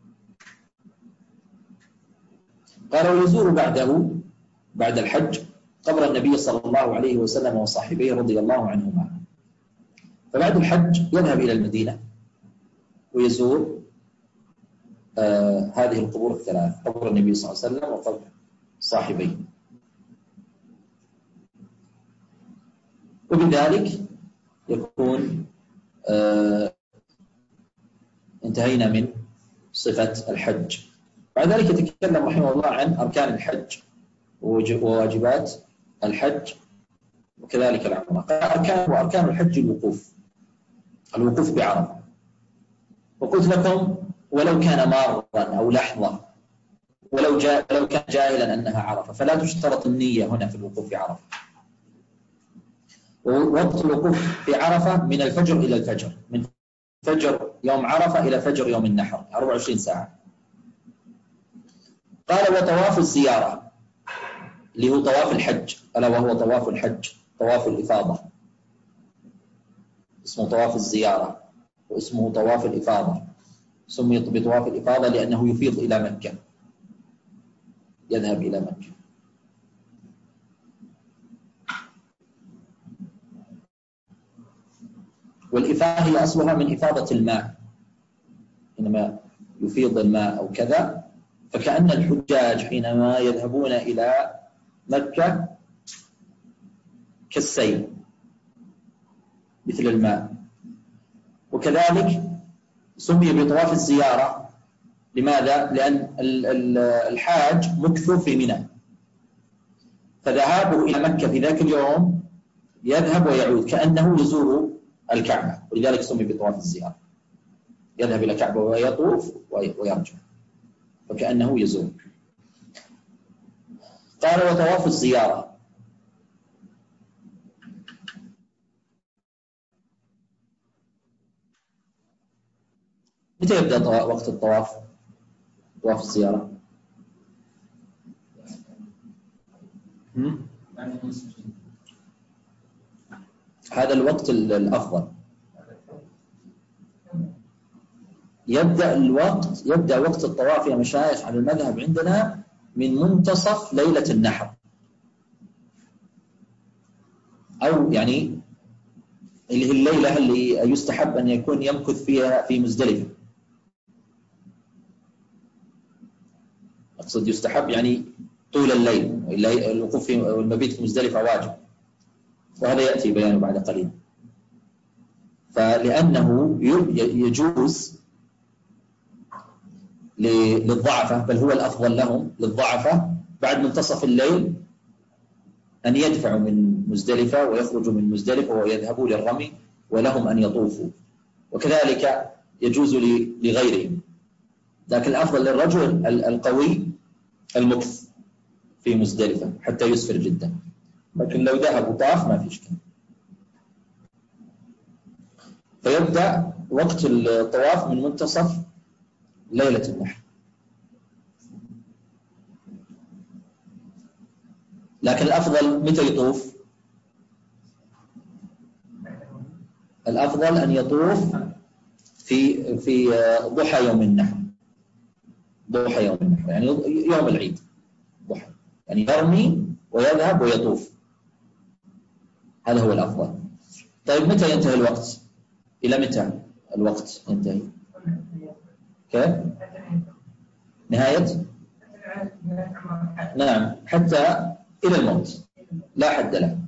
Speaker 1: قال ويزور بعده بعد الحج قبر النبي صلى الله عليه وسلم وصاحبيه رضي الله عنهما. فبعد الحج يذهب إلى المدينة ويزور آه هذه القبور الثلاث، قبر النبي صلى الله عليه وسلم وقبر صاحبيه. وبذلك يكون آه انتهينا من صفة الحج. بعد ذلك يتكلم رحمه الله عن أركان الحج وواجبات الحج وكذلك العمرة. قال أركان وأركان الحج الوقوف، الوقوف بعرفة. وقلت لكم ولو كان مارا أو لحظة، ولو جاء ولو كان جاهلا أنها عرفة، فلا تشترط النية هنا في الوقوف بعرفة. ووقت الوقوف في عرفة من الفجر إلى الفجر، من فجر يوم عرفة إلى فجر يوم النحر، أربع وعشرين ساعة. قال وطواف الزيارة اللي هو طواف الحج، ألا وهو طواف الحج، طواف الإفاضة، اسمه طواف الزيارة واسمه طواف الإفاضة. سمي بطواف الإفاضة لأنه يفيض إلى مكة، يذهب إلى مكة. والإفاضة هي أصلها من إفاضة الماء، إنما يفيض الماء أو كذا فكأن الحجاج حينما يذهبون إلى مكة كالسيل مثل الماء. وكذلك سمي بطواف الزيارة. لماذا؟ لأن الحاج مكث في منى، فذهابه إلى مكة في ذاك اليوم يذهب ويعود كأنه يزور الكعبة، ولذلك سمي بطواف الزيارة. يذهب إلى الكعبة ويطوف ويرجع، فكأنه يزور. قال وطواف الزيارة متى يبدأ وقت الطواف؟ طواف الزيارة هذا الوقت الأفضل. يبدأ الوقت يبدأ وقت الطواف يا مشايخ على المذهب عندنا من منتصف ليلة النحر، أو يعني اللي هي الليلة اللي يستحب أن يكون يمكث فيها في مزدلفة. أقصد يستحب يعني طول الليل، الوقوف في والمبيت في مزدلفة واجب، وهذا يأتي بيانه بعد قليل. فلأنه يجوز للضعفة، بل هو الأفضل لهم للضعفة بعد منتصف الليل أن يدفعوا من مزدلفة ويخرجوا من مزدلفة ويذهبوا للرمي، ولهم أن يطوفوا، وكذلك يجوز لغيرهم. لكن الأفضل للرجل القوي المكث في مزدلفة حتى يسفر جدا، لكن لو ذهب وطاف ما في إشكال. فيبدأ وقت الطواف من منتصف ليلة النحر. لكن الأفضل متى يطوف؟ الأفضل أن يطوف في في ضحى يوم النحر. ضحى يوم النحر يعني يوم العيد، ضحى يعني يرمي ويذهب ويطوف، هذا هو الأفضل. طيب متى ينتهي الوقت؟ إلى متى الوقت ينتهي؟ كيف؟ نهاية؟ نعم، حتى إلى الموت، لا حد له،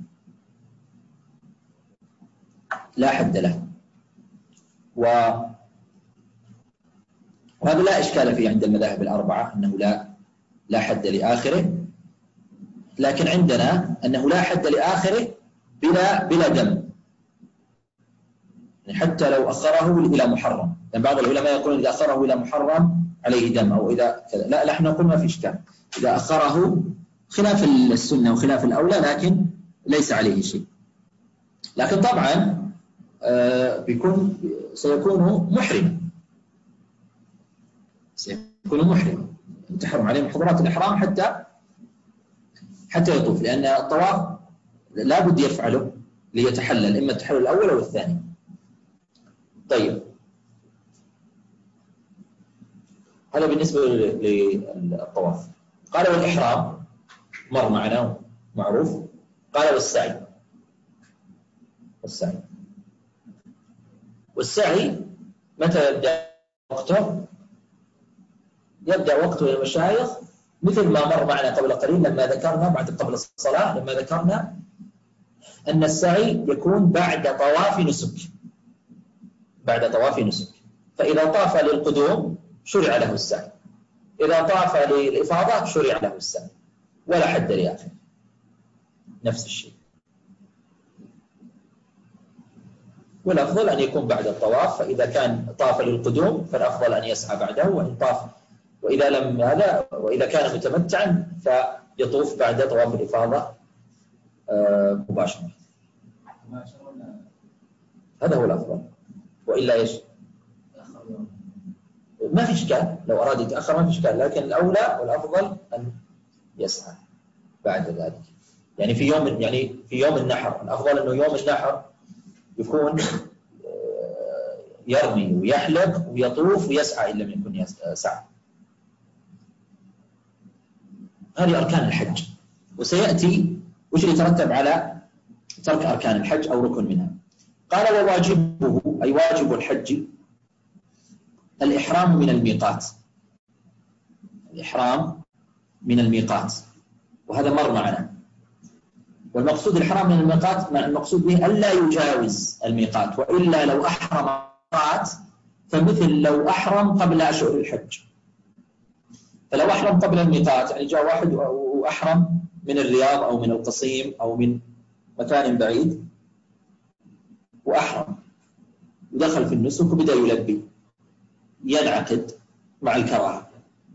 Speaker 1: لا حد له. وهذا لا إشكال فيه عند المذاهب الأربعة، أنه لا لا حد لآخره. لكن عندنا أنه لا حد لآخره بلا بلا دم، يعني حتى لو أخره إلى محرم. يعني بعض العلماء يقولون إذا أخره إلى محرم عليه دم، أو إذا كذا. لا لا، احنا قلنا ما في إشكال إذا أخره خلاف السنة وخلاف الأولى، لكن ليس عليه شيء. لكن طبعا آه بيكون سيكون محرما، سيكون محرما تحرم عليه محظورات الإحرام حتى حتى يطوف، لأن الطواف لا بد يفعله ليتحلل، إما التحلل الأول أو الثاني. طيب، هذا بالنسبة للطواف. قال والإحرام مر معنا معروف. قال والسعي. والسعي والسعي متى يبدأ وقته؟ يبدأ وقته يا مشايخ مثل ما مر معنا قبل قليل، لما ذكرنا بعد قبل الصلاة، لما ذكرنا أن السعي يكون بعد طواف نسك، بعد طواف نسك. فإذا طاف للقدوم شرع له السعي، إذا طاف للإفاضة شرع له السعي، ولا حد لآخر، نفس الشيء. والأفضل أن يكون بعد الطواف، فإذا كان طاف للقدوم فالأفضل أن يسعى بعده، وإن طاف وإذا لم هذا وإذا كان متمتعا فيطوف بعد طواف الإفاضة مباشرة. هذا هو الأفضل، وإلا إيش؟ ما في إشكال، لو أراد يتأخر ما في إشكال، لكن الأولى والأفضل أن يسعى بعد ذلك. يعني في يوم يعني في يوم النحر الأفضل أنه يوم النحر يكون يرمي ويحلق ويطوف ويسعى إن لم يكن سعى. هذه أركان الحج، وسيأتي وش اللي يترتب على ترك أركان الحج أو ركن منها. قال وواجبه أي واجب الحج الإحرام من الميقات. الإحرام من الميقات، وهذا مر معنا. والمقصود الإحرام من الميقات المقصود به ألا يجاوز الميقات، وإلا لو أحرم الميقات فمثل لو أحرم قبل أشهر الحج. فلو أحرم قبل الميقات يعني جاء واحد وأحرم من الرياض أو من القصيم أو من مكان بعيد وأحرم ودخل في النسك وبدأ يلبي، ينعقد مع الكراهة،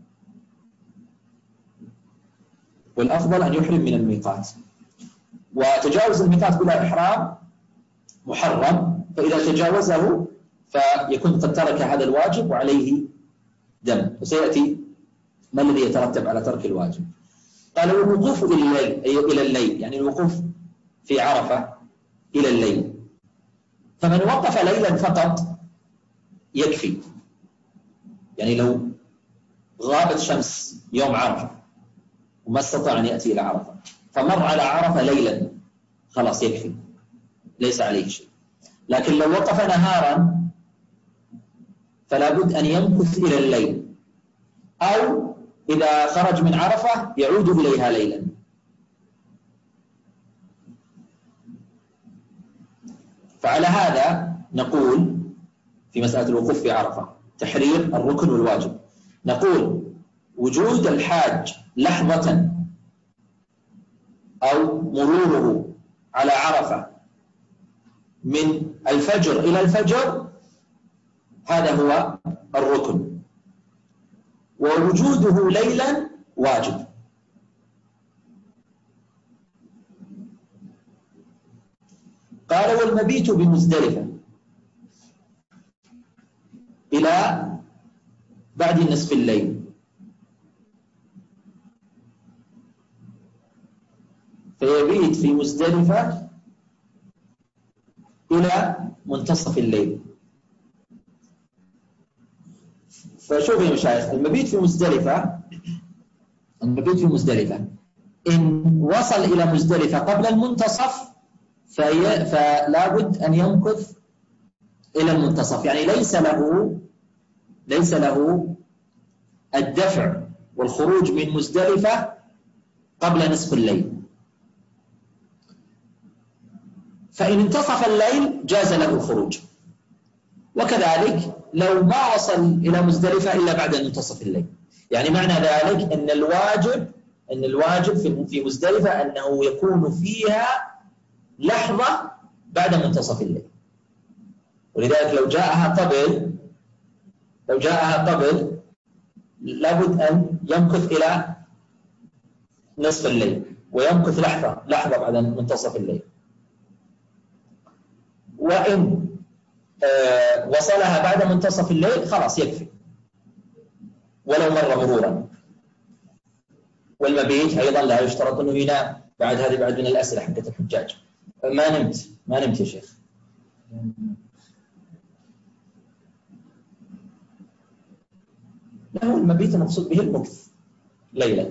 Speaker 1: والأفضل أن يحرم من الميقات. وتجاوز الميقات بلا إحرام محرم، فإذا تجاوزه فيكون قد ترك هذا الواجب وعليه دم، وسيأتي ما الذي يترتب على ترك الواجب. قال الوقوف إلى الليل، أي إلى الليل يعني الوقوف في عرفة إلى الليل. فمن وقف ليلا فقط يكفي، يعني لو غابت شمس يوم عرفة وما استطاع أن يأتي إلى عرفة فمر على عرفة ليلا خلاص يكفي، ليس عليه شيء. لكن لو وقف نهارا فلا بد أن يمكث إلى الليل، أو إذا خرج من عرفة يعود إليها ليلا. فعلى هذا نقول في مسألة الوقوف في عرفة تحرير الركن والواجب، نقول وجود الحاج لحظة أو مروره على عرفة من الفجر إلى الفجر هذا هو الركن، ووجوده ليلا واجب. قال والمبيت بمزدلفة إلى بعد نصف الليل، فيبيت في مزدلفة إلى منتصف الليل. فشوف يا مشايخ، المبيت في مزدلفة المبيت في مزدلفة إن وصل إلى مزدلفة قبل المنتصف في... فلا بد أن يمكث إلى المنتصف، يعني ليس له ليس له الدفع والخروج من مزدلفة قبل نصف الليل. فإن انتصف الليل جاز له الخروج، وكذلك لو ما وصل إلى مزدلفة إلا بعد منتصف الليل. يعني معنى ذلك أن الواجب أن الواجب في مزدلفة أنه يكون فيها لحظة بعد منتصف الليل، ولذلك لو جاءها قبل لو جاءها قبل لابد أن يمكث إلى نصف الليل ويمكث لحظة لحظة بعد منتصف الليل. وإن آه وصلها بعد منتصف الليل خلاص يكفي ولو مر مرورا. والمبيت أيضا لا يشترط أنه ينام. بعد هذه بعد من الأسئلة حقت الحجاج. ما نمت ما نمت يا شيخ؟ لا، هو المبيت المقصود به المكث ليلا.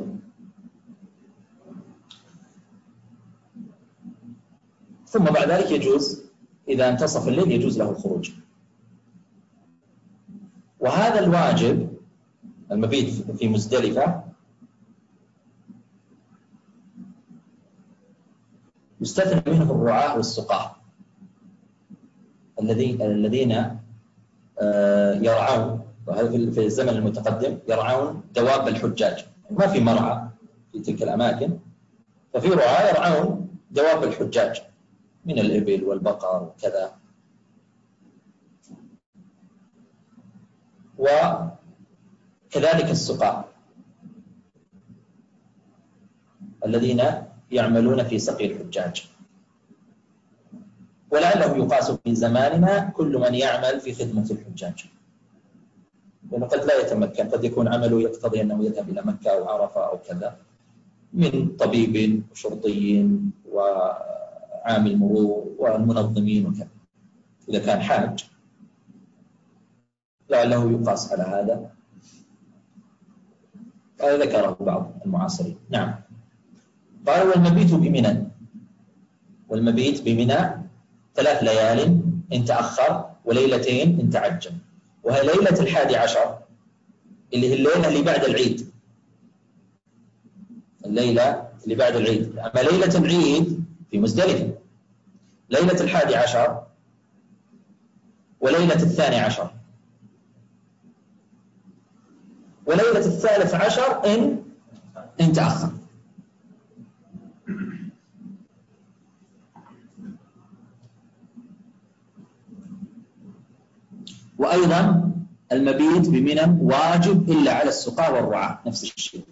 Speaker 1: ثم بعد ذلك يجوز إذا انتصف الليل يجوز له الخروج. وهذا الواجب المبيت في مزدلفة يستثنى منه الرعاة والسقاة الذين الذين يرعون، وهذا في الزمن المتقدم يرعون دواب الحجاج، ما في مرعى في تلك الأماكن، ففي رعاة يرعون دواب الحجاج من الإبل والبقر وكذا. وكذلك السقاة الذين يعملون في سقي الحجاج. ولعله يقاس في زماننا كل من يعمل في خدمة الحجاج، لأنه قد لا يتمكن، قد يكون عمله يقتضي أنه يذهب إلى مكة أو عرفة أو كذا، من طبيب وشرطي وعامل مرور والمنظمين وكذا. إذا كان حاج لعله يقاس على هذا، هذا ذكره بعض المعاصرين. نعم. قال والمبيت بمنى، والمبيت بمنى ثلاث ليال إن تأخر وليلتين إن تعجل. وهي ليلة الحادي عشر اللي هي الليلة اللي بعد العيد، الليلة اللي بعد العيد. أما ليلة العيد في مزدلفة، ليلة الحادي عشر وليلة الثاني عشر وليلة الثالث عشر إن إن تأخر. وأيضا المبيت بمنى واجب إلا على السقاة والرعاة، نفس الشيء.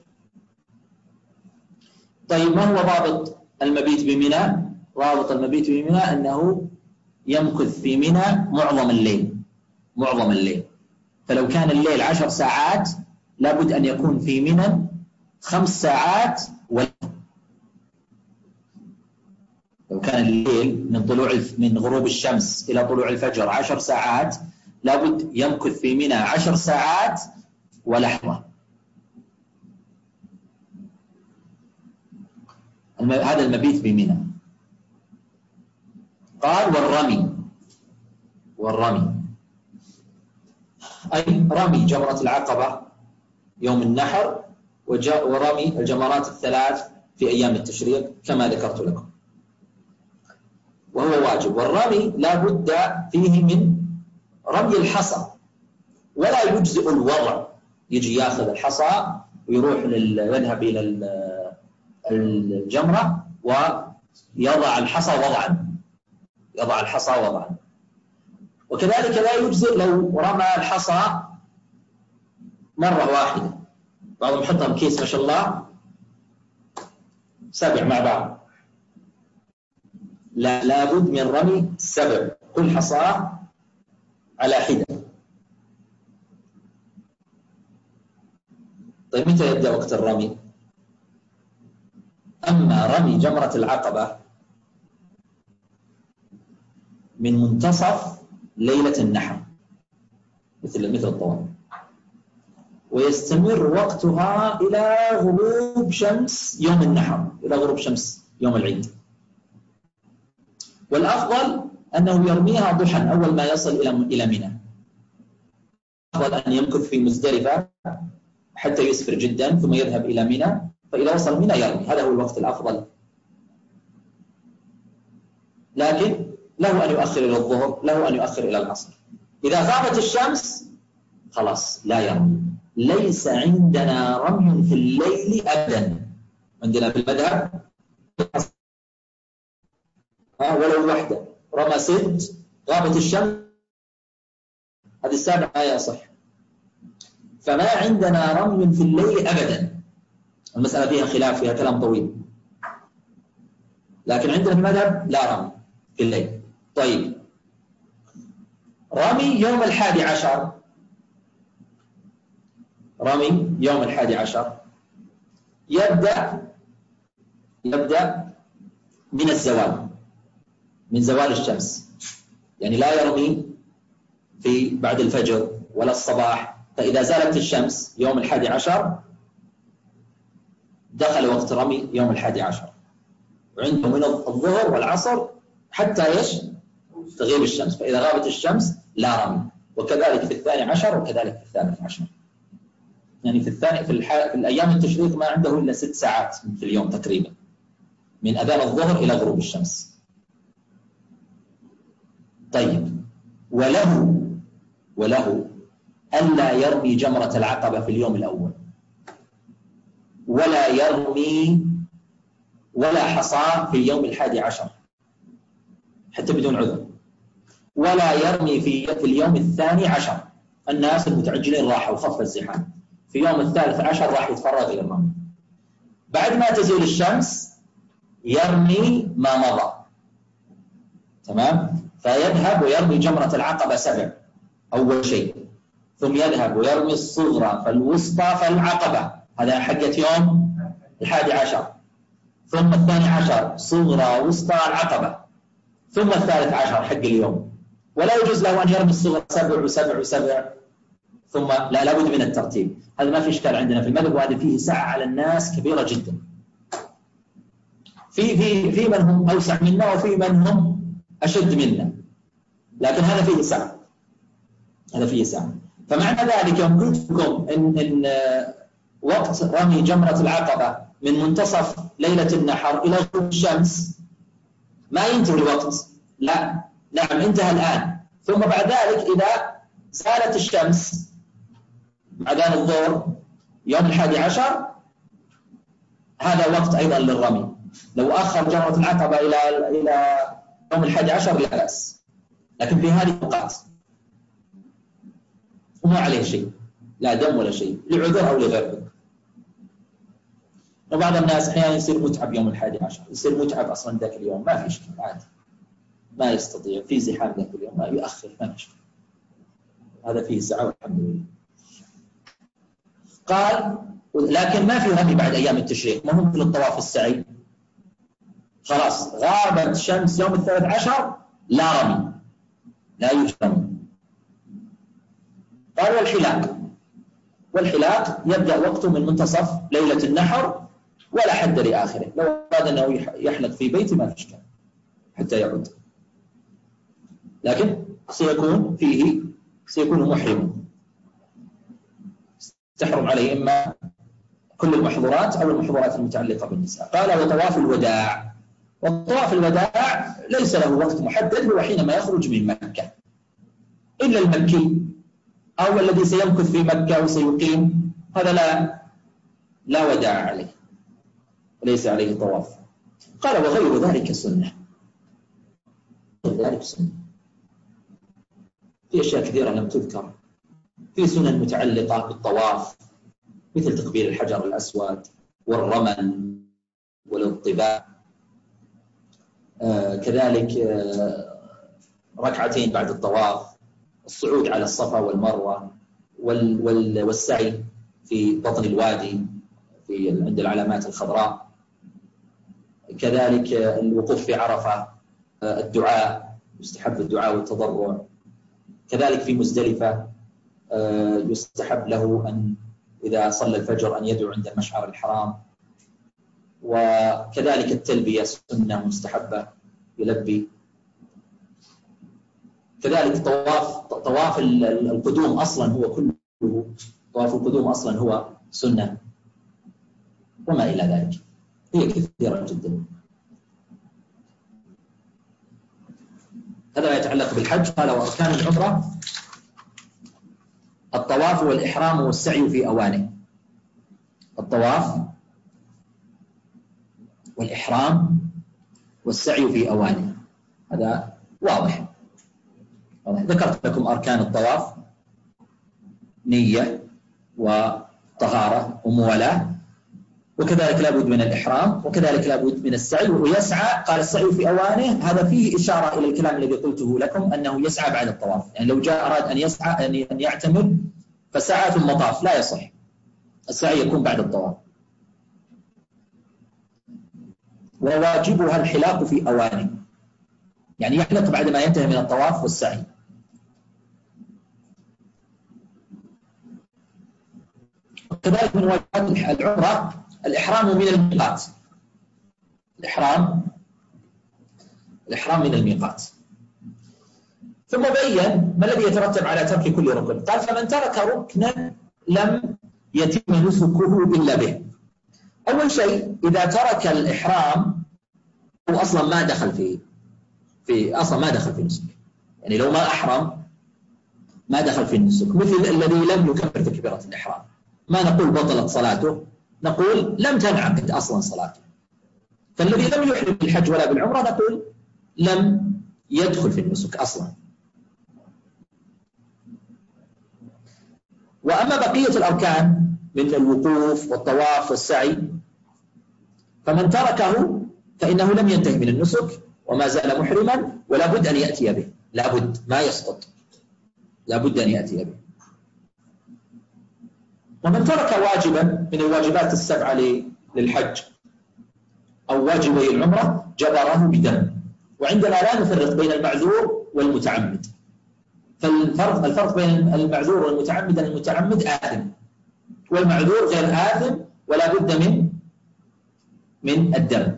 Speaker 1: طيب ما هو ضابط المبيت بمنى؟ ضابط المبيت بمنى أنه يمكث في منى معظم الليل، معظم الليل. فلو كان الليل عشر ساعات لابد أن يكون في منى خمس ساعات. لو كان الليل من طلوع من غروب الشمس إلى طلوع الفجر عشر ساعات، لابد يمكث في منى عشر ساعات ولحظة. هذا المبيت بمنى. قال والرمي، والرمي أي رمي جمرة العقبة يوم النحر، ورمي الجمرات الثلاث في أيام التشريق كما ذكرت لكم، وهو واجب. والرمي لا بد فيه من رمي الحصى، ولا يجزئ الوضع، يجي ياخذ الحصى ويروح يذهب إلى الجمرة ويضع الحصى وضعا، يضع الحصى وضعا. وكذلك لا يجزئ لو رمى الحصى مرة واحدة، بعضهم يحطها بكيس ما شاء الله سبع مع بعض، لا، لابد من رمي سبع، كل حصى على حدة. طيب متى يبدأ وقت الرمي؟ أما رمي جمرة العقبة من منتصف ليلة النحر مثل مثل الطواف، ويستمر وقتها إلى غروب شمس يوم النحر، إلى غروب شمس يوم العيد. والأفضل أنه يرميها ضحى أول ما يصل إلى إلى منى. أفضل أن يمكث في مزدلفة حتى يسفر جدا ثم يذهب إلى منى، فإذا وصل منى يرمي، هذا هو الوقت الأفضل. لكن له أن يؤخر إلى الظهر، له أن يؤخر إلى العصر. إذا غابت الشمس خلاص لا يرمي. ليس عندنا رمي في الليل أبدا، عندنا في المذهب ولو وحده رمى ست غابت الشمس هذه السابعة ما يصح. فما عندنا رمي في الليل أبدا. المسألة فيها خلاف، فيها كلام طويل، لكن عندنا في المذهب لا رمي في الليل. طيب رمي يوم الحادي عشر، رمي يوم الحادي عشر يبدأ يبدأ من الزوال، من زوال الشمس، يعني لا يرمي في بعد الفجر ولا الصباح. فإذا زالت الشمس يوم الحادي عشر دخل وقت رمي يوم الحادي عشر، وعنده من الظهر والعصر حتى ايش؟ تغيب الشمس. فإذا غابت الشمس لا رمي. وكذلك في الثاني عشر وكذلك في الثالث عشر. يعني في الثاني في, الح... في الأيام التشريق ما عنده إلا ست ساعات في اليوم تقريبا، من أذان الظهر إلى غروب الشمس. طيب وله وله ألا يرمي جمرة العقبة في اليوم الأول، ولا يرمي ولا حصى في اليوم الحادي عشر حتى بدون عذر، ولا يرمي في في اليوم الثاني عشر. الناس المتعجلين راحوا وخف الزحام، في يوم الثالث عشر راح يتفرغ إلى الرمي. بعد ما تزول الشمس يرمي ما مضى، تمام؟ فيذهب ويرمي جمرة العقبة سبع أول شيء، ثم يذهب ويرمي الصغرى فالوسطى فالعقبة، هذا حقة يوم الحادي عشر. ثم الثاني عشر صغرى وسطى العقبة، ثم الثالث عشر حق اليوم. ولا يجوز له أن يرمي الصغرى سبع وسبع وسبع ثم لا، لابد من الترتيب. هذا ما في إشكال عندنا في المذهب، وهذا فيه سعة على الناس كبيرة جدا. في في في من هم أوسع منا وفي من هم أشد منا، لكن هذا فيه سعة، هذا فيه سعة. فمعنى ذلك يوم قلت لكم إن, إن وقت رمي جمرة العقبة من منتصف ليلة النحر إلى غروب الشمس ما ينتهي الوقت، لا، نعم انتهى الآن، ثم بعد ذلك إذا زالت الشمس أذان الظهر يوم الحادي عشر هذا وقت أيضا للرمي. لو أخر جمرة العقبة إلى إلى يوم الحادي عشر لا بأس، لكن في هذه الأوقات وما عليه شيء، لا دم ولا شيء، لعذر أو لغير. وبعض الناس أحيانا يصير متعب يوم الحادي عشر، يصير متعب أصلا ذاك اليوم، ما في إشكال عادي، ما يستطيع في زحام ذاك اليوم ما يؤخر، ما في إشكال، هذا فيه سعة والحمد لله. قال لكن ما في رمي بعد أيام التشريق، ما هو مثل الطواف السعي، خلاص غابت الشمس يوم الثالث عشر لا رمي، لا يوجد رمي. قال والحلاق، والحلاق يبدأ وقته من منتصف ليلة النحر ولا حد لآخره، لو أراد أنه يحلق في بيته ما في إشكال حتى يعود، لكن سيكون فيه سيكون محرما، تحرم عليه إما كل المحظورات أو المحظورات المتعلقة بالنساء. قال وطواف الوداع، وطواف الوداع ليس له وقت محدد، هو حينما يخرج من مكة، إلا المكي أو الذي سيمكث في مكة وسيقيم هذا لا لا وداع عليه، ليس عليه طواف. قال وغير ذلك سنة، غير ذلك سنة، في أشياء كثيرة لم تذكر، في سنن متعلقة بالطواف مثل تقبيل الحجر الأسود والرمل والاضطباع، آه كذلك آه ركعتين بعد الطواف، الصعود على الصفا والمروة وال وال والسعي في بطن الوادي في عند العلامات الخضراء، كذلك آه الوقوف في عرفة، آه الدعاء، يستحب الدعاء والتضرع، كذلك في مزدلفة آه يستحب له أن إذا صلى الفجر أن يدعو عند المشعر الحرام، وكذلك التلبية سنة مستحبة يلبي، كذلك طواف طواف القدوم أصلا هو كله، طواف القدوم أصلا هو سنة، وما إلى ذلك، هي كثيرة جدا. هذا ما يتعلق بالحج. قال وأركان العمرة الطواف والإحرام والسعي في أوانه، الطواف والإحرام والسعي في أوانه، هذا واضح. ذكرت لكم أركان الطواف: نية وطهارة وموالاة، وكذلك لابد من الإحرام، وكذلك لابد من السعي. ويسعى، قال السعي في أوانه، هذا فيه إشارة إلى الكلام الذي قلته لكم أنه يسعى بعد الطواف، يعني لو جاء أراد أن يسعى أن يعتمر فسعى ثم طاف لا يصح، السعي يكون بعد الطواف. وواجبها الحلاق في أوانه، يعني يحلق بعد ما ينتهي من الطواف والسعي. وكذلك من واجبات العمرة الإحرام من الميقات، الإحرام الإحرام من الميقات. ثم بين ما الذي يترتب على ترك كل ركن. قال فمن ترك ركنا لم يتم نسكه إلا به. أول شيء إذا ترك الإحرام هو أصلا ما دخل فيه في أصلا ما دخل في النسك، يعني لو ما أحرم ما دخل في النسك، مثل الذي لم يكبر تكبيرة الإحرام، ما نقول بطلت صلاته، نقول لم تنعقد أصلا صلاته. فالذي لم يحرم بالحج ولا بالعمرة نقول لم يدخل في النسك أصلا. وأما بقية الأركان من الوقوف والطواف والسعي فمن تركه فإنه لم ينتهي من النسك وما زال محرما، ولا بد أن يأتي به، لا بد، ما يسقط، لا بد أن يأتي به. ومن ترك واجبا من الواجبات السبعة للحج أو واجبي العمرة جبره بدم. وعندنا لا نفرق بين المعذور والمتعمد، فالفرق الفرق بين المعذور والمتعمد أن المتعمد آثم والمعذور غير آثم ولا بد من من الدم.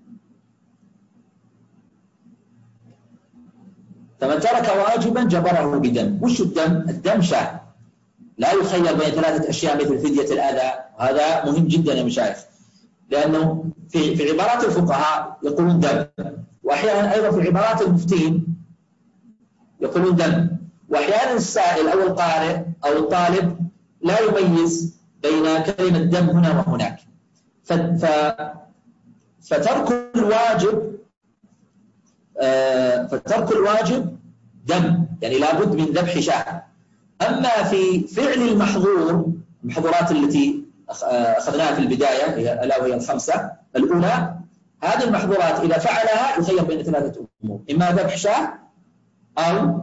Speaker 1: فمن ترك واجبا جبره بدم. وش الدم؟ الدم شاة، لا يخير بين ثلاثة أشياء مثل فدية الأذى، هذا مهم جدا يا مشايخ. لأنه في في عبارات الفقهاء يقولون دم، وأحيانا أيضا في عبارات المفتين يقولون دم، وأحيانا السائل أو القارئ أو الطالب لا يميز بين كلمة دم هنا وهناك، فترك الواجب فترك الواجب دم، يعني لابد من ذبح شاة. أما في فعل المحظور، المحظورات التي أخذناها في البداية ألا وهي الخمسة الأولى، هذه المحظورات إذا فعلها يخير بين ثلاثة أمور: إما ذبح شاة أو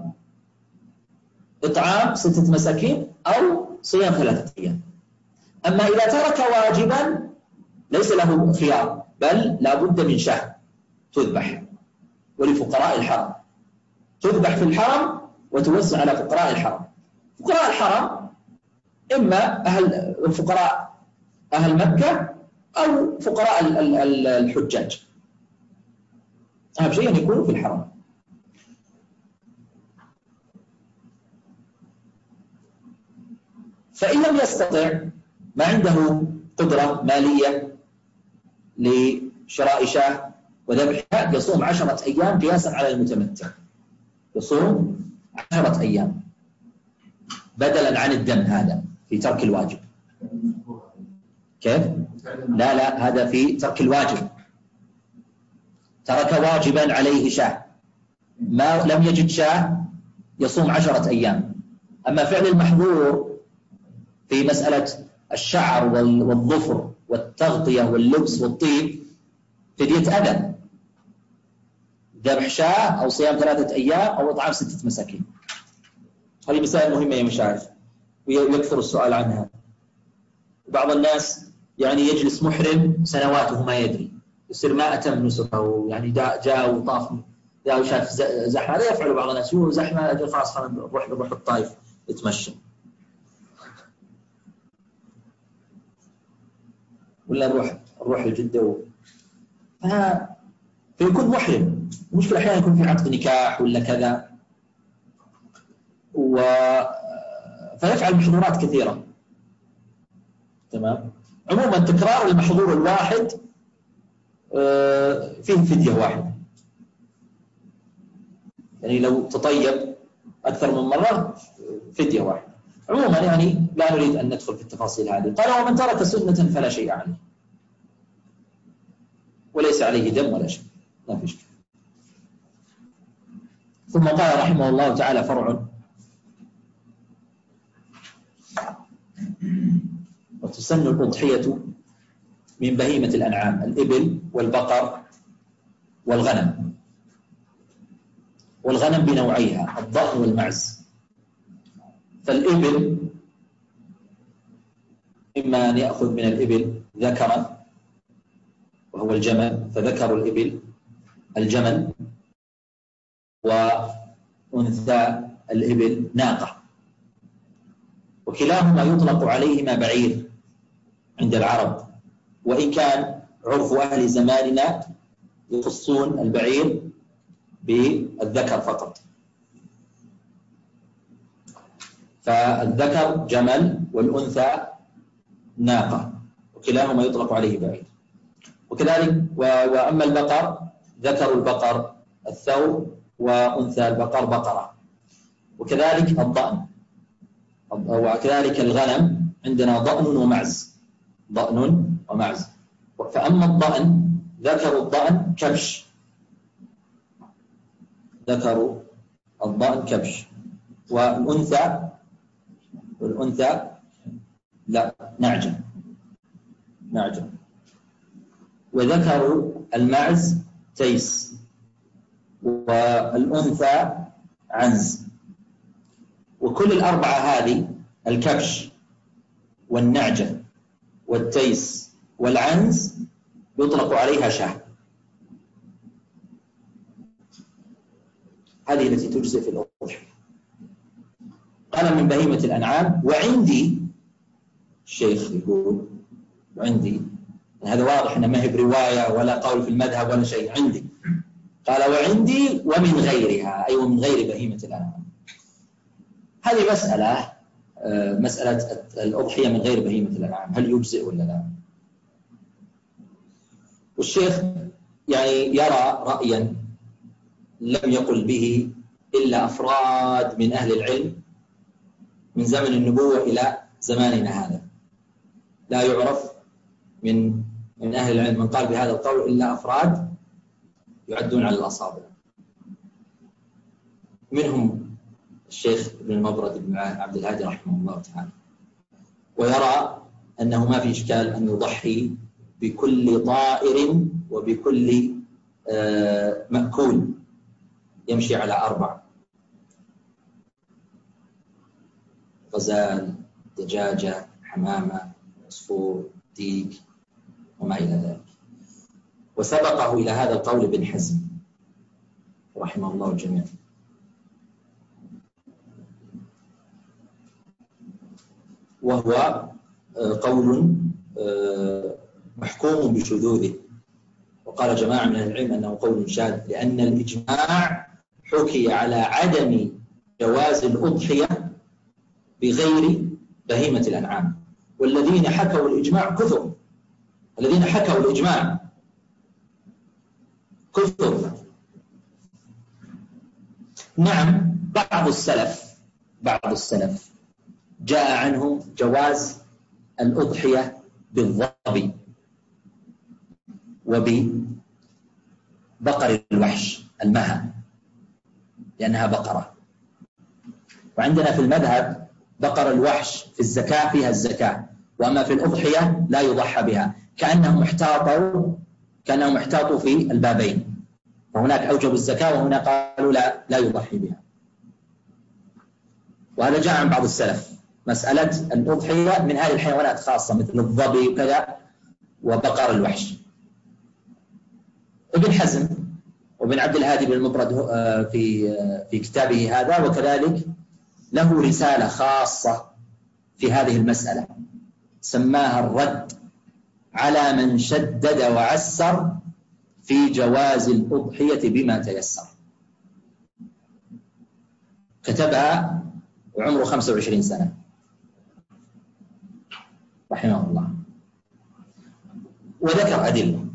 Speaker 1: إطعام ستة مساكين أو صيام ثلاثة أيام. أما إذا ترك واجبا ليس له خيار، بل لابد من شاة تذبح، ولفقراء الحرم تذبح في الحرم وتوزع على فقراء الحرم. فقراء الحرم إما أهل الفقراء أهل مكة أو فقراء الحجاج، أهم شيء أن يكونوا في الحرم. فإن لم يستطع، ما عنده قدرة مالية لشراء شاة وذبحها، يصوم عشرة أيام قياسا على المتمتع، يصوم عشرة أيام بدلا عن الدم، هذا في ترك الواجب. كيف؟ لا لا، هذا في ترك الواجب، ترك واجبا عليه شاة، ما لم يجد شاة يصوم عشرة أيام. أما فعل المحظور في مسألة الشعر والظفر والتغطية واللبس والطيب فدية أذى، ذبح شاة أو صيام ثلاثة أيام أو إطعام ستة مساكين. هذه مسائل مهمة يا مشايخ ويكثر السؤال عنها. بعض الناس يعني يجلس محرم سنواته ما يدري، يصير ما أتم نسكه، يعني جاء وطاف، جاء وشاف زحمة. هذا يفعل بعض الناس، هو زحمة أجل خلاص خلنا نروح نروح الطائف نتمشى، ولا نروح نروح الجدة و... فيكون محرم. المشكلة أحيانا يكون في عقد نكاح ولا كذا، و... فيفعل محظورات كثيرة. تمام. عموما تكرار المحظور الواحد فيه فدية واحدة، يعني لو تطيب أكثر من مرة فدية واحدة. عموما يعني لا نريد أن ندخل في التفاصيل هذه. قال: ومن ترك سنة فلا شيء عليه، وليس عليه دم ولا شيء، ما في شيء. ثم قال رحمه الله تعالى: فرع: وتسن الأضحية من بهيمة الأنعام، الإبل والبقر والغنم. والغنم بنوعيها، الضأن والمعز. فالإبل إما أن يأخذ من الإبل ذكرا وهو الجمل، فذكر الإبل الجمل، وأنثى الإبل ناقة، وكلاهما يطلق عليهما بعير عند العرب، وإن كان عرف أهل زماننا يخصون البعير بالذكر فقط. فالذكر جمل والأنثى ناقة، وكلاهما يطلق عليه بعير. وكذلك وأما البقر، ذكر البقر الثور، وأنثى البقر بقرة. وكذلك الضأن، وكذلك الغنم عندنا ضأن ومعز، ضأن ومعز. فأما الضأن، ذكر الضأن كبش، ذكر الضأن كبش، والأنثى والأنثى لا نعجة، نعجة. وذكر المعز تيس، والأنثى عنز. وكل الأربعة هذه، الكبش والنعجة والتيس والعنز، يطلق عليها شاة. هذه التي تجزئ في الأضحية. قال: من بهيمة الأنعام. وعندي، الشيخ يقول وعندي، هذا واضح أنه ما هي برواية ولا قول في المذهب ولا شيء، عندي. قال: وعندي ومن غيرها، أي ومن غير بهيمة الأنعام. هذه مسألة مسألة الأضحية من غير بهيمة الأنعام، هل يجزئ ولا لا؟ والشيخ يعني يرى رأيا لم يقل به إلا أفراد من أهل العلم من زمن النبوة إلى زماننا هذا، لا يعرف من من أهل العلم من قال بهذا القول إلا أفراد يعدون على الأصابع، منهم الشيخ ابن المبرد بن عبد الهادي رحمه الله تعالى. ويرى أنه ما في إشكال أن يضحي بكل طائر وبكل مأكول يمشي على أربع: غزال، دجاجة، حمامة، عصفور، ديك، وما إلى ذلك. وسبقه إلى هذا القول ابن حزم رحمه الله الجميع. وهو قول محكوم بشذوذه، وقال جماعة من العلم أنه قول شاذ، لأن الإجماع حكي على عدم جواز الأضحية بغير بهيمة الأنعام، والذين حكوا الإجماع كثر، الذين حكوا الإجماع كثر. نعم، بعض السلف بعض السلف جاء عنهم جواز الأضحية بالظبي وببقر الوحش المها، لأنها بقرة. وعندنا في المذهب بقر الوحش في الزكاة فيها الزكاة، وأما في الأضحية لا يضحى بها، كأنهم احتاطوا كأنهم احتاطوا في البابين، وهناك أوجبوا الزكاة وهنا قالوا لا لا يضحي بها. وهذا جاء عن بعض السلف، مسألة الأضحية من هذه الحيوانات خاصة مثل الظبي وكذا وبقر الوحش. ابن حزم وابن عبد الهادي بن المبرد في في كتابه هذا، وكذلك له رسالة خاصة في هذه المسألة سماها الرد على من شدد وعسر في جواز الأضحية بما تيسر. كتبها وعمره خمسة وعشرين سنة رحمه الله، وذكر أدلة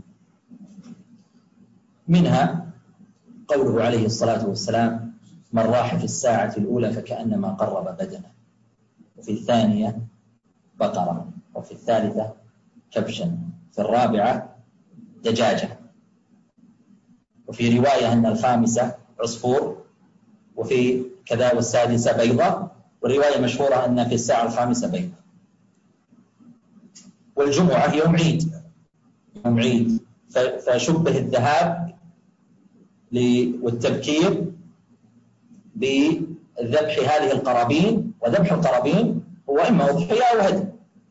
Speaker 1: منها قوله عليه الصلاة والسلام: من راح في الساعة الأولى فكأنما قرب بدنه، وفي الثانية بقرة، وفي الثالثة كبشا، في الرابعة دجاجة، وفي رواية أن الخامسة عصفور، وفي كذا والسادسة بيضة، والرواية مشهورة أن في الساعة الخامسة بيضة. والجمعة يوم عيد يوم عيد فشبه الذهاب والتبكير بذبح هذه القرابين، وذبح القرابين هو إما أضحية أو هدي.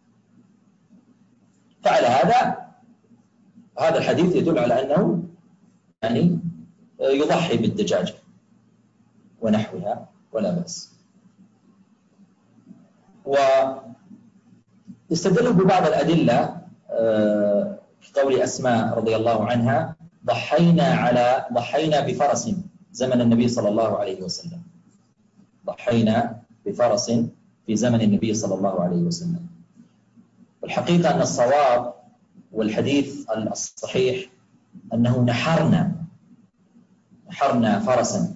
Speaker 1: فعلى هذا هذا الحديث يدل على أنه يعني يضحي بالدجاجة ونحوها ولا بأس. ويستدل ببعض الأدلة كقول أسماء رضي الله عنها: ضحينا على ضحينا بفرس زمن النبي صلى الله عليه وسلم، ضحينا بفرس في زمن النبي صلى الله عليه وسلم. والحقيقة أن الصواب والحديث الصحيح أنه نحرنا نحرنا فرسا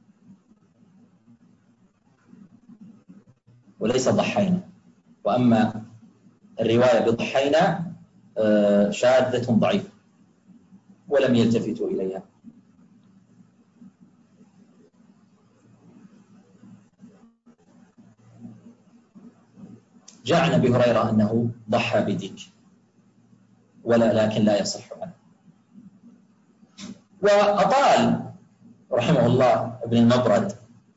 Speaker 1: وليس ضحينا. وأما الرواية بضحينا شاذة ضعيفة ولم يلتفتوا إليها. جاء عن أبي هريرة أنه ضحى بديك، ولا لكن لا يصح عنه. وأطال رحمه الله ابن المبرد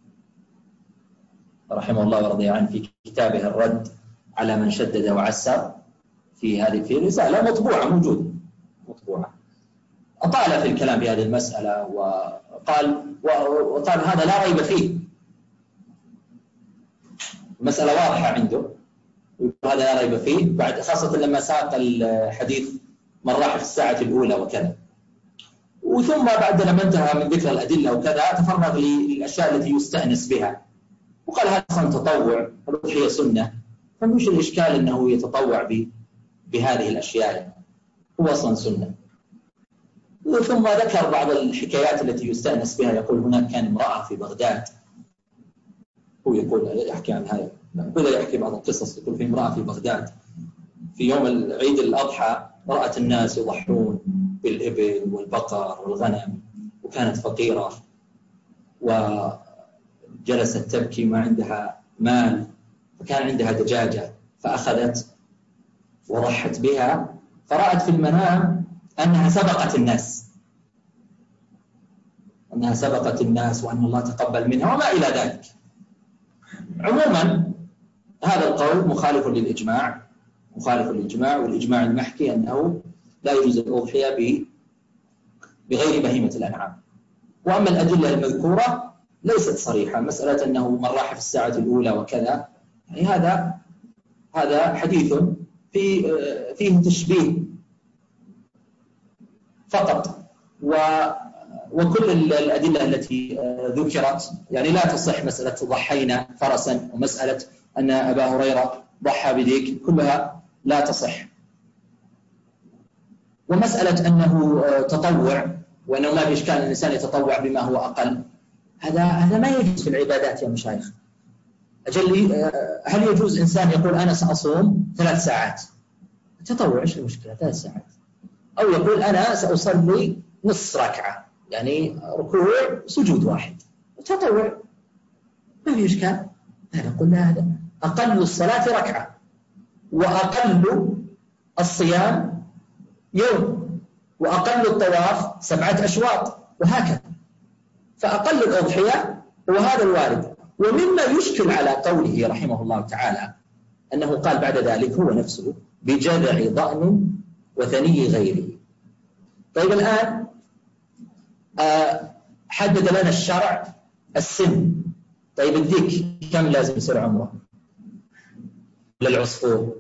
Speaker 1: رحمه الله ورضي عنه في كتابه الرد على من شدد وعسر في هذه في رسالة مطبوعة موجودة مطبوعة، أطال في الكلام في هذه المسألة وقال وقال هذا لا ريب فيه، المسألة واضحة عنده، هذا لا ريب فيه، بعد خاصة لما ساق الحديث من راح في الساعة الأولى وكذا. وثم بعد لما انتهى من ذكر الأدلة وكذا تفرغ للأشياء التي يستأنس بها، وقال هذا أصلا تطوع، الأضحية سنة، فمش الإشكال أنه يتطوع بهذه الأشياء، هو أصلا سنة. ثم ذكر بعض الحكايات التي يستأنس بها. يقول هناك كان امرأة في بغداد، هو يقول يحكي عن هذا، بدأ يحكي بعض القصص. يقول في امرأة في بغداد في يوم العيد الأضحى رأت الناس يضحون بالإبل والبقر والغنم، وكانت فقيرة وجلست تبكي ما عندها مال، فكان عندها دجاجة فأخذت وضحت بها، فرأت في المنام أنها سبقت الناس أنها سبقت الناس وأن الله تقبل منها وما إلى ذلك. عموما هذا القول مخالف للإجماع مخالف للإجماع والإجماع المحكي أنه لا يجوز الأضحية بغير بهيمة الأنعام. وأما الأدلة المذكورة ليست صريحة، مسألة أنه من راح في الساعة الأولى وكذا، يعني هذا هذا حديث في فيه تشبيه فقط، و وكل الأدلة التي ذكرت يعني لا تصح. مسألة ضحينا فرسا ومسألة أن أبا هريرة ضحى بديك كلها لا تصح. ومسألة أنه تطوع وأنه ما في إشكال أن الإنسان يتطوع بما هو أقل، هذا هذا ما يجوز في العبادات يا مشايخ. أجل هل يجوز إنسان يقول أنا سأصوم ثلاث ساعات تطوع؟ إيش المشكلة ثلاث ساعات؟ أو يقول أنا سأصلي نص ركعة، يعني ركوع سجود واحد تطوع، ما في إشكال. هذا قلنا هذا أقل الصلاة ركعة، وأقل الصيام يوم، وأقل الطواف سبعة أشواط، وهكذا. فأقل الأضحية هو هذا الوارد. ومما يشكل على قوله رحمه الله تعالى أنه قال بعد ذلك هو نفسه بجذع ضأن وثني غيره. طيب الآن آه حدد لنا الشرع السن. طيب الديك كم لازم يصير عمره للعصفور؟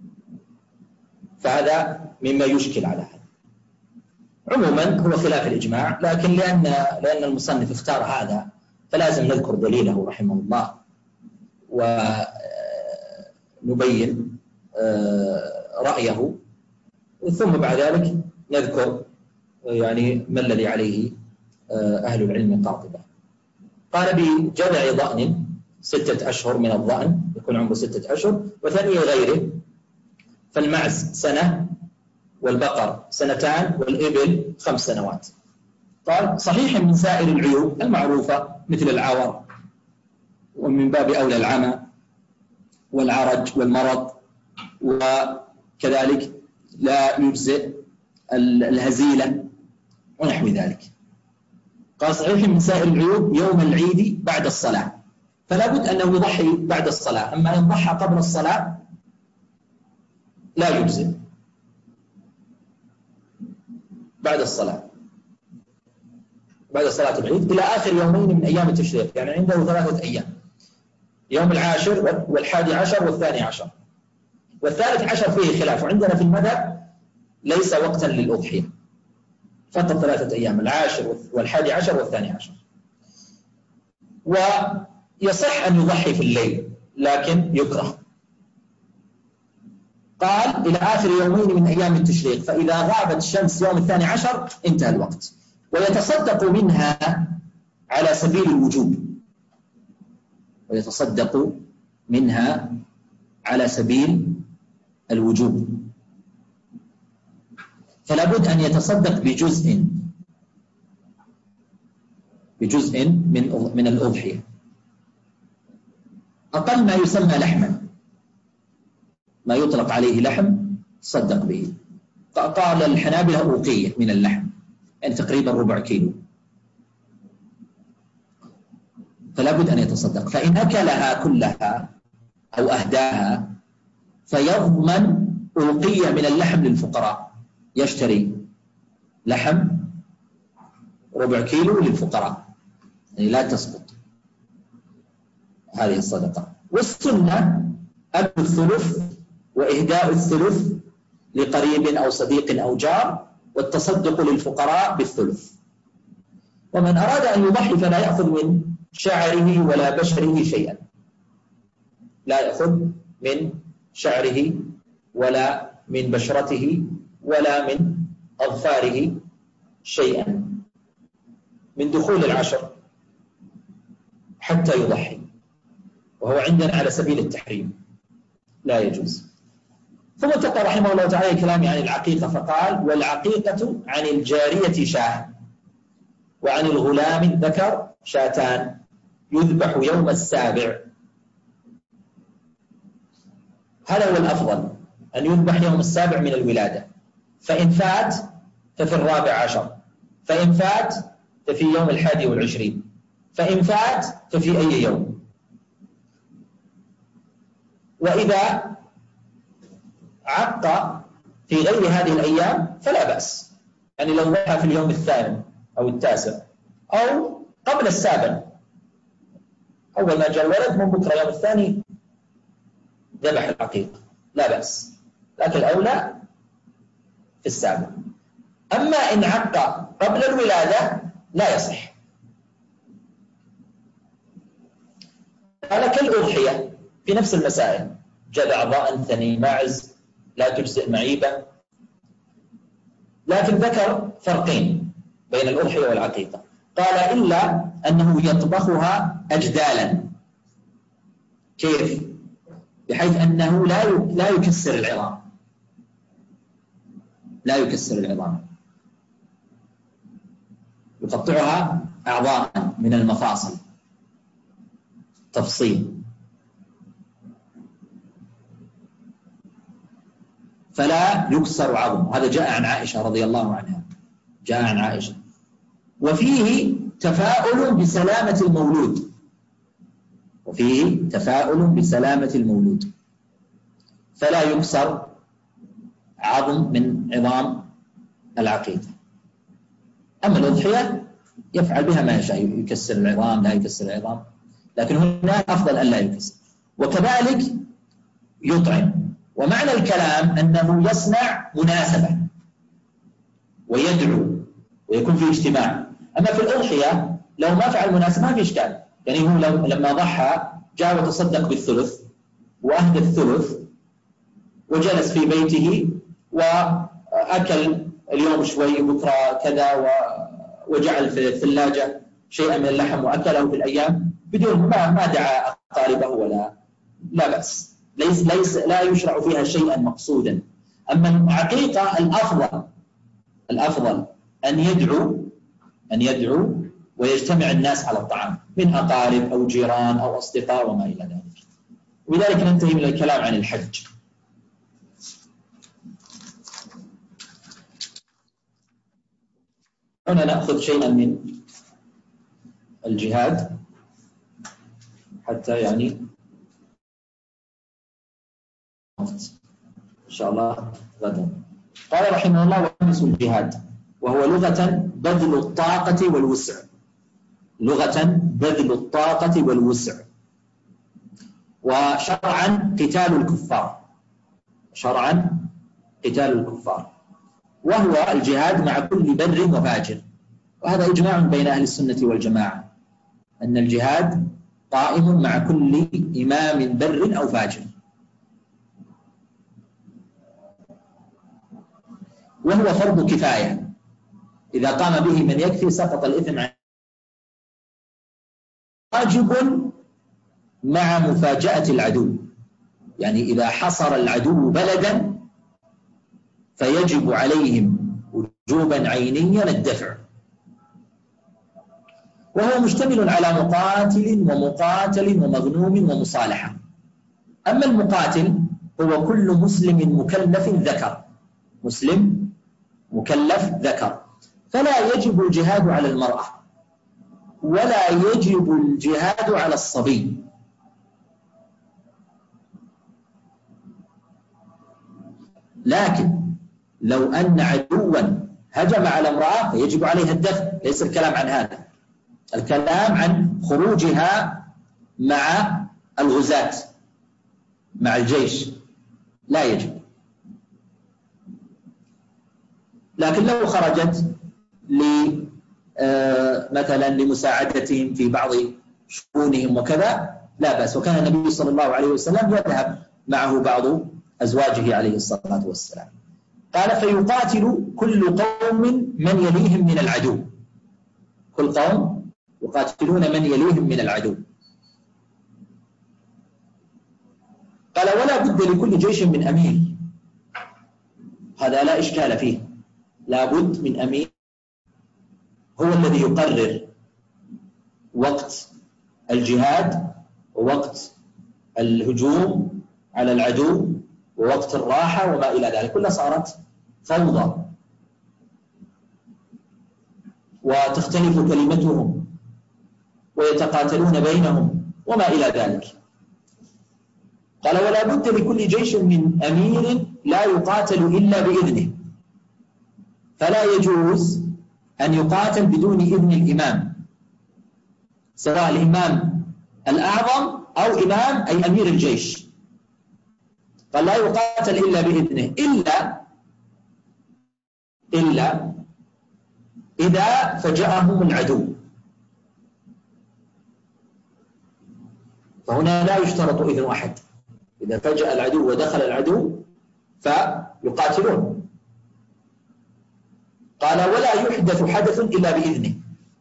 Speaker 1: فهذا مما يشكل على هذا. عموما هو خلاف الإجماع، لكن لأن لأن المصنف اختار هذا فلازم نذكر دليله رحمه الله ونبين رأيه، ثم بعد ذلك نذكر يعني ما الذي عليه أهل العلم قاطبة. قال بجذع ضأن ستة أشهر من الضأن، يكون عمره ستة أشهر، وثني غيره، فالمعز سنة والبقر سنتان والإبل خمس سنوات. قال صحيح من سائر العيوب المعروفة مثل العور، ومن باب أولى العمى والعرج والمرض، وكذلك لا يجزئ الهزيلة ونحو ذلك. قال صحيح من سائر العيوب يوم العيد بعد الصلاة، فلا بد أنه يضحي بعد الصلاة. أما إن ضحى قبل الصلاة لا يجزئ بعد الصلاة بعد صلاة العيد إلى آخر يومين من أيام التشريق، يعني عنده ثلاثة أيام، يوم العاشر والحادي عشر والثاني عشر. والثالث عشر فيه خلاف، وعندنا في المذهب ليس وقتا للأضحية، فقط ثلاثة أيام، العاشر والحادي عشر والثاني عشر. ويصح أن يضحي في الليل لكن يكره. قال إلى آخر يومين من أيام التشريق، فإذا غابت الشمس يوم الثاني عشر انتهى الوقت. ويتصدق منها على سبيل الوجوب ويتصدق منها على سبيل الوجوب فلا بد أن يتصدق بجزء بجزء من من الأضحية، أقل ما يسمى لحما، ما يطلق عليه لحم تصدق به. قال الحنابلة أوقية من اللحم، يعني تقريبا ربع كيلو، فلا بد أن يتصدق. فإن أكلها كلها أو أهداها فيضمن أوقية من اللحم للفقراء، يشتري لحم ربع كيلو للفقراء، يعني لا تسقط هذه الصدقة. والسنة أكل الثلث وإهداء الثلث لقريب أو صديق أو جار، والتصدق للفقراء بالثلث. ومن أراد أن يضحي فلا يأخذ من شعره ولا بشره شيئا، لا يأخذ من شعره ولا من بشرته ولا من أظفاره شيئا من دخول العشر حتى يضحي، وهو عندنا على سبيل التحريم لا يجوز. ثم انتقل رحمه الله تعالى كلامي عن العقيقة فقال: والعقيقة عن الجارية شاة، وعن الغلام الذكر شاتان، يذبح يوم السابع. هذا هو الأفضل، أن يذبح يوم السابع من الولادة، فإن فات ففي الرابع عشر، فإن فات ففي يوم الحادي والعشرين، فإن فات ففي أي يوم. وإذا عق في غير هذه الأيام فلا بأس، يعني لو ضحى في اليوم الثامن أو التاسع أو قبل السابع، أول ما جاء الولد من بكرة يوم الثاني ذبح العقيقة لا بأس، لكن الأولى في السابع. أما إن عق قبل الولادة لا يصح. هذا كالأضحية في نفس المسائل: جذع، ضأن، ثني، معز، لا تجزئ معيبة. لكن ذكر فرقين بين الأضحية والعقيقة، قال: إلا أنه يطبخها أجدالا. كيف؟ بحيث أنه لا لا يكسر العظام، لا يكسر العظام، يقطعها أعضاء من المفاصل تفصيل، فلا يكسر عظم. هذا جاء عن عائشة رضي الله عنها، جاء عن عائشة. وفيه تفاؤل بسلامة المولود، وفيه تفاؤل بسلامة المولود، فلا يكسر عظم من عظام العقيقة. أما الأضحية يفعل بها ما يشاء، يكسر العظام لا يكسر العظام، لكن هنا أفضل أن لا يكسر. وكذلك يطعم. ومعنى الكلام أنه يصنع مناسبة ويدعو ويكون في اجتماع. أما في الأضحية لو ما فعل مناسبة ما في إشكال، يعني هو لو لما ضحى جاء وتصدق بالثلث وأهدى الثلث وجلس في بيته وأكل اليوم شوي بكرة كذا وجعل في الثلاجة شيئا من اللحم وأكله في الأيام بدون ما ما دعا أقاربه ولا لا بأس، ليس ليس لا يشرع فيها شيئا مقصودا. أما العقيقة الأفضل الأفضل أن يدعو أن يدعو ويجتمع الناس على الطعام من أقارب أو جيران أو أصدقاء وما إلى ذلك. ولذلك ننتهي من الكلام عن الحج. هنا نأخذ شيئا من الجهاد حتى يعني إن شاء الله غدا. قال رحمه الله: وخامس الجهاد، وهو لغة بذل الطاقة والوسع، لغة بذل الطاقة والوسع، وشرعا قتال الكفار، شرعا قتال الكفار، وهو الجهاد مع كل بر وفاجر. وهذا إجماع بين أهل السنة والجماعة أن الجهاد قائم مع كل إمام بر أو فاجر، وهو فرض كفاية، إذا قام به من يكفي سقط الإثم عنه. واجب مع مفاجأة العدو، يعني إذا حصر العدو بلدا فيجب عليهم وجوبا عينيا الدفع. وهو مشتمل على مقاتل ومقاتل ومغنوم ومصالحة. أما المقاتل هو كل مسلم مكلف ذكر، مسلم مكلف ذكر، فلا يجب الجهاد على المرأة ولا يجب الجهاد على الصبي. لكن لو أن عدوا هجم على امرأة فيجب عليها الدفع، ليس الكلام عن هذا، الكلام عن خروجها مع الغزاة مع الجيش لا يجب. لكن لو خرجت مثلا لمساعدتهم في بعض شؤونهم وكذا لا بأس. وكان النبي صلى الله عليه وسلم يذهب معه بعض أزواجه عليه الصلاة والسلام. قال فيقاتل كل قوم من يليهم من العدو، كل قوم يقاتلون من يليهم من العدو. قال ولا بد لكل جيش من أمير، هذا لا إشكال فيه، لا بد من أمير هو الذي يقرر وقت الجهاد ووقت الهجوم على العدو ووقت الراحة وما إلى ذلك. كلها صارت فوضى وتختلف كلمتهم ويتقاتلون بينهم وما إلى ذلك. قال ولا بد لكل جيش من أمير لا يقاتل إلا بإذنه، فلا يجوز أن يقاتل بدون إذن الإمام، سواء الإمام الأعظم أو إمام أي أمير الجيش. قال لا يقاتل إلا بإذنه، إلا إلا إذا فجأهم العدو، فهنا لا يشترط إذن أحد، إذا فجأ العدو ودخل العدو فيقاتلون. قال ولا يحدث حدث إلا بإذنه،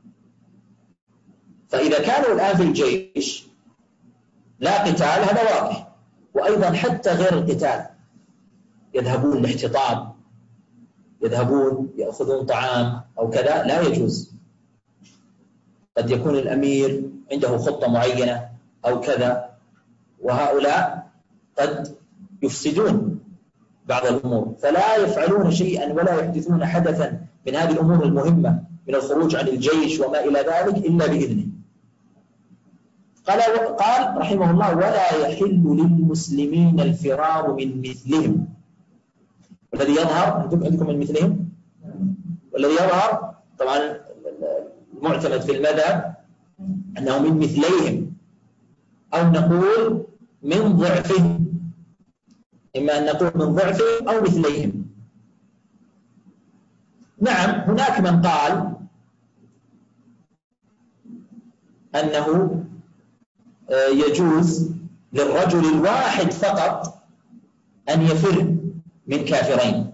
Speaker 1: فإذا كانوا الآن في الجيش لا قتال هذا واضح، وأيضا حتى غير القتال يذهبون لاحتطاب، يذهبون يأخذون طعام أو كذا لا يجوز، قد يكون الأمير عنده خطة معينة أو كذا، وهؤلاء قد يفسدون بعض الأمور، فلا يفعلون شيئا ولا يحدثون حدثا من هذه الأمور المهمة من الخروج عن الجيش وما إلى ذلك إلا بإذنه. قال قال رحمه الله ولا يحل للمسلمين الفرار من مثلهم. والذي يظهر عندكم من مثلهم، والذي يظهر طبعا المعتمد في المذهب أنه من مثليهم، أو نقول من ضعفهم، إما أن نقول من ضعفهم أو مثليهم. نعم هناك من قال أنه يجوز للرجل الواحد فقط أن يفر من كافرين،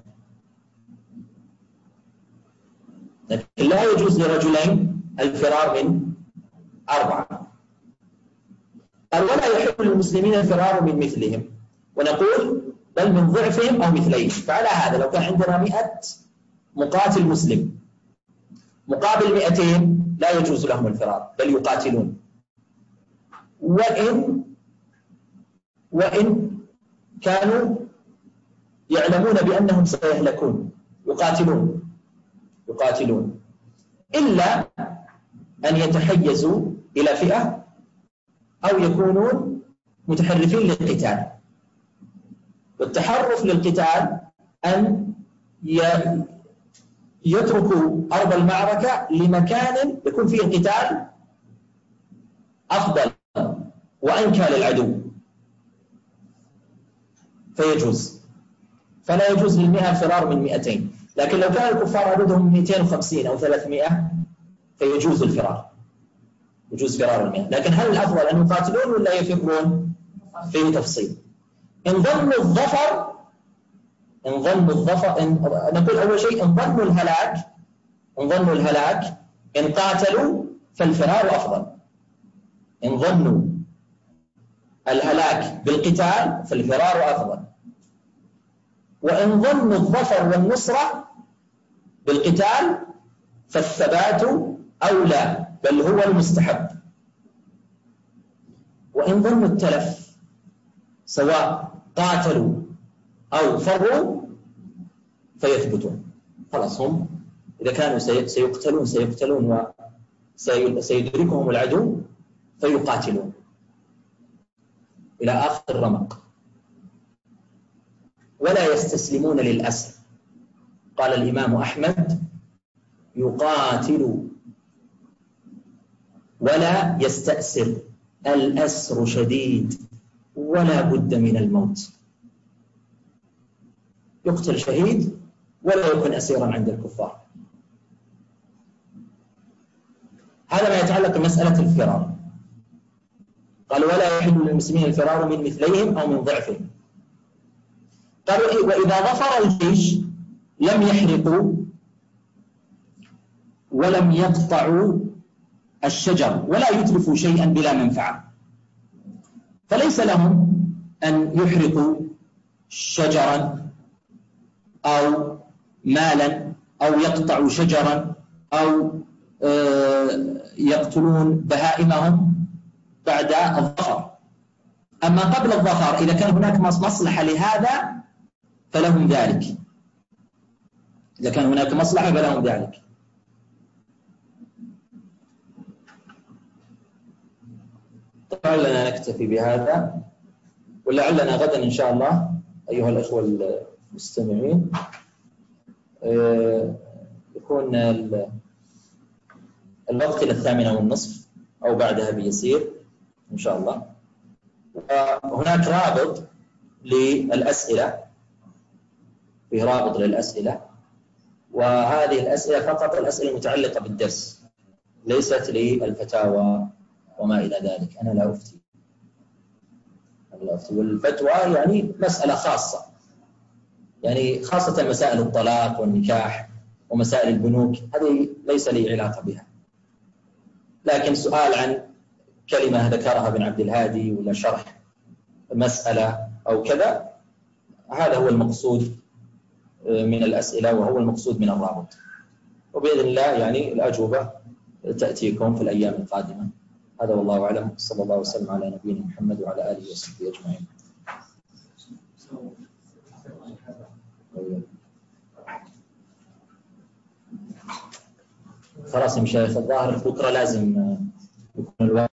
Speaker 1: لكن لا يجوز لرجلين الفرار من أربعة. قال ولا يحل للمسلمين الفرار من مثلهم، ونقول بل من ضعفهم أو مثليهم. فعلى هذا لو كان عندنا مئة مقاتل مسلم مقابل مئتين لا يجوز لهم الفرار بل يقاتلون، وإن وإن كانوا يعلمون بأنهم سيهلكون يقاتلون يقاتلون إلا أن يتحيزوا إلى فئة أو يكونون متحرفين للقتال. والتحرف للقتال أن يتركوا أرض المعركة لمكان يكون فيه القتال أفضل وأنكى للعدو فيجوز، فلا يجوز للمئة الفرار من مئتين. لكن لو كان الكفار عددهم مئتين وخمسين أو ثلاثمئة فيجوز الفرار، يجوز فرار المئة. لكن هل الأفضل أن يقاتلون ولا يفرون؟ فيه تفصيل. إن ظنوا الظفر إن ظنوا الظفر إن نقول أول شيء إن ظنوا الهلاك إن ظنوا الهلاك إن قاتلوا فالفرار أفضل. إن ظنوا الهلاك بالقتال فالفرار أفضل، وإن ظنوا الظفر والنصرة بالقتال فالثبات أولى بل هو المستحب. وإن ظنوا التلف سواء قاتلوا أو فروا فيثبتون، خلاص هم إذا كانوا سيقتلون سيقتلون وسيدركهم العدو فيقاتلون إلى آخر الرمق. ولا يستسلمون للأسر. قال الإمام أحمد يقاتل ولا يستأسر، الأسر شديد ولا بد من الموت. يقتل شهيد ولا يكون أسيرا عند الكفار. هذا ما يتعلق بمسألة الفرار. قال ولا يحل للمسلمين الفرار من مثليهم أو من ضعفهم. قالوا وإذا ظفر الجيش لم يحرقوا ولم يقطعوا الشجر ولا يتلفوا شيئا بلا منفعة، فليس لهم أن يحرقوا شجرا أو مالا أو يقطعوا شجرا أو يقتلون بهائمهم بعد الظفر. أما قبل الظفر إذا كان هناك مصلحة لهذا فلهم ذلك، إذا كان هناك مصلحة فلهم ذلك. طبعا لنا نكتفي بهذا، ولعلنا غدا إن شاء الله أيها الأخوة المستمعين يكون الوقت إلى الثامنة والنصف أو بعدها بيسير إن شاء الله. وهناك رابط للأسئلة، في رابط للأسئلة، وهذه الأسئلة فقط الأسئلة المتعلقة بالدرس، ليست للفتاوى وما إلى ذلك. أنا لا أفتي، أنا لا أفتي. والفتوى يعني مسألة خاصة، يعني خاصة مسائل الطلاق والنكاح ومسائل البنوك، هذه ليس لي علاقة بها. لكن سؤال عن كلمة ذكرها ابن عبد الهادي ولا شرح مسألة أو كذا، هذا هو المقصود من الأسئلة وهو المقصود من الرابط. وبإذن الله يعني الأجوبة تأتيكم في الأيام القادمة. هذا والله أعلم، صلى الله وسلم على نبينا محمد وعلى آله وصحبه أجمعين. خلاص يا مشايخ، الظاهر بكرة لازم يكون الوقت